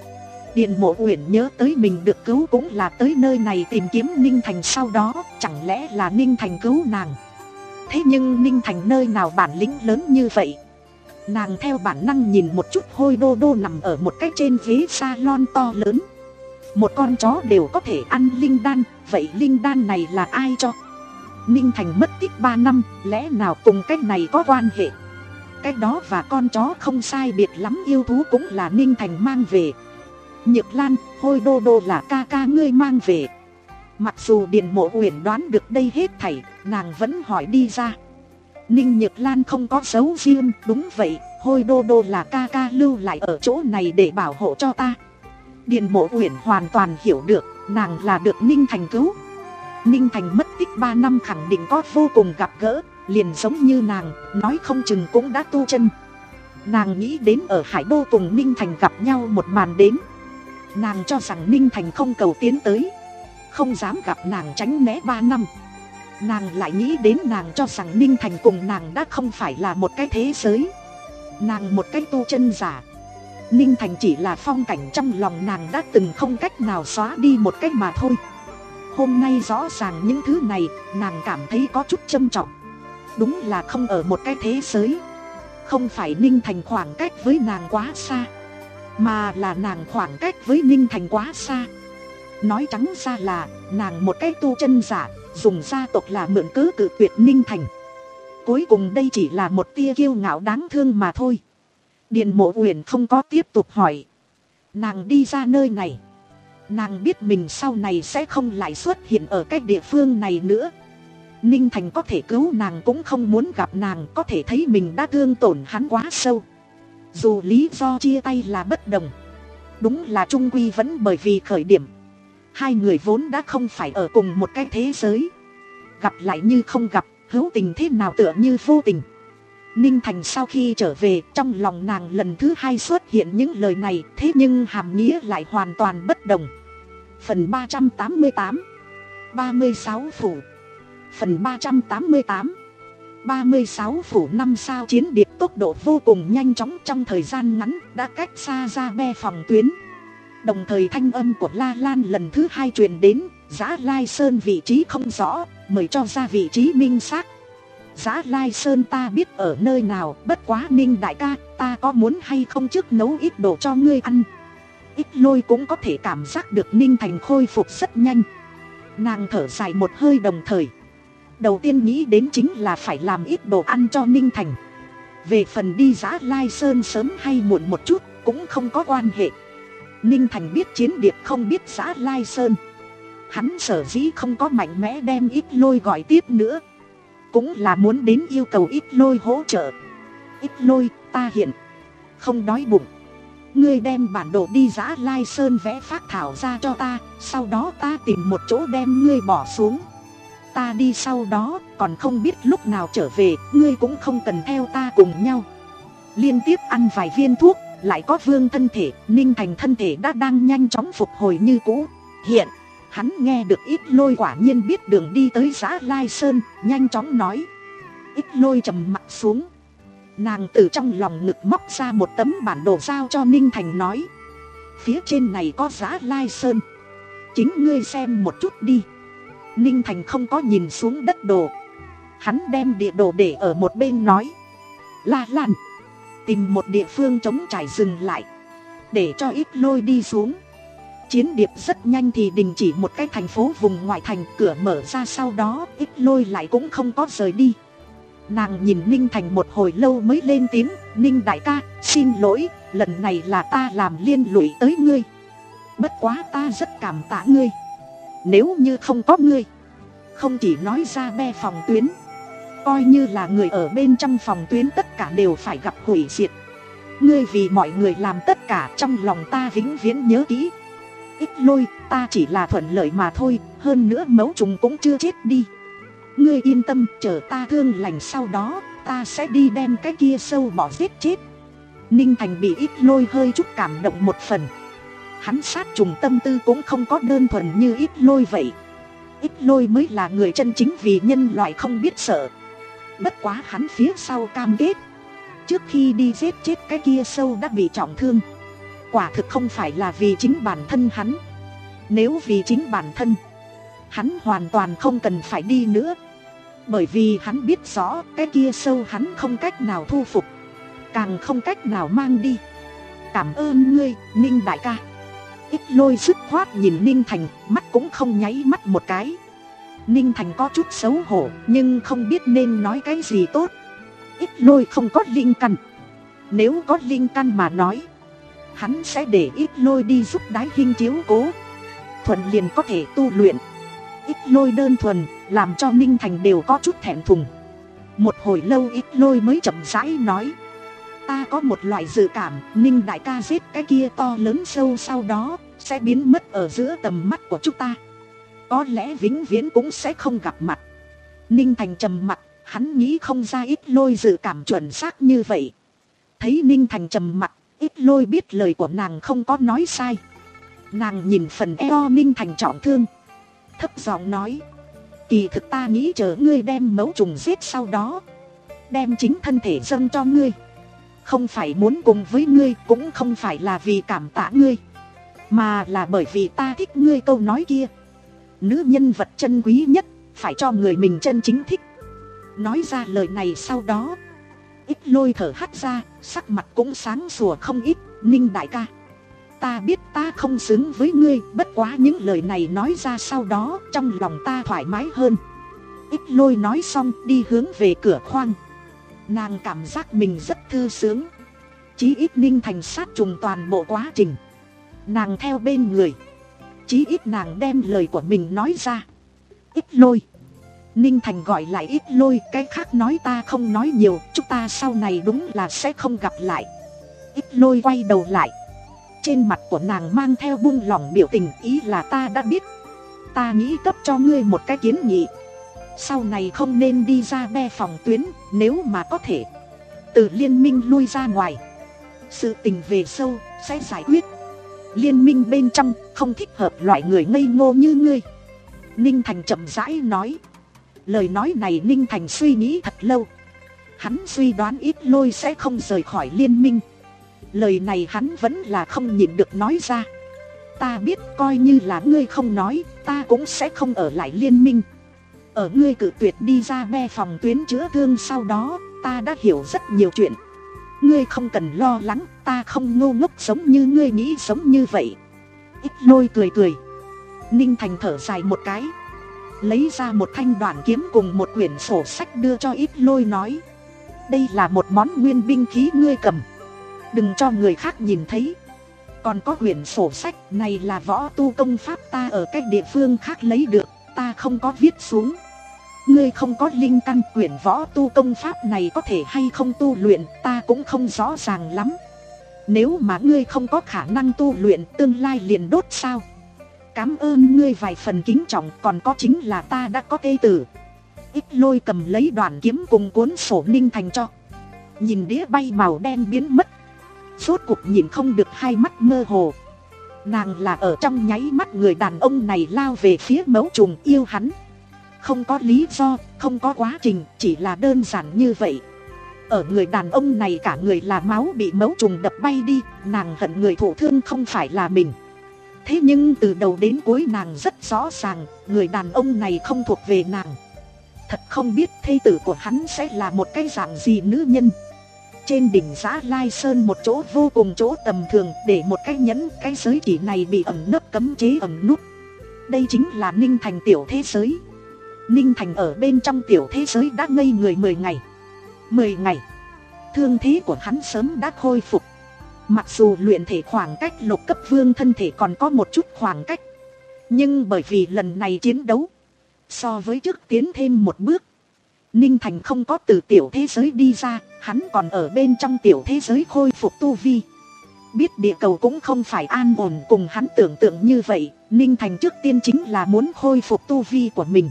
Điền Mộ Uyển nhớ tới mình được cứu cũng là tới nơi này tìm kiếm Ninh Thành, sau đó chẳng lẽ là Ninh Thành cứu nàng. Thế nhưng Ninh Thành nơi nào bản lĩnh lớn như vậy. Nàng theo bản năng nhìn một chút Hôi Đô Đô nằm ở một cái trên ghế salon to lớn. Một con chó đều có thể ăn linh đan, vậy linh đan này là ai cho? Ninh Thành mất tích ba năm, lẽ nào cùng cái này có quan hệ? Cái đó và con chó không sai biệt lắm, yêu thú cũng là Ninh Thành mang về. Nhược Lan, Hôi Đô Đô là ca ca ngươi mang về. Mặc dù Điền Mộ Uyển đoán được đây hết thảy, nàng vẫn hỏi đi ra. Ninh Nhược Lan không có giấu riêng, đúng vậy, Hôi Đô Đô là ca ca lưu lại ở chỗ này để bảo hộ cho ta. Điền Mộ Uyển hoàn toàn hiểu được, nàng là được Ninh Thành cứu. Ninh Thành mất tích ba năm khẳng định có vô cùng gặp gỡ, liền giống như nàng, nói không chừng cũng đã tu chân. Nàng nghĩ đến ở Hải Đô cùng Ninh Thành gặp nhau một màn đến. Nàng cho rằng Ninh Thành không cầu tiến tới, không dám gặp nàng tránh né ba năm. Nàng lại nghĩ đến nàng cho rằng Ninh Thành cùng nàng đã không phải là một cái thế giới. Nàng một cái tu chân giả, Ninh Thành chỉ là phong cảnh trong lòng nàng đã từng không cách nào xóa đi một cách mà thôi. Hôm nay rõ ràng những thứ này, nàng cảm thấy có chút trâm trọng. Đúng là không ở một cái thế giới. Không phải Ninh Thành khoảng cách với nàng quá xa, mà là nàng khoảng cách với Ninh Thành quá xa. Nói trắng ra là, nàng một cái tu chân giả, dùng gia tộc là mượn cớ cự tuyệt Ninh Thành. Cuối cùng đây chỉ là một tia kiêu ngạo đáng thương mà thôi. Điền Mộ Uyển không có tiếp tục hỏi. Nàng đi ra nơi này, nàng biết mình sau này sẽ không lại xuất hiện ở cái địa phương này nữa. Ninh Thành có thể cứu nàng cũng không muốn gặp nàng, có thể thấy mình đã thương tổn hắn quá sâu. Dù lý do chia tay là bất đồng, đúng là chung quy vẫn bởi vì khởi điểm hai người vốn đã không phải ở cùng một cái thế giới. Gặp lại như không gặp, hữu tình thế nào tựa như vô tình. Ninh Thành sau khi trở về, trong lòng nàng lần thứ hai xuất hiện những lời này, thế nhưng hàm nghĩa lại hoàn toàn bất đồng. Phần ba trăm tám mươi tám, ba mươi sáu phủ. Phần ba trăm tám mươi tám, ba mươi sáu phủ. Năm sao chiến điệp tốc độ vô cùng nhanh chóng, trong thời gian ngắn đã cách xa ra be phòng tuyến. Đồng thời thanh âm của La Lan lần thứ hai truyền đến, Giã Lai Sơn vị trí không rõ, mời cho ra vị trí minh xác. Giã Lai Sơn ta biết ở nơi nào, bất quá Ninh đại ca, ta có muốn hay không trước nấu ít đồ cho ngươi ăn. Ít Lôi cũng có thể cảm giác được Ninh Thành khôi phục rất nhanh. Nàng thở dài một hơi, đồng thời đầu tiên nghĩ đến chính là phải làm ít đồ ăn cho Ninh Thành. Về phần đi Giã Lai Sơn sớm hay muộn một chút cũng không có quan hệ. Ninh Thành biết chiến điệp không biết Giã Lai Sơn. Hắn sở dĩ không có mạnh mẽ đem Ít Lôi gọi tiếp nữa, cũng là muốn đến yêu cầu Ít Lôi hỗ trợ. Ít Lôi, ta hiện không đói bụng, ngươi đem bản đồ đi Giã Lai Sơn vẽ phác thảo ra cho ta, sau đó ta tìm một chỗ đem ngươi bỏ xuống. Ta đi sau đó, còn không biết lúc nào trở về, ngươi cũng không cần theo ta cùng nhau. Liên tiếp ăn vài viên thuốc, lại có vương thân thể, Ninh Thành thân thể đã đang nhanh chóng phục hồi như cũ. Hiện, hắn nghe được Ít Lôi quả nhiên biết đường đi tới Giã Lai Sơn, nhanh chóng nói. Ít Lôi trầm mặt xuống. Nàng từ trong lòng ngực móc ra một tấm bản đồ giao cho Ninh Thành, nói. Phía trên này có Giã Lai Sơn, chính ngươi xem một chút đi. Ninh Thành không có nhìn xuống đất đồ, hắn đem địa đồ để ở một bên, nói. La Lan, tìm một địa phương trống trải dừng lại, để cho Ít Lôi đi xuống. Chiến điệp rất nhanh thì đình chỉ một cái thành phố vùng ngoại thành, cửa mở ra, sau đó Ít Lôi lại cũng không có rời đi. Nàng nhìn Ninh Thành một hồi lâu mới lên tiếng. Ninh đại ca, xin lỗi, lần này là ta làm liên lụy tới ngươi. Bất quá ta rất cảm tạ ngươi. Nếu như không có ngươi, không chỉ nói ra be phòng tuyến, coi như là người ở bên trong phòng tuyến tất cả đều phải gặp hủy diệt. Ngươi vì mọi người làm tất cả, trong lòng ta vĩnh viễn nhớ kỹ. Ít Lôi, ta chỉ là thuận lợi mà thôi, hơn nữa mấu trùng cũng chưa chết đi. Ngươi yên tâm, chờ ta thương lành sau đó, ta sẽ đi đem cái kia sâu bỏ giết chết. Ninh Thành bị Ít Lôi hơi chút cảm động một phần. Hắn sát trùng tâm tư cũng không có đơn thuần như Ít Lôi vậy. Ít Lôi mới là người chân chính vì nhân loại không biết sợ. Bất quá hắn phía sau cam kết, trước khi đi giết chết cái kia sâu đã bị trọng thương. quả thực không phải là vì chính bản thân hắn. Nếu vì chính bản thân, hắn hoàn toàn không cần phải đi nữa. Bởi vì hắn biết rõ cái kia sâu hắn không cách nào thu phục, càng không cách nào mang đi. Cảm ơn ngươi, Ninh đại ca. Ít Lôi dứt khoát nhìn Ninh Thành, mắt cũng không nháy mắt một cái. Ninh Thành có chút xấu hổ, nhưng không biết nên nói cái gì tốt. Ít Lôi không có linh căn. Nếu có linh căn mà nói, hắn sẽ để Ít Lôi đi giúp Đái Hinh chiếu cố, thuận liền có thể tu luyện. Ít Lôi đơn thuần, làm cho Ninh Thành đều có chút thẹn thùng. Một hồi lâu Ít Lôi mới chậm rãi nói: ta có một loại dự cảm, Ninh đại ca giết cái kia to lớn sâu sau đó sẽ biến mất ở giữa tầm mắt của chúng ta, có lẽ vĩnh viễn cũng sẽ không gặp mặt. Ninh Thành trầm mặc, hắn nghĩ không ra Ít Lôi dự cảm chuẩn xác như vậy. Thấy Ninh Thành trầm mặc, Ít Lôi biết lời của nàng không có nói sai. Nàng nhìn phần eo Ninh Thành trọng thương, thấp giọng nói: kỳ thực ta nghĩ chờ ngươi đem mẫu trùng giết sau đó, đem chính thân thể dâng cho ngươi. Không phải muốn cùng với ngươi, cũng không phải là vì cảm tạ ngươi, mà là bởi vì ta thích ngươi câu nói kia: nữ nhân vật chân quý nhất phải cho người mình chân chính thích. Nói ra lời này sau đó, Ít Lôi thở hắt ra, sắc mặt cũng sáng sủa không ít. Ninh đại ca, ta biết ta không xứng với ngươi, bất quá những lời này nói ra sau đó trong lòng ta thoải mái hơn. Ít Lôi nói xong đi hướng về cửa khoang. Nàng cảm giác mình rất thư sướng. Chí ít Ninh Thành sát trùng toàn bộ quá trình, nàng theo bên người. Chí ít nàng đem lời của mình nói ra. Ít Lôi. Ninh Thành gọi lại Ít Lôi, cái khác nói ta không nói nhiều, chúng ta sau này đúng là sẽ không gặp lại. Ít Lôi quay đầu lại, trên mặt của nàng mang theo buông lỏng biểu tình, ý là ta đã biết. Ta nghĩ cấp cho ngươi một cái kiến nghị, sau này không nên đi ra be phòng tuyến, nếu mà có thể từ liên minh lui ra ngoài. Sự tình về sâu sẽ giải quyết. Liên minh bên trong không thích hợp loại người ngây ngô như ngươi. Ninh Thành chậm rãi nói. Lời nói này Ninh Thành suy nghĩ thật lâu. Hắn suy đoán Ít Lôi sẽ không rời khỏi liên minh. Lời này hắn vẫn là không nhịn được nói ra. Ta biết coi như là ngươi không nói, ta cũng sẽ không ở lại liên minh. Ở ngươi cự tuyệt đi ra be phòng tuyến chữa thương sau đó, ta đã hiểu rất nhiều chuyện. Ngươi không cần lo lắng, ta không ngu ngốc sống như ngươi nghĩ sống như vậy. Ít Lôi cười cười. Ninh Thành thở dài một cái, lấy ra một thanh đoạn kiếm cùng một quyển sổ sách đưa cho Ít Lôi, nói: đây là một món nguyên binh khí, ngươi cầm, đừng cho người khác nhìn thấy. Còn có quyển sổ sách này là võ tu công pháp ta ở cách địa phương khác lấy được, ta không có viết xuống. Ngươi không có linh căn, quyển võ tu công pháp này có thể hay không tu luyện ta cũng không rõ ràng lắm. Nếu mà ngươi không có khả năng tu luyện, tương lai liền đốt sao? Cảm ơn ngươi vài phần kính trọng, còn có chính là ta đã có thê tử. Ít Lôi cầm lấy đoạn kiếm cùng cuốn sổ Ninh Thành cho. Nhìn đĩa bay màu đen biến mất, rốt cuộc nhìn không được, hai mắt mơ hồ. Nàng là ở trong nháy mắt người đàn ông này lao về phía mẫu trùng, yêu hắn. Không có lý do, không có quá trình, chỉ là đơn giản như vậy. Ở người đàn ông này cả người là máu bị mẫu trùng đập bay đi, nàng hận người thổ thương không phải là mình. Thế nhưng từ đầu đến cuối nàng rất rõ ràng, người đàn ông này không thuộc về nàng. Thật không biết thê tử của hắn sẽ là một cái dạng gì nữ nhân. Trên đỉnh Giã Lai Sơn một chỗ vô cùng chỗ tầm thường, để một cái nhẫn, cái giới chỉ này bị ẩn nấp cấm chế ẩn nút. Đây chính là Ninh Thành tiểu thế giới. Ninh Thành ở bên trong tiểu thế giới đã ngây người mười ngày. Mười ngày, thương thế của hắn sớm đã khôi phục. Mặc dù luyện thể khoảng cách lục cấp vương thân thể còn có một chút khoảng cách, nhưng bởi vì lần này chiến đấu, so với trước tiến thêm một bước. Ninh Thành không có từ tiểu thế giới đi ra, hắn còn ở bên trong tiểu thế giới khôi phục tu vi. Biết địa cầu cũng không phải an ổn cùng hắn tưởng tượng như vậy, Ninh Thành trước tiên chính là muốn khôi phục tu vi của mình.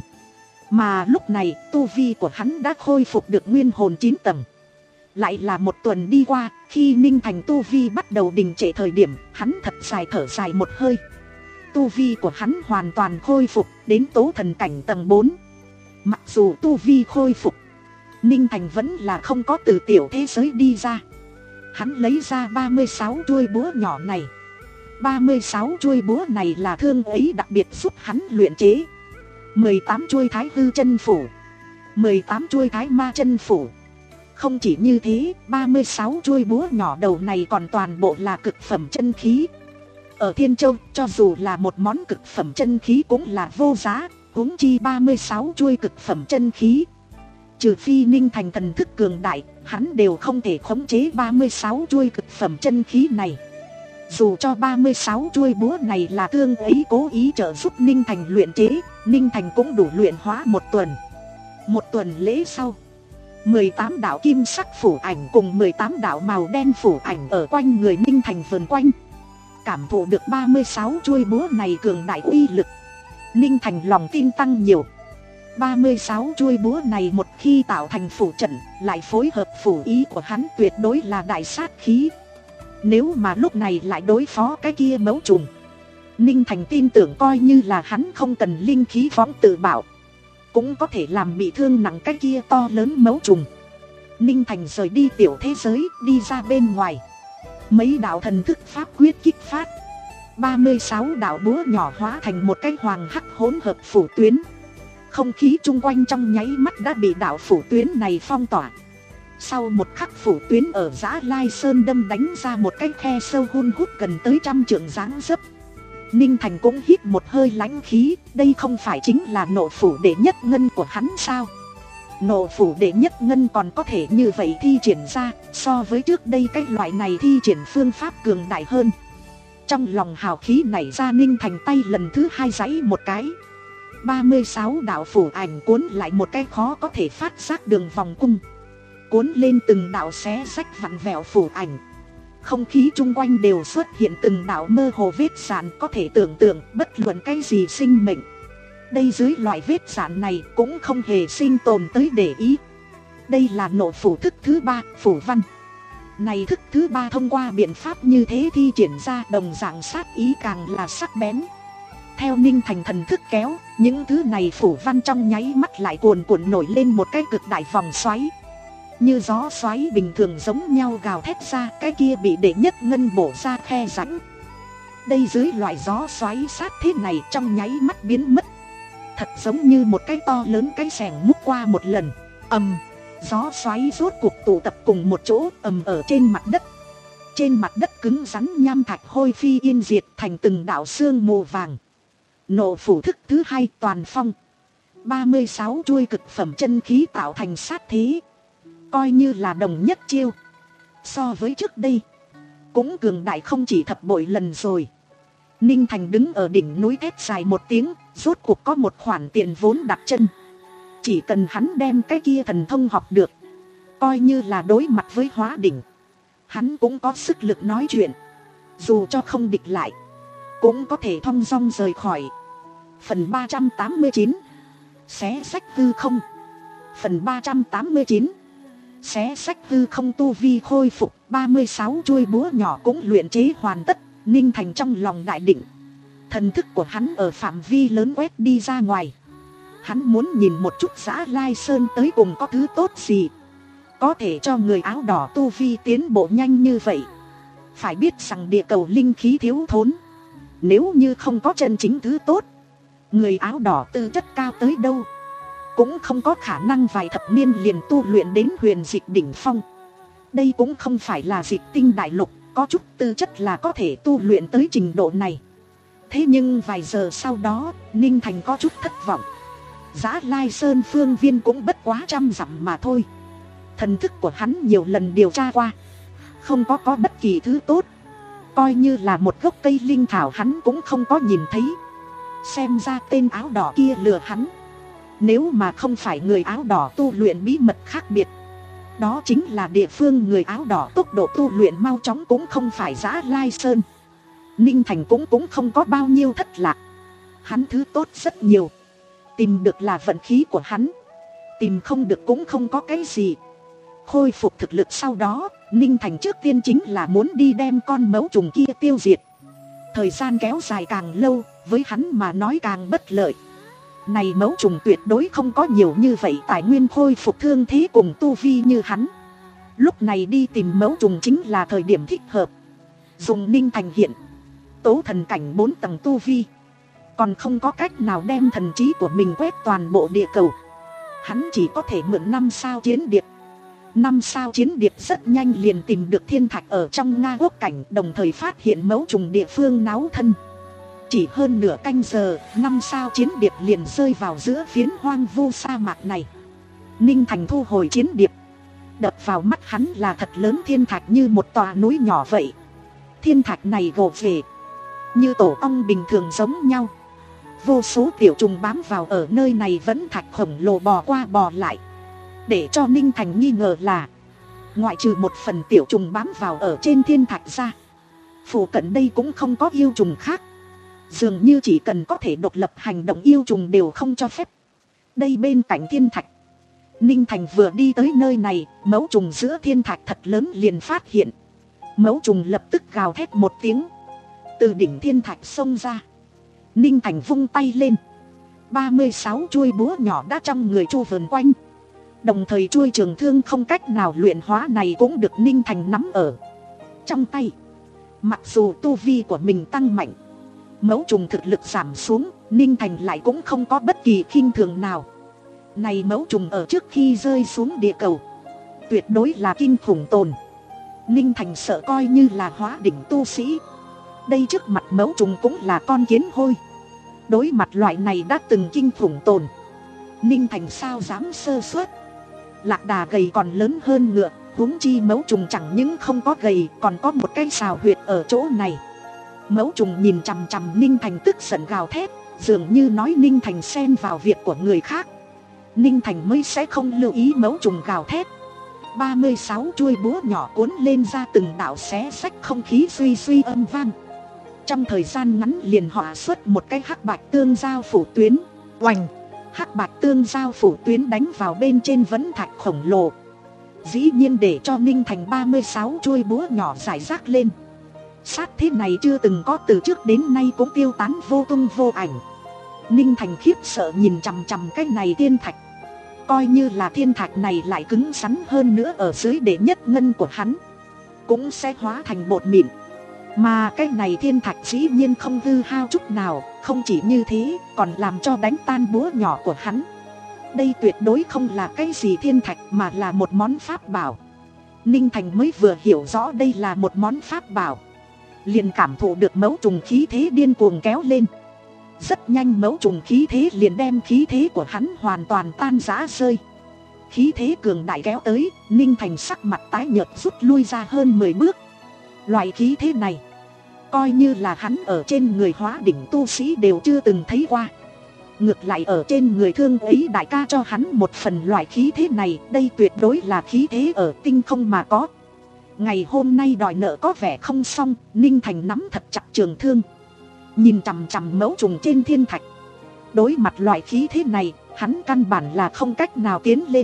Mà lúc này tu vi của hắn đã khôi phục được nguyên hồn chín tầng. Lại là một tuần đi qua, khi Ninh Thành tu vi bắt đầu đình trệ thời điểm, hắn thật dài thở dài một hơi. Tu vi của hắn hoàn toàn khôi phục đến tố thần cảnh tầng bốn. Mặc dù tu vi khôi phục, Ninh Thành vẫn là không có từ tiểu thế giới đi ra. Hắn lấy ra ba mươi sáu chuôi búa nhỏ này. ba mươi sáu chuôi búa này là thương ấy đặc biệt giúp hắn luyện chế. mười tám chuôi thái hư chân phủ, mười tám chuôi thái ma chân phủ. Không chỉ như thế, ba mươi sáu chuôi búa nhỏ đầu này còn toàn bộ là cực phẩm chân khí. Ở Thiên Châu, cho dù là một món cực phẩm chân khí cũng là vô giá, huống chi ba mươi sáu chuôi cực phẩm chân khí. Trừ phi Ninh Thành thần thức cường đại, hắn đều không thể khống chế ba mươi sáu chuôi cực phẩm chân khí này. Dù cho ba mươi sáu chuôi búa này là thương ấy cố ý trợ giúp Ninh Thành luyện chế, Ninh Thành cũng đủ luyện hóa một tuần. Một tuần lễ sau, mười tám đạo kim sắc phủ ảnh cùng mười tám đạo màu đen phủ ảnh ở quanh người Ninh Thành vần quanh. Cảm thụ được ba mươi sáu chuôi búa này cường đại uy lực, Ninh Thành lòng tin tăng nhiều. ba mươi sáu chuôi búa này một khi tạo thành phủ trận, lại phối hợp phủ ý của hắn tuyệt đối là đại sát khí. Nếu mà lúc này lại đối phó cái kia mẫu trùng, Ninh Thành tin tưởng coi như là hắn không cần linh khí võng tự bảo, cũng có thể làm bị thương nặng cái kia to lớn mẫu trùng. Ninh Thành rời đi tiểu thế giới, đi ra bên ngoài. Mấy đạo thần thức pháp quyết kích phát, ba mươi sáu đạo búa nhỏ hóa thành một cái hoàng hắc hỗn hợp phủ tuyến. Không khí chung quanh trong nháy mắt đã bị đạo phủ tuyến này phong tỏa. Sau một khắc, phủ tuyến ở Dã Lai Sơn đâm đánh ra một cái khe sâu hun hút gần tới trăm trượng dáng dấp. Ninh Thành cũng hít một hơi lãnh khí, đây không phải chính là nộ phủ đệ nhất ngân của hắn sao? Nộ phủ đệ nhất ngân còn có thể như vậy thi triển ra, so với trước đây cái loại này thi triển phương pháp cường đại hơn. Trong lòng hào khí nảy ra, Ninh Thành tay lần thứ hai giãy một cái. ba mươi sáu đạo phủ ảnh cuốn lại một cái khó có thể phát giác đường vòng cung, cuốn lên từng đạo xé rách vặn vẹo phủ ảnh. Không khí chung quanh đều xuất hiện từng đạo mơ hồ vết rạn, có thể tưởng tượng bất luận cái gì sinh mệnh. Đây dưới loại vết rạn này cũng không hề sinh tồn tới để ý. Đây là nộ phủ thức thứ ba, phủ văn. Này thức thứ ba thông qua biện pháp như thế thi triển ra, đồng dạng sát ý càng là sắc bén. Theo Ninh Thành thần thức kéo, những thứ này phủ văn trong nháy mắt lại cuồn cuộn nổi lên một cái cực đại vòng xoáy. Như gió xoáy bình thường giống nhau gào thét ra, cái kia bị đệ nhất ngân bổ ra khe rãnh. Đây dưới loại gió xoáy sát thế này trong nháy mắt biến mất. Thật giống như một cái to lớn cái xẻng múc qua một lần. Ầm, gió xoáy rốt cuộc tụ tập cùng một chỗ, ầm ở trên mặt đất. Trên mặt đất cứng rắn nham thạch hôi phi yên diệt thành từng đạo sương mù vàng. Nộ phủ thức thứ hai, toàn phong. ba mươi sáu chuôi cực phẩm chân khí tạo thành sát thế, coi như là đồng nhất chiêu. So với trước đây, cũng cường đại không chỉ thập bội lần rồi. Ninh Thành đứng ở đỉnh núi thét dài một tiếng, rốt cuộc có một khoản tiền vốn đặt chân. Chỉ cần hắn đem cái kia thần thông học được, coi như là đối mặt với hóa đỉnh, hắn cũng có sức lực nói chuyện. Dù cho không địch lại, cũng có thể thong dong rời khỏi. Phần ba trăm tám mươi chín, xé sách hư không. Phần ba trăm tám mươi chín, xé sách hư không. Tu vi khôi phục, ba mươi sáu chuôi búa nhỏ cũng luyện chế hoàn tất. Ninh Thành trong lòng đại định, thần thức của hắn ở phạm vi lớn quét đi ra ngoài. Hắn muốn nhìn một chút Dã Lai Sơn tới cùng có thứ tốt gì, có thể cho người áo đỏ tu vi tiến bộ nhanh như vậy. Phải biết rằng địa cầu linh khí thiếu thốn, nếu như không có chân chính thứ tốt, người áo đỏ tư chất cao tới đâu cũng không có khả năng vài thập niên liền tu luyện đến huyền dịch đỉnh phong. Đây cũng không phải là dịch tinh đại lục có chút tư chất là có thể tu luyện tới trình độ này. Thế nhưng vài giờ sau đó, Ninh Thành có chút thất vọng. Dã Lai Sơn phương viên cũng bất quá trăm dặm mà thôi. Thần thức của hắn nhiều lần điều tra qua, không có có bất kỳ thứ tốt. Coi như là một gốc cây linh thảo hắn cũng không có nhìn thấy. Xem ra tên áo đỏ kia lừa hắn. Nếu mà không phải người áo đỏ tu luyện bí mật khác biệt, đó chính là địa phương người áo đỏ tốc độ tu luyện mau chóng cũng không phải Dã Lai Sơn. Ninh Thành cũng cũng không có bao nhiêu thất lạc. Hắn thứ tốt rất nhiều, tìm được là vận khí của hắn, tìm không được cũng không có cái gì. Khôi phục thực lực sau đó, Ninh Thành trước tiên chính là muốn đi đem con mẫu trùng kia tiêu diệt. Thời gian kéo dài càng lâu, với hắn mà nói càng bất lợi. Này mẫu trùng tuyệt đối không có nhiều như vậy tài nguyên khôi phục thương thế cùng tu vi như hắn. Lúc này đi tìm mẫu trùng chính là thời điểm thích hợp. Dùng Ninh Thành hiện tố thần cảnh bốn tầng tu vi, còn không có cách nào đem thần trí của mình quét toàn bộ địa cầu. Hắn chỉ có thể mượn năm sao chiến điệp. Năm sao chiến điệp rất nhanh liền tìm được thiên thạch ở trong Nga quốc cảnh, đồng thời phát hiện mẫu trùng địa phương náo thân. Chỉ hơn nửa canh giờ, năm sao chiến điệp liền rơi vào giữa phiến hoang vu sa mạc này. Ninh Thành thu hồi chiến điệp. Đập vào mắt hắn là thật lớn thiên thạch như một tòa núi nhỏ vậy. Thiên thạch này gồ về như tổ ong bình thường giống nhau. Vô số tiểu trùng bám vào ở nơi này, vẫn thạch khổng lồ bò qua bò lại. Để cho Ninh Thành nghi ngờ là ngoại trừ một phần tiểu trùng bám vào ở trên thiên thạch ra, phụ cận đây cũng không có yêu trùng khác. Dường như chỉ cần có thể độc lập hành động yêu trùng đều không cho phép. Đây bên cạnh thiên thạch, Ninh Thành vừa đi tới nơi này, mẫu trùng giữa thiên thạch thật lớn liền phát hiện. Mẫu trùng lập tức gào thét một tiếng, từ đỉnh thiên thạch xông ra. Ninh Thành vung tay lên, ba mươi sáu chuôi búa nhỏ đã trong người chu vờn quanh. Đồng thời chuôi trường thương không cách nào luyện hóa này cũng được Ninh Thành nắm ở trong tay. Mặc dù tu vi của mình tăng mạnh, mẫu trùng thực lực giảm xuống, Ninh Thành lại cũng không có bất kỳ khinh thường nào. Này mẫu trùng ở trước khi rơi xuống địa cầu tuyệt đối là kinh khủng tồn. Ninh Thành sợ coi như là hóa đỉnh tu sĩ, đây trước mặt mẫu trùng cũng là con kiến hôi. Đối mặt loại này đã từng kinh khủng tồn, Ninh Thành sao dám sơ suất. Lạc đà gầy còn lớn hơn ngựa, huống chi mẫu trùng chẳng những không có gầy, còn có một cái sào huyệt ở chỗ này. Mẫu trùng nhìn chằm chằm Ninh Thành tức giận gào thét, dường như nói Ninh Thành xen vào việc của người khác. Ninh Thành mới sẽ không lưu ý mẫu trùng gào thét. ba mươi sáu chuôi búa nhỏ cuốn lên ra từng đạo xé xách không khí suy suy âm vang. Trong thời gian ngắn liền họa xuất một cái hắc bạch tương giao phủ tuyến. Oành! Hắc bạch tương giao phủ tuyến đánh vào bên trên vấn thạch khổng lồ, dĩ nhiên để cho Ninh Thành ba mươi sáu chuôi búa nhỏ rải rác lên. Sát thế này chưa từng có từ trước đến nay, cũng tiêu tán vô tung vô ảnh. Ninh Thành khiếp sợ nhìn chằm chằm cái này thiên thạch. Coi như là thiên thạch này lại cứng rắn hơn nữa, ở dưới đệ nhất ngân của hắn cũng sẽ hóa thành bột mịn. Mà cái này thiên thạch dĩ nhiên không hư hao chút nào. Không chỉ như thế, còn làm cho đánh tan búa nhỏ của hắn. Đây tuyệt đối không là cái gì thiên thạch, mà là một món pháp bảo. Ninh Thành mới vừa hiểu rõ đây là một món pháp bảo, liền cảm thụ được mẫu trùng khí thế điên cuồng kéo lên. Rất nhanh mẫu trùng khí thế liền đem khí thế của hắn hoàn toàn tan rã rơi. Khí thế cường đại kéo tới, Ninh Thành sắc mặt tái nhợt rút lui ra hơn mười bước. Loại khí thế này, coi như là hắn ở trên người hóa đỉnh tu sĩ đều chưa từng thấy qua. Ngược lại ở trên người Thương ấy đại ca cho hắn một phần loại khí thế này, đây tuyệt đối là khí thế ở tinh không mà có. Ngày hôm nay đòi nợ có vẻ không xong, Ninh Thành nắm thật chặt trường thương, nhìn chằm chằm mẫu trùng trên thiên thạch. Đối mặt loại khí thế này, hắn căn bản là không cách nào tiến lên.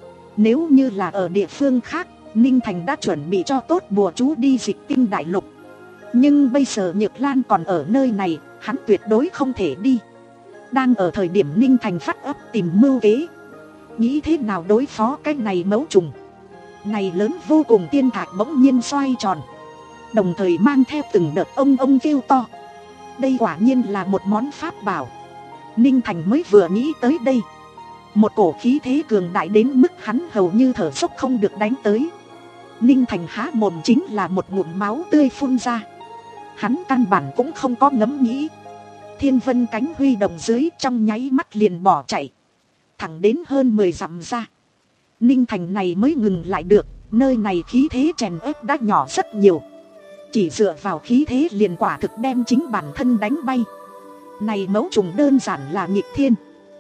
Nếu như là ở địa phương khác, Ninh Thành đã chuẩn bị cho tốt bùa chú đi dịch tinh đại lục. Nhưng bây giờ Nhược Lan còn ở nơi này, hắn tuyệt đối không thể đi. Đang ở thời điểm Ninh Thành phát ấp tìm mưu kế, nghĩ thế nào đối phó cái này mẫu trùng. Này lớn vô cùng tiên thạch bỗng nhiên xoay tròn, đồng thời mang theo từng đợt ông ông kêu to. Đây quả nhiên là một món pháp bảo. Ninh Thành mới vừa nghĩ tới đây, một cổ khí thế cường đại đến mức hắn hầu như thở dốc không được đánh tới. Ninh Thành há mồm chính là một ngụm máu tươi phun ra. Hắn căn bản cũng không có ngẫm nghĩ, thiên vân cánh huy động dưới, trong nháy mắt liền bỏ chạy, thẳng đến hơn mười dặm ra. Ninh Thành này mới ngừng lại được, nơi này khí thế chèn ép đã nhỏ rất nhiều. Chỉ dựa vào khí thế liền quả thực đem chính bản thân đánh bay. Này mẫu trùng đơn giản là nghịch thiên.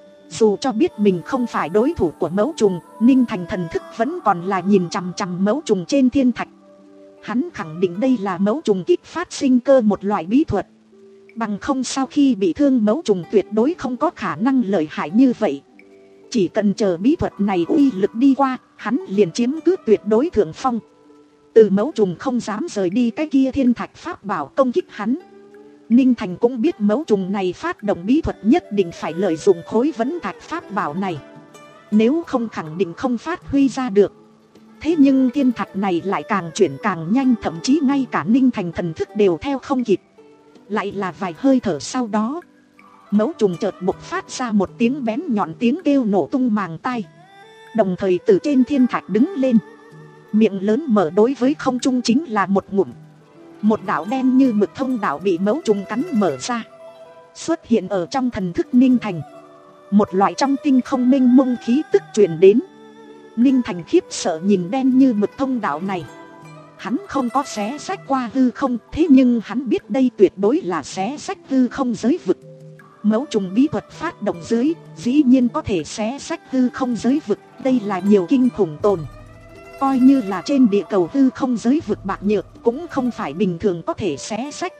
Dù cho biết mình không phải đối thủ của mẫu trùng, Ninh Thành thần thức vẫn còn là nhìn chằm chằm mẫu trùng trên thiên thạch. Hắn khẳng định đây là mẫu trùng kích phát sinh cơ một loại bí thuật. Bằng không sau khi bị thương mẫu trùng tuyệt đối không có khả năng lợi hại như vậy. Chỉ cần chờ bí thuật này uy lực đi qua, hắn liền chiếm cứ tuyệt đối thượng phong. Từ mẫu trùng không dám rời đi cái kia thiên thạch pháp bảo công kích hắn. Ninh Thành cũng biết mẫu trùng này phát động bí thuật nhất định phải lợi dụng khối vấn thạch pháp bảo này, nếu không khẳng định không phát huy ra được. Thế nhưng thiên thạch này lại càng chuyển càng nhanh, thậm chí ngay cả Ninh Thành thần thức đều theo không kịp. Lại là vài hơi thở sau đó, mẫu trùng chợt bộc phát ra một tiếng bén nhọn, tiếng kêu nổ tung màng tai. Đồng thời từ trên thiên thạch đứng lên, miệng lớn mở đối với không trung chính là một ngụm. Một đạo đen như mực thông đạo bị mẫu trùng cắn mở ra, xuất hiện ở trong thần thức Ninh Thành. Một loại trong tinh không mênh mông khí tức truyền đến. Ninh Thành khiếp sợ nhìn đen như mực thông đạo này. Hắn không có xé rách qua hư không, thế nhưng hắn biết đây tuyệt đối là xé rách hư không giới vực. Mẫu trùng bí thuật phát động dưới, dĩ nhiên có thể xé rách hư không giới vực. Đây là nhiều kinh khủng tồn. Coi như là trên địa cầu hư không giới vực bạc nhược, cũng không phải bình thường có thể xé rách.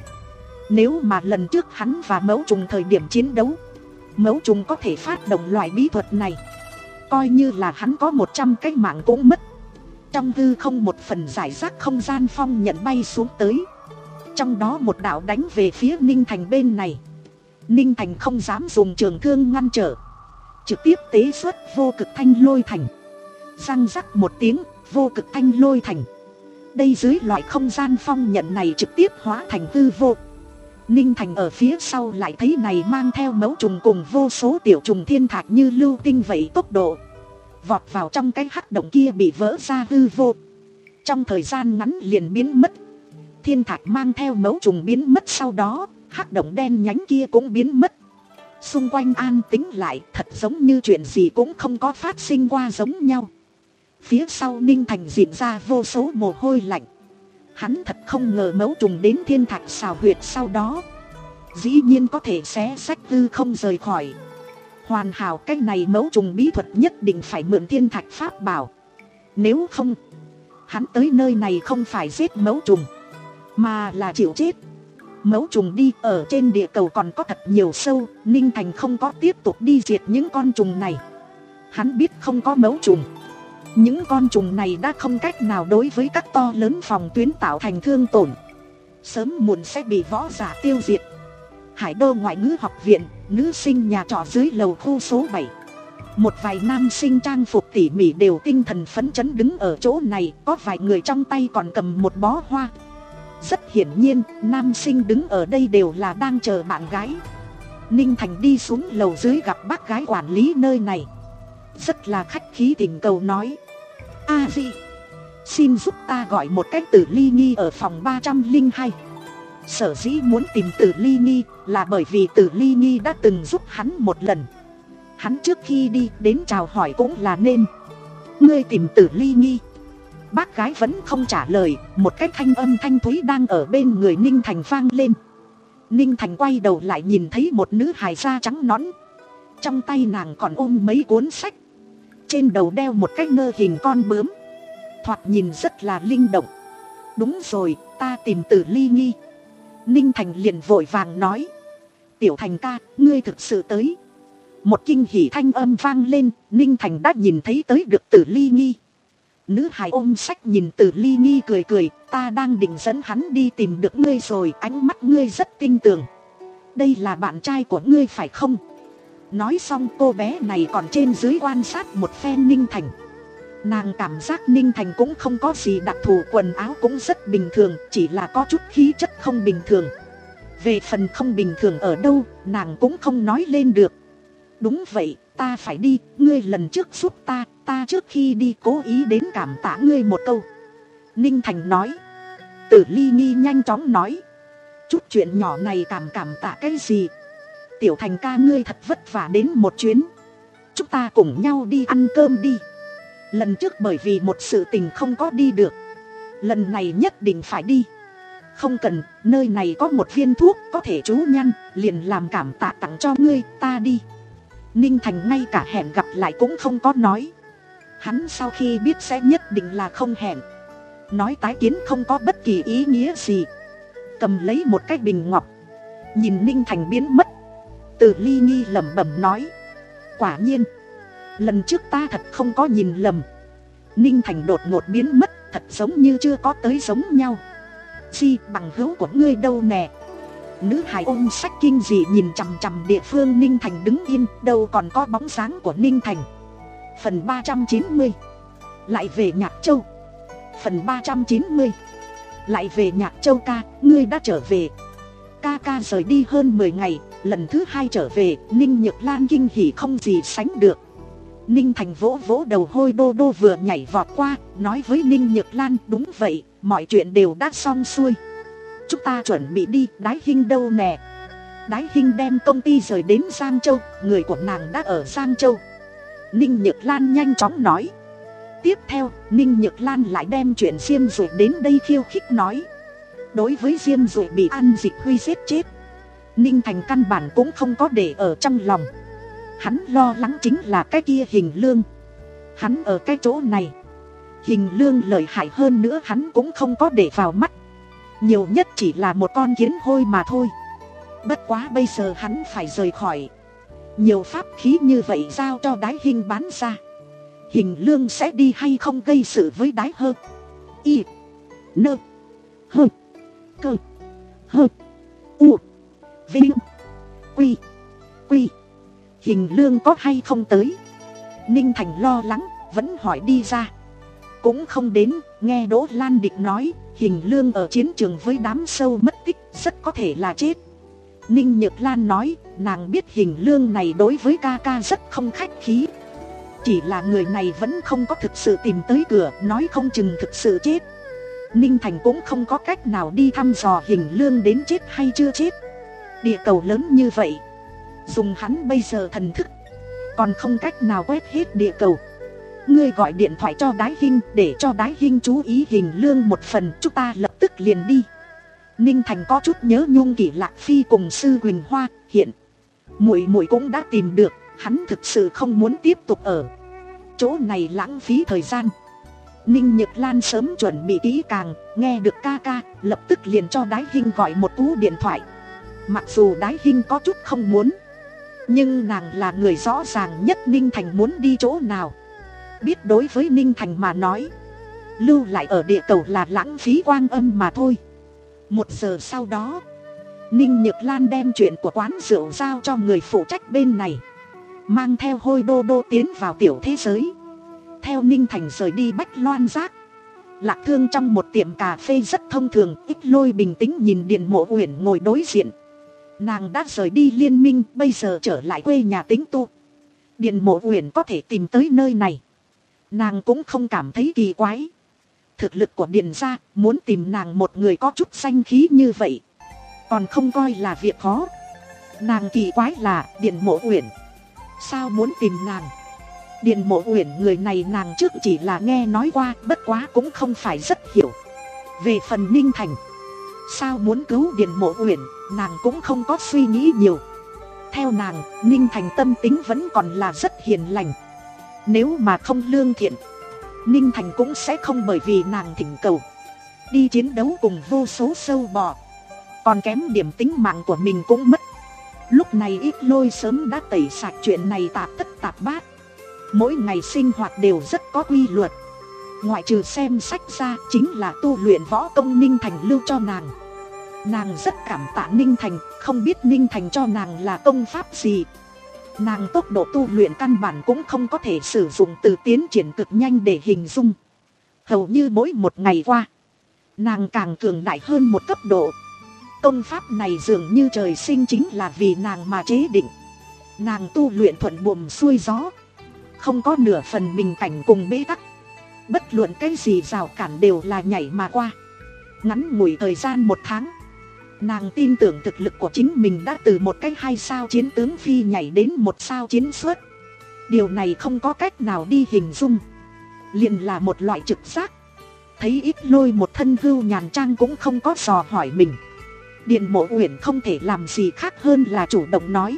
Nếu mà lần trước hắn và mẫu trùng thời điểm chiến đấu, mẫu trùng có thể phát động loại bí thuật này, coi như là hắn có một trăm cái mạng cũng mất. Trong hư không một phần giải rác không gian phong nhận bay xuống tới, trong đó một đạo đánh về phía Ninh Thành bên này. Ninh Thành không dám dùng trường thương ngăn trở, trực tiếp tế xuất vô cực thanh lôi thành. Răng rắc một tiếng, vô cực thanh lôi thành. Đây dưới loại không gian phong nhận này trực tiếp hóa thành hư vô. Ninh Thành ở phía sau lại thấy này mang theo mẫu trùng cùng vô số tiểu trùng thiên thạch như lưu tinh vậy tốc độ, vọt vào trong cái hắc động kia bị vỡ ra hư vô. Trong thời gian ngắn liền biến mất. Thiên thạch mang theo mẫu trùng biến mất, sau đó hắc động đen nhánh kia cũng biến mất. Xung quanh an tĩnh lại, thật giống như chuyện gì cũng không có phát sinh qua giống nhau. Phía sau Ninh Thành diễn ra vô số mồ hôi lạnh. Hắn thật không ngờ mẫu trùng đến thiên thạch xào huyệt sau đó, dĩ nhiên có thể xé rách hư không rời khỏi. Hoàn hảo, cái này mẫu trùng bí thuật nhất định phải mượn thiên thạch pháp bảo. Nếu không, hắn tới nơi này không phải giết mẫu trùng, mà là chịu chết. Mẫu trùng đi ở trên địa cầu còn có thật nhiều sâu, Ninh Thành không có tiếp tục đi diệt những con trùng này. Hắn biết không có mẫu trùng, những con trùng này đã không cách nào đối với các to lớn phòng tuyến tạo thành thương tổn, sớm muộn sẽ bị võ giả tiêu diệt. Hải Đô Ngoại ngữ học viện, nữ sinh nhà trọ dưới lầu khu số bảy. Một vài nam sinh trang phục tỉ mỉ đều tinh thần phấn chấn đứng ở chỗ này, có vài người trong tay còn cầm một bó hoa. Rất hiển nhiên, nam sinh đứng ở đây đều là đang chờ bạn gái. Ninh Thành đi xuống lầu dưới gặp bác gái quản lý nơi này, rất là khách khí thỉnh cầu nói: A Di, xin giúp ta gọi một cách Tử Ly Nghi ở phòng ba trăm linh hai. Sở dĩ muốn tìm Tử Ly Nghi là bởi vì Tử Ly Nghi đã từng giúp hắn một lần. Hắn trước khi đi đến chào hỏi cũng là nên. Ngươi tìm Tử Ly Nghi? Bác gái vẫn không trả lời, một cái thanh âm thanh thúy đang ở bên người Ninh Thành vang lên. Ninh Thành quay đầu lại nhìn thấy một nữ hài da trắng nõn, trong tay nàng còn ôm mấy cuốn sách, trên đầu đeo một cái ngơ hình con bướm, thoạt nhìn rất là linh động. Đúng rồi, ta tìm Tử Ly Nghi. Ninh Thành liền vội vàng nói: Tiểu Thành ca, ngươi thực sự tới. Một kinh hỉ thanh âm vang lên, Ninh Thành đã nhìn thấy tới được Tử Ly Nghi. Nữ hài ôm sách nhìn Tử Ly Nghi cười cười: ta đang định dẫn hắn đi tìm được ngươi rồi, ánh mắt ngươi rất tinh tường. Đây là bạn trai của ngươi phải không? Nói xong cô bé này còn trên dưới quan sát một phen Ninh Thành. Nàng cảm giác Ninh Thành cũng không có gì đặc thù, quần áo cũng rất bình thường, chỉ là có chút khí chất không bình thường. Về phần không bình thường ở đâu, nàng cũng không nói lên được. Đúng vậy, ta phải đi, ngươi lần trước giúp ta, ta trước khi đi cố ý đến cảm tạ ngươi một câu. Ninh Thành nói. Tử Ly Nghi nhanh chóng nói: chút chuyện nhỏ này cảm cảm tạ cái gì? Tiểu Thành ca ngươi thật vất vả đến một chuyến, chúng ta cùng nhau đi ăn cơm đi. Lần trước bởi vì một sự tình không có đi được, lần này nhất định phải đi. Không cần, nơi này có một viên thuốc có thể trú nhăn, liền làm cảm tạ tặng cho ngươi, ta đi. Ninh Thành ngay cả hẹn gặp lại cũng không có nói. Hắn sau khi biết sẽ nhất định là không hẹn, nói tái kiến không có bất kỳ ý nghĩa gì. Cầm lấy một cái bình ngọc, nhìn Ninh Thành biến mất, Tử Ly Nghi lẩm bẩm nói: quả nhiên, lần trước ta thật không có nhìn lầm. Ninh Thành đột ngột biến mất, thật giống như chưa có tới giống nhau. Di, bằng hữu của ngươi đâu nè? Nữ hài ôm sách kinh dị nhìn chằm chằm địa phương Ninh Thành đứng yên, đâu còn có bóng dáng của Ninh Thành. Phần ba trăm chín mươi. Lại về Nhạc Châu. Phần ba trăm chín mươi. Lại về Nhạc Châu ca, ngươi đã trở về. Ca ca rời đi hơn mười ngày, lần thứ hai trở về, Ninh Nhược Lan kinh hỉ không gì sánh được. Ninh Thành vỗ vỗ đầu Hôi Đô Đô vừa nhảy vọt qua, nói với Ninh Nhược Lan, đúng vậy, mọi chuyện đều đã xong xuôi. Chúng ta chuẩn bị đi, Đái Hinh đâu nè. Đái Hinh đem công ty rời đến Giang Châu, người của nàng đã ở Giang Châu. Ninh Nhược Lan nhanh chóng nói. Tiếp theo, Ninh Nhược Lan lại đem chuyện Diêm Dụy đến đây khiêu khích nói. Đối với Diêm Dụy bị An Dịch Huy giết chết, Ninh Thành căn bản cũng không có để ở trong lòng. Hắn lo lắng chính là cái kia Hình Lương. Hắn ở cái chỗ này, Hình Lương lợi hại hơn nữa hắn cũng không có để vào mắt. Nhiều nhất chỉ là một con kiến hôi mà thôi. Bất quá bây giờ hắn phải rời khỏi. Nhiều pháp khí như vậy giao cho Đái Hinh bán ra, Hình Lương sẽ đi hay không gây sự với Đái Hơ, Y, Nơ, Hơ, Cơ, Hơ, U, Vinh, Quy, Quy. Hình Lương có hay không tới? Ninh Thành lo lắng, vẫn hỏi đi ra. Cũng không đến, nghe Đỗ Lan Địch nói, Hình Lương ở chiến trường với đám sâu mất tích, rất có thể là chết. Ninh Nhược Lan nói, nàng biết Hình Lương này đối với ca ca rất không khách khí. Chỉ là người này vẫn không có thực sự tìm tới cửa, nói không chừng thực sự chết. Ninh Thành cũng không có cách nào đi thăm dò Hình Lương đến chết hay chưa chết. Địa cầu lớn như vậy, dùng hắn bây giờ thần thức, còn không cách nào quét hết địa cầu. Ngươi gọi điện thoại cho Đái Hinh, để cho Đái Hinh chú ý Hình Lương một phần, chúng ta lập tức liền đi. Ninh Thành có chút nhớ nhung Kỷ Lạc Phi cùng Sư Quỳnh Hoa, hiện muội muội cũng đã tìm được, hắn thực sự không muốn tiếp tục ở chỗ này lãng phí thời gian. Ninh Nhược Lan sớm chuẩn bị kỹ càng, nghe được ca ca, lập tức liền cho Đái Hinh gọi một cú điện thoại. Mặc dù Đái Hinh có chút không muốn, nhưng nàng là người rõ ràng nhất Ninh Thành muốn đi chỗ nào. Biết đối với Ninh Thành mà nói, lưu lại ở địa cầu là lãng phí quang âm mà thôi. Một giờ sau đó, Ninh Nhược Lan đem chuyện của quán rượu giao cho người phụ trách bên này, mang theo Hôi Đô Đô tiến vào tiểu thế giới. Theo Ninh Thành rời đi Bách Loan Giác, Lạc Thương trong một tiệm cà phê rất thông thường, Ít Lôi bình tĩnh nhìn Điền Mộ Uyển ngồi đối diện. Nàng đã rời đi liên minh, bây giờ trở lại quê nhà tĩnh tu. Điền Mộ Uyển có thể tìm tới nơi này, nàng cũng không cảm thấy kỳ quái. Thực lực của Điền gia, muốn tìm nàng một người có chút danh khí như vậy, còn không coi là việc khó. Nàng kỳ quái là Điền Mộ Uyển sao muốn tìm nàng. Điền Mộ Uyển người này nàng trước chỉ là nghe nói qua, bất quá cũng không phải rất hiểu. Về phần Ninh Thành sao muốn cứu Điền Mộ Uyển, nàng cũng không có suy nghĩ nhiều. Theo nàng, Ninh Thành tâm tính vẫn còn là rất hiền lành. Nếu mà không lương thiện, Ninh Thành cũng sẽ không bởi vì nàng thỉnh cầu đi chiến đấu cùng vô số sâu bò, còn kém điểm tính mạng của mình cũng mất. Lúc này Ít Lôi sớm đã tẩy sạch chuyện này tạp tất tạp bát. Mỗi ngày sinh hoạt đều rất có quy luật, ngoại trừ xem sách ra chính là tu luyện võ công Ninh Thành lưu cho nàng. Nàng rất cảm tạ Ninh Thành, không biết Ninh Thành cho nàng là công pháp gì. Nàng tốc độ tu luyện căn bản cũng không có thể sử dụng từ tiến triển cực nhanh để hình dung. Hầu như mỗi một ngày qua, nàng càng cường đại hơn một cấp độ. Công pháp này dường như trời sinh chính là vì nàng mà chế định. Nàng tu luyện thuận buồm xuôi gió, không có nửa phần bình cảnh cùng bế tắc. Bất luận cái gì rào cản đều là nhảy mà qua. Ngắn ngủi thời gian một tháng, nàng tin tưởng thực lực của chính mình đã từ một cái hai sao chiến tướng phi nhảy đến một sao chiến xuất. Điều này không có cách nào đi hình dung, liền là một loại trực giác. Thấy Ít Lôi một thân hưu nhàn trang cũng không có dò hỏi mình, Điền Mộ Uyển không thể làm gì khác hơn là chủ động nói,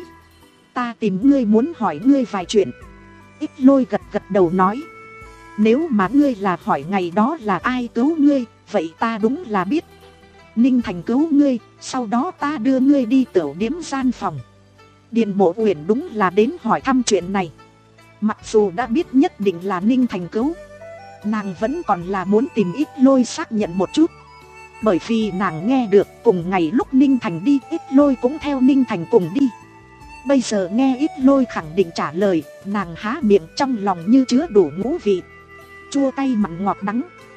ta tìm ngươi muốn hỏi ngươi vài chuyện. Ít Lôi gật gật đầu nói, nếu mà ngươi là hỏi ngày đó là ai cứu ngươi, vậy ta đúng là biết. Ninh Thành cứu ngươi, sau đó ta đưa ngươi đi tửu điếm gian phòng. Điền Mộ Uyển đúng là đến hỏi thăm chuyện này. Mặc dù đã biết nhất định là Ninh Thành cứu, nàng vẫn còn là muốn tìm Ít Lôi xác nhận một chút. Bởi vì nàng nghe được cùng ngày lúc Ninh Thành đi, Ít Lôi cũng theo Ninh Thành cùng đi. Bây giờ nghe Ít Lôi khẳng định trả lời, nàng há miệng trong lòng như chứa đủ ngũ vị, chua cay mặn ngọt đắng.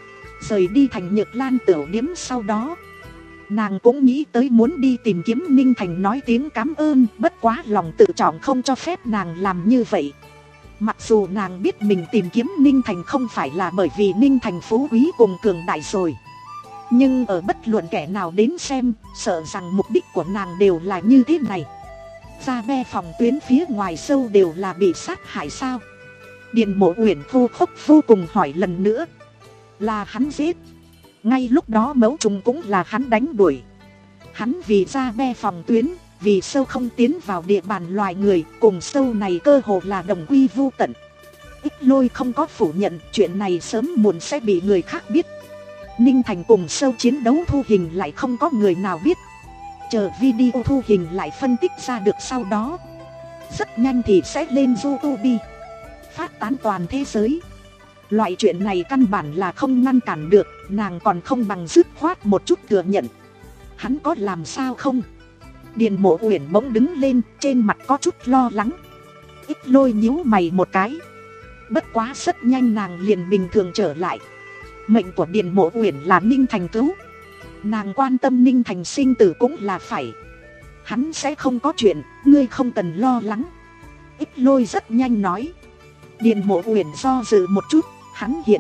rời đi Thành Nhược Lan tửu điếm sau đó, nàng cũng nghĩ tới muốn đi tìm kiếm Ninh Thành nói tiếng cảm ơn, bất quá lòng tự trọng không cho phép nàng làm như vậy. Mặc dù nàng biết mình tìm kiếm Ninh Thành không phải là bởi vì Ninh Thành phú quý cùng cường đại rồi, nhưng ở bất luận kẻ nào đến xem, sợ rằng mục đích của nàng đều là như thế này. Ra be phòng tuyến phía ngoài sâu đều là bị sát hại sao? Điền Mộ Uyển khô khốc vô cùng hỏi lần nữa. Là hắn giết. Ngay lúc đó mẫu trùng cũng là hắn đánh đuổi. Hắn vì ra be phòng tuyến, vì sâu không tiến vào địa bàn loài người, cùng sâu này cơ hồ là đồng quy vu tận. Ích Lôi không có phủ nhận chuyện này sớm muộn sẽ bị người khác biết. Ninh Thành cùng sâu chiến đấu thu hình lại không có người nào biết. Chờ video thu hình lại phân tích ra được sau đó, rất nhanh thì sẽ lên YouTube, phát tán toàn thế giới. Loại chuyện này căn bản là không ngăn cản được, nàng còn không bằng dứt khoát một chút thừa nhận. Hắn có làm sao không? Điền Mộ Uyển bỗng đứng lên, trên mặt có chút lo lắng. Ích Lôi nhíu mày một cái. Bất quá rất nhanh nàng liền bình thường trở lại. Mệnh của Điền Mộ Uyển là Ninh Thành cứu, nàng quan tâm Ninh Thành sinh tử cũng là phải. Hắn sẽ không có chuyện, ngươi không cần lo lắng. Ích Lôi rất nhanh nói. Điền Mộ Uyển do dự một chút. Hắn hiện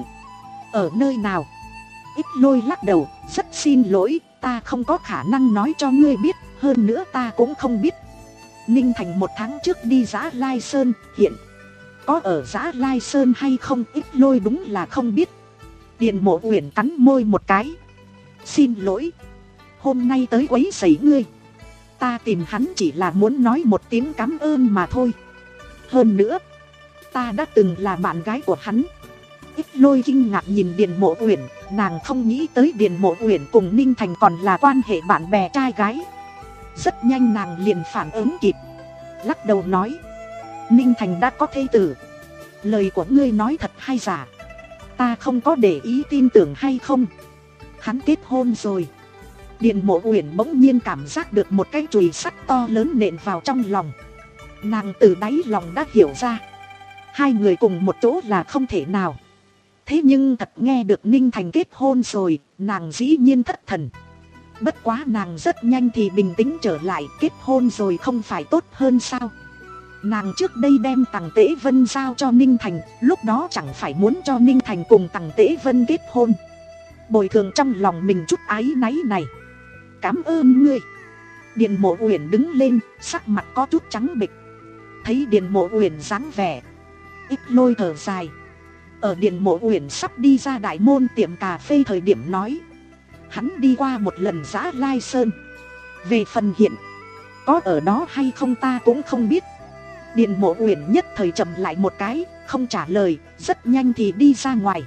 ở nơi nào? Ích Lôi lắc đầu. Rất xin lỗi, ta không có khả năng nói cho ngươi biết. Hơn nữa ta cũng không biết. Ninh Thành một tháng trước đi Dã Lai Sơn, hiện có ở Dã Lai Sơn hay không? Ích Lôi đúng là không biết. Điền Mộ Uyển cắn môi một cái. Xin lỗi, hôm nay tới quấy rầy ngươi. Ta tìm hắn chỉ là muốn nói một tiếng cảm ơn mà thôi. Hơn nữa, ta đã từng là bạn gái của hắn. Ích Lôi kinh ngạc nhìn Điền Mộ Uyển, nàng không nghĩ tới Điền Mộ Uyển cùng Ninh Thành còn là quan hệ bạn bè trai gái. Rất nhanh nàng liền phản ứng kịp, lắc đầu nói. Ninh Thành đã có thê tử. Lời của ngươi nói thật hay giả? Ta không có để ý tin tưởng hay không. Hắn kết hôn rồi. Điền Mộ Uyển bỗng nhiên cảm giác được một cái chùy sắt to lớn nện vào trong lòng. Nàng từ đáy lòng đã hiểu ra, hai người cùng một chỗ là không thể nào. Thế nhưng thật nghe được Ninh Thành kết hôn rồi, nàng dĩ nhiên thất thần. Bất quá nàng rất nhanh thì bình tĩnh trở lại. Kết hôn rồi không phải tốt hơn sao? Nàng trước đây đem Tằng Tế Vân giao cho Ninh Thành, lúc đó chẳng phải muốn cho Ninh Thành cùng Tằng Tế Vân kết hôn, bồi thường trong lòng mình chút áy náy này. Cảm ơn ngươi. Điền Mộ Uyển đứng lên, sắc mặt có chút trắng bệch. Thấy Điền Mộ Uyển dáng vẻ, Ích Lôi thở dài. Ở Điền Mộ Uyển sắp đi ra đại môn tiệm cà phê thời điểm nói. Hắn đi qua một lần Dã Lai Sơn. Về phần hiện có ở đó hay không ta cũng không biết. Điền Mộ Uyển nhất thời chậm lại một cái, không trả lời, rất nhanh thì đi ra ngoài.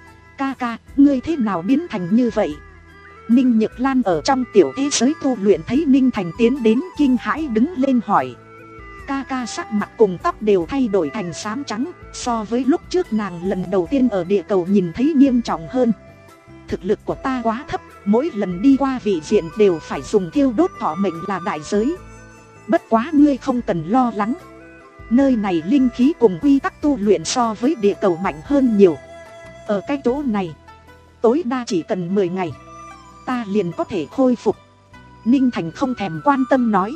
Ca ca, ngươi thế nào biến thành như vậy? Ninh Nhược Lan ở trong tiểu thế giới tu luyện thấy Ninh Thành tiến đến kinh hãi đứng lên hỏi. Ca ca sắc mặt cùng tóc đều thay đổi thành xám trắng, so với lúc trước nàng lần đầu tiên ở địa cầu nhìn thấy nghiêm trọng hơn. Thực lực của ta quá thấp, mỗi lần đi qua vị diện đều phải dùng thiêu đốt thọ mệnh là đại giới. Bất quá ngươi không cần lo lắng. Nơi này linh khí cùng quy tắc tu luyện so với địa cầu mạnh hơn nhiều. Ở cái chỗ này, tối đa chỉ cần mười ngày, ta liền có thể khôi phục. Ninh Thành không thèm quan tâm nói.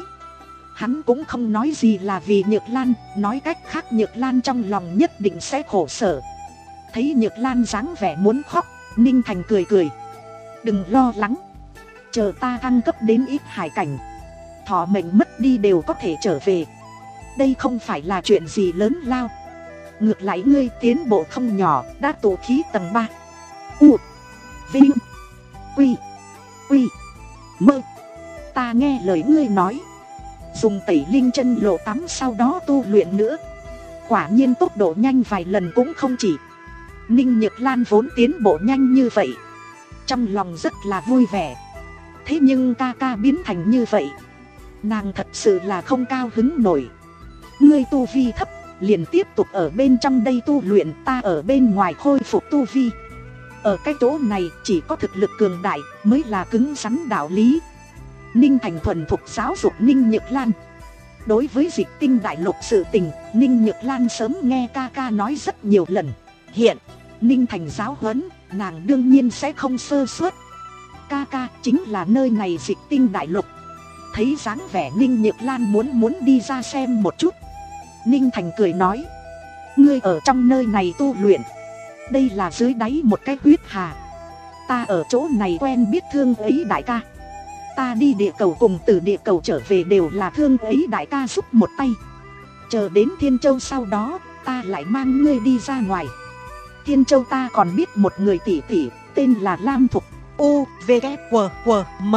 Hắn cũng không nói gì là vì Nhược Lan, nói cách khác Nhược Lan trong lòng nhất định sẽ khổ sở. Thấy Nhược Lan dáng vẻ muốn khóc, Ninh Thành cười cười. Đừng lo lắng, chờ ta thăng cấp đến ít hải cảnh, thọ mệnh mất đi đều có thể trở về. Đây không phải là chuyện gì lớn lao. Ngược lại ngươi tiến bộ không nhỏ, đã tụ khí tầng ba. U Vinh Quy Quy Mơ. Ta nghe lời ngươi nói, dùng tẩy linh chân lộ tắm sau đó tu luyện nữa. Quả nhiên tốc độ nhanh vài lần cũng không chỉ. Ninh Nhược Lan vốn tiến bộ nhanh như vậy, trong lòng rất là vui vẻ. Thế nhưng ca ca biến thành như vậy, nàng thật sự là không cao hứng nổi. Ngươi tu vi thấp, liền tiếp tục ở bên trong đây tu luyện, ta ở bên ngoài khôi phục tu vi. Ở cái chỗ này chỉ có thực lực cường đại mới là cứng rắn đạo lý. Ninh Thành thuần thục giáo dục Ninh Nhược Lan. Đối với Dịch Tinh đại lục sự tình, Ninh Nhược Lan sớm nghe ca ca nói rất nhiều lần. Hiện Ninh Thành giáo huấn, nàng đương nhiên sẽ không sơ suất. Ca ca, chính là nơi này Dịch Tinh Đại Lục. Thấy dáng vẻ Ninh Nhược Lan muốn muốn đi ra xem một chút, Ninh Thành cười nói, ngươi ở trong nơi này tu luyện, đây là dưới đáy một cái huyết hà. Ta ở chỗ này quen biết Thương Ấy đại ca, ta đi địa cầu cùng từ địa cầu trở về đều là Thương Ấy đại ca giúp một tay. Chờ đến Thiên Châu sau đó, ta lại mang ngươi đi ra ngoài. Thiên Châu ta còn biết một người tỷ tỷ, tên là Lam Thục. U, V, K, W, W, M.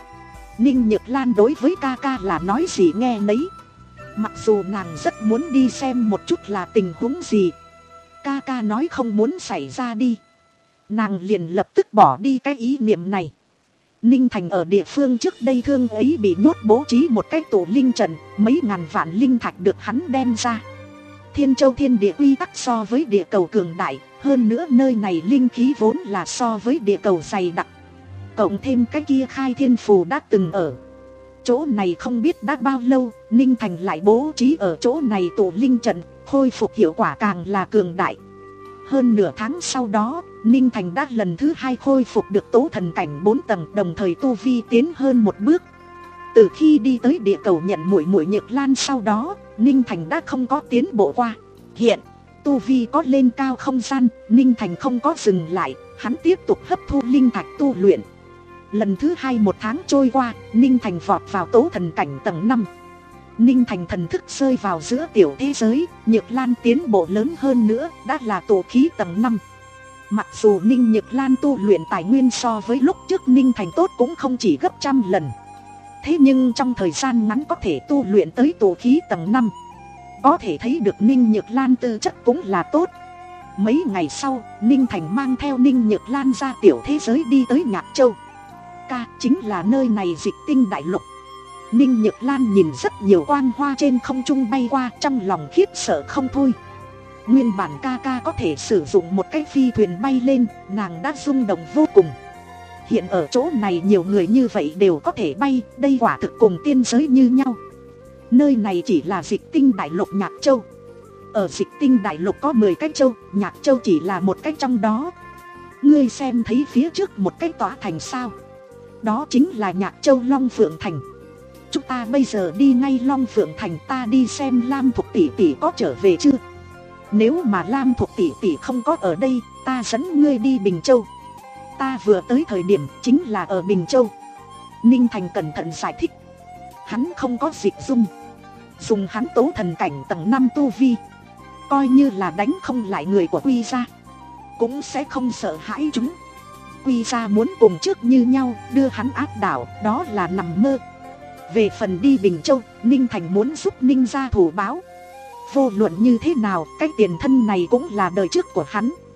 Ninh Nhược Lan đối với ca ca là nói gì nghe nấy. Mặc dù nàng rất muốn đi xem một chút là tình huống gì, ca ca nói không muốn xảy ra đi, nàng liền lập tức bỏ đi cái ý niệm này. Ninh Thành ở địa phương trước đây Thương Ấy bị nhốt bố trí một cái tổ linh trận, mấy ngàn vạn linh thạch được hắn đem ra. Thiên Châu thiên địa quy tắc so với địa cầu cường đại, hơn nữa nơi này linh khí vốn là so với địa cầu dày đặc, cộng thêm cái kia khai thiên phù đã từng ở chỗ này không biết đã bao lâu, Ninh Thành lại bố trí ở chỗ này tổ linh trận, khôi phục hiệu quả càng là cường đại. Hơn nửa tháng sau đó, Ninh Thành đã lần thứ hai khôi phục được tố thần cảnh bốn tầng, đồng thời tu vi tiến hơn một bước. Từ khi đi tới địa cầu nhận muội muội Nhược Lan sau đó, Ninh Thành đã không có tiến bộ qua. Hiện tu vi có lên cao không gian, Ninh Thành không có dừng lại, hắn tiếp tục hấp thu linh thạch tu luyện. Lần thứ hai một tháng trôi qua, Ninh Thành vọt vào tố thần cảnh tầng năm. Ninh Thành thần thức rơi vào giữa tiểu thế giới, Nhược Lan tiến bộ lớn hơn nữa, đã là tổ khí tầng năm. Mặc dù Ninh Nhược Lan tu luyện tài nguyên so với lúc trước Ninh Thành tốt cũng không chỉ gấp trăm lần, thế nhưng trong thời gian ngắn có thể tu luyện tới tổ khí tầng năm, có thể thấy được Ninh Nhược Lan tư chất cũng là tốt. Mấy ngày sau, Ninh Thành mang theo Ninh Nhược Lan ra tiểu thế giới đi tới Nhạc Châu. Ca, chính là nơi này Dịch Tinh Đại Lục. Ninh Nhược Lan nhìn rất nhiều quang hoa trên không trung bay qua, trong lòng khiếp sợ không thôi. Nguyên bản ca ca có thể sử dụng một cái phi thuyền bay lên, nàng đã rung động vô cùng. Hiện ở chỗ này nhiều người như vậy đều có thể bay, đây quả thực cùng tiên giới như nhau. Nơi này chỉ là Dịch Tinh Đại Lục Nhạc Châu. Ở Dịch Tinh Đại Lục có mười cái châu, Nhạc Châu chỉ là một cái trong đó. Ngươi xem thấy phía trước một cái tòa thành sao? Đó chính là Nhạc Châu Long Phượng Thành. Chúng ta bây giờ đi ngay Long Phượng Thành, ta đi xem Lam Thục tỷ tỷ có trở về chưa. Nếu mà Lam Thục tỷ tỷ không có ở đây, ta dẫn ngươi đi Bình Châu. Ta vừa tới thời điểm chính là ở Bình Châu. Ninh Thành cẩn thận giải thích. Hắn không có dịch dung, dùng hắn tố thần cảnh tầng năm tu vi, coi như là đánh không lại người của Quy gia, cũng sẽ không sợ hãi chúng. Quy gia muốn cùng trước như nhau đưa hắn áp đảo, đó là nằm mơ. Về phần đi Bình Châu, Ninh Thành muốn giúp Ninh gia thủ báo. Vô luận như thế nào, cái tiền thân này cũng là đời trước của hắn.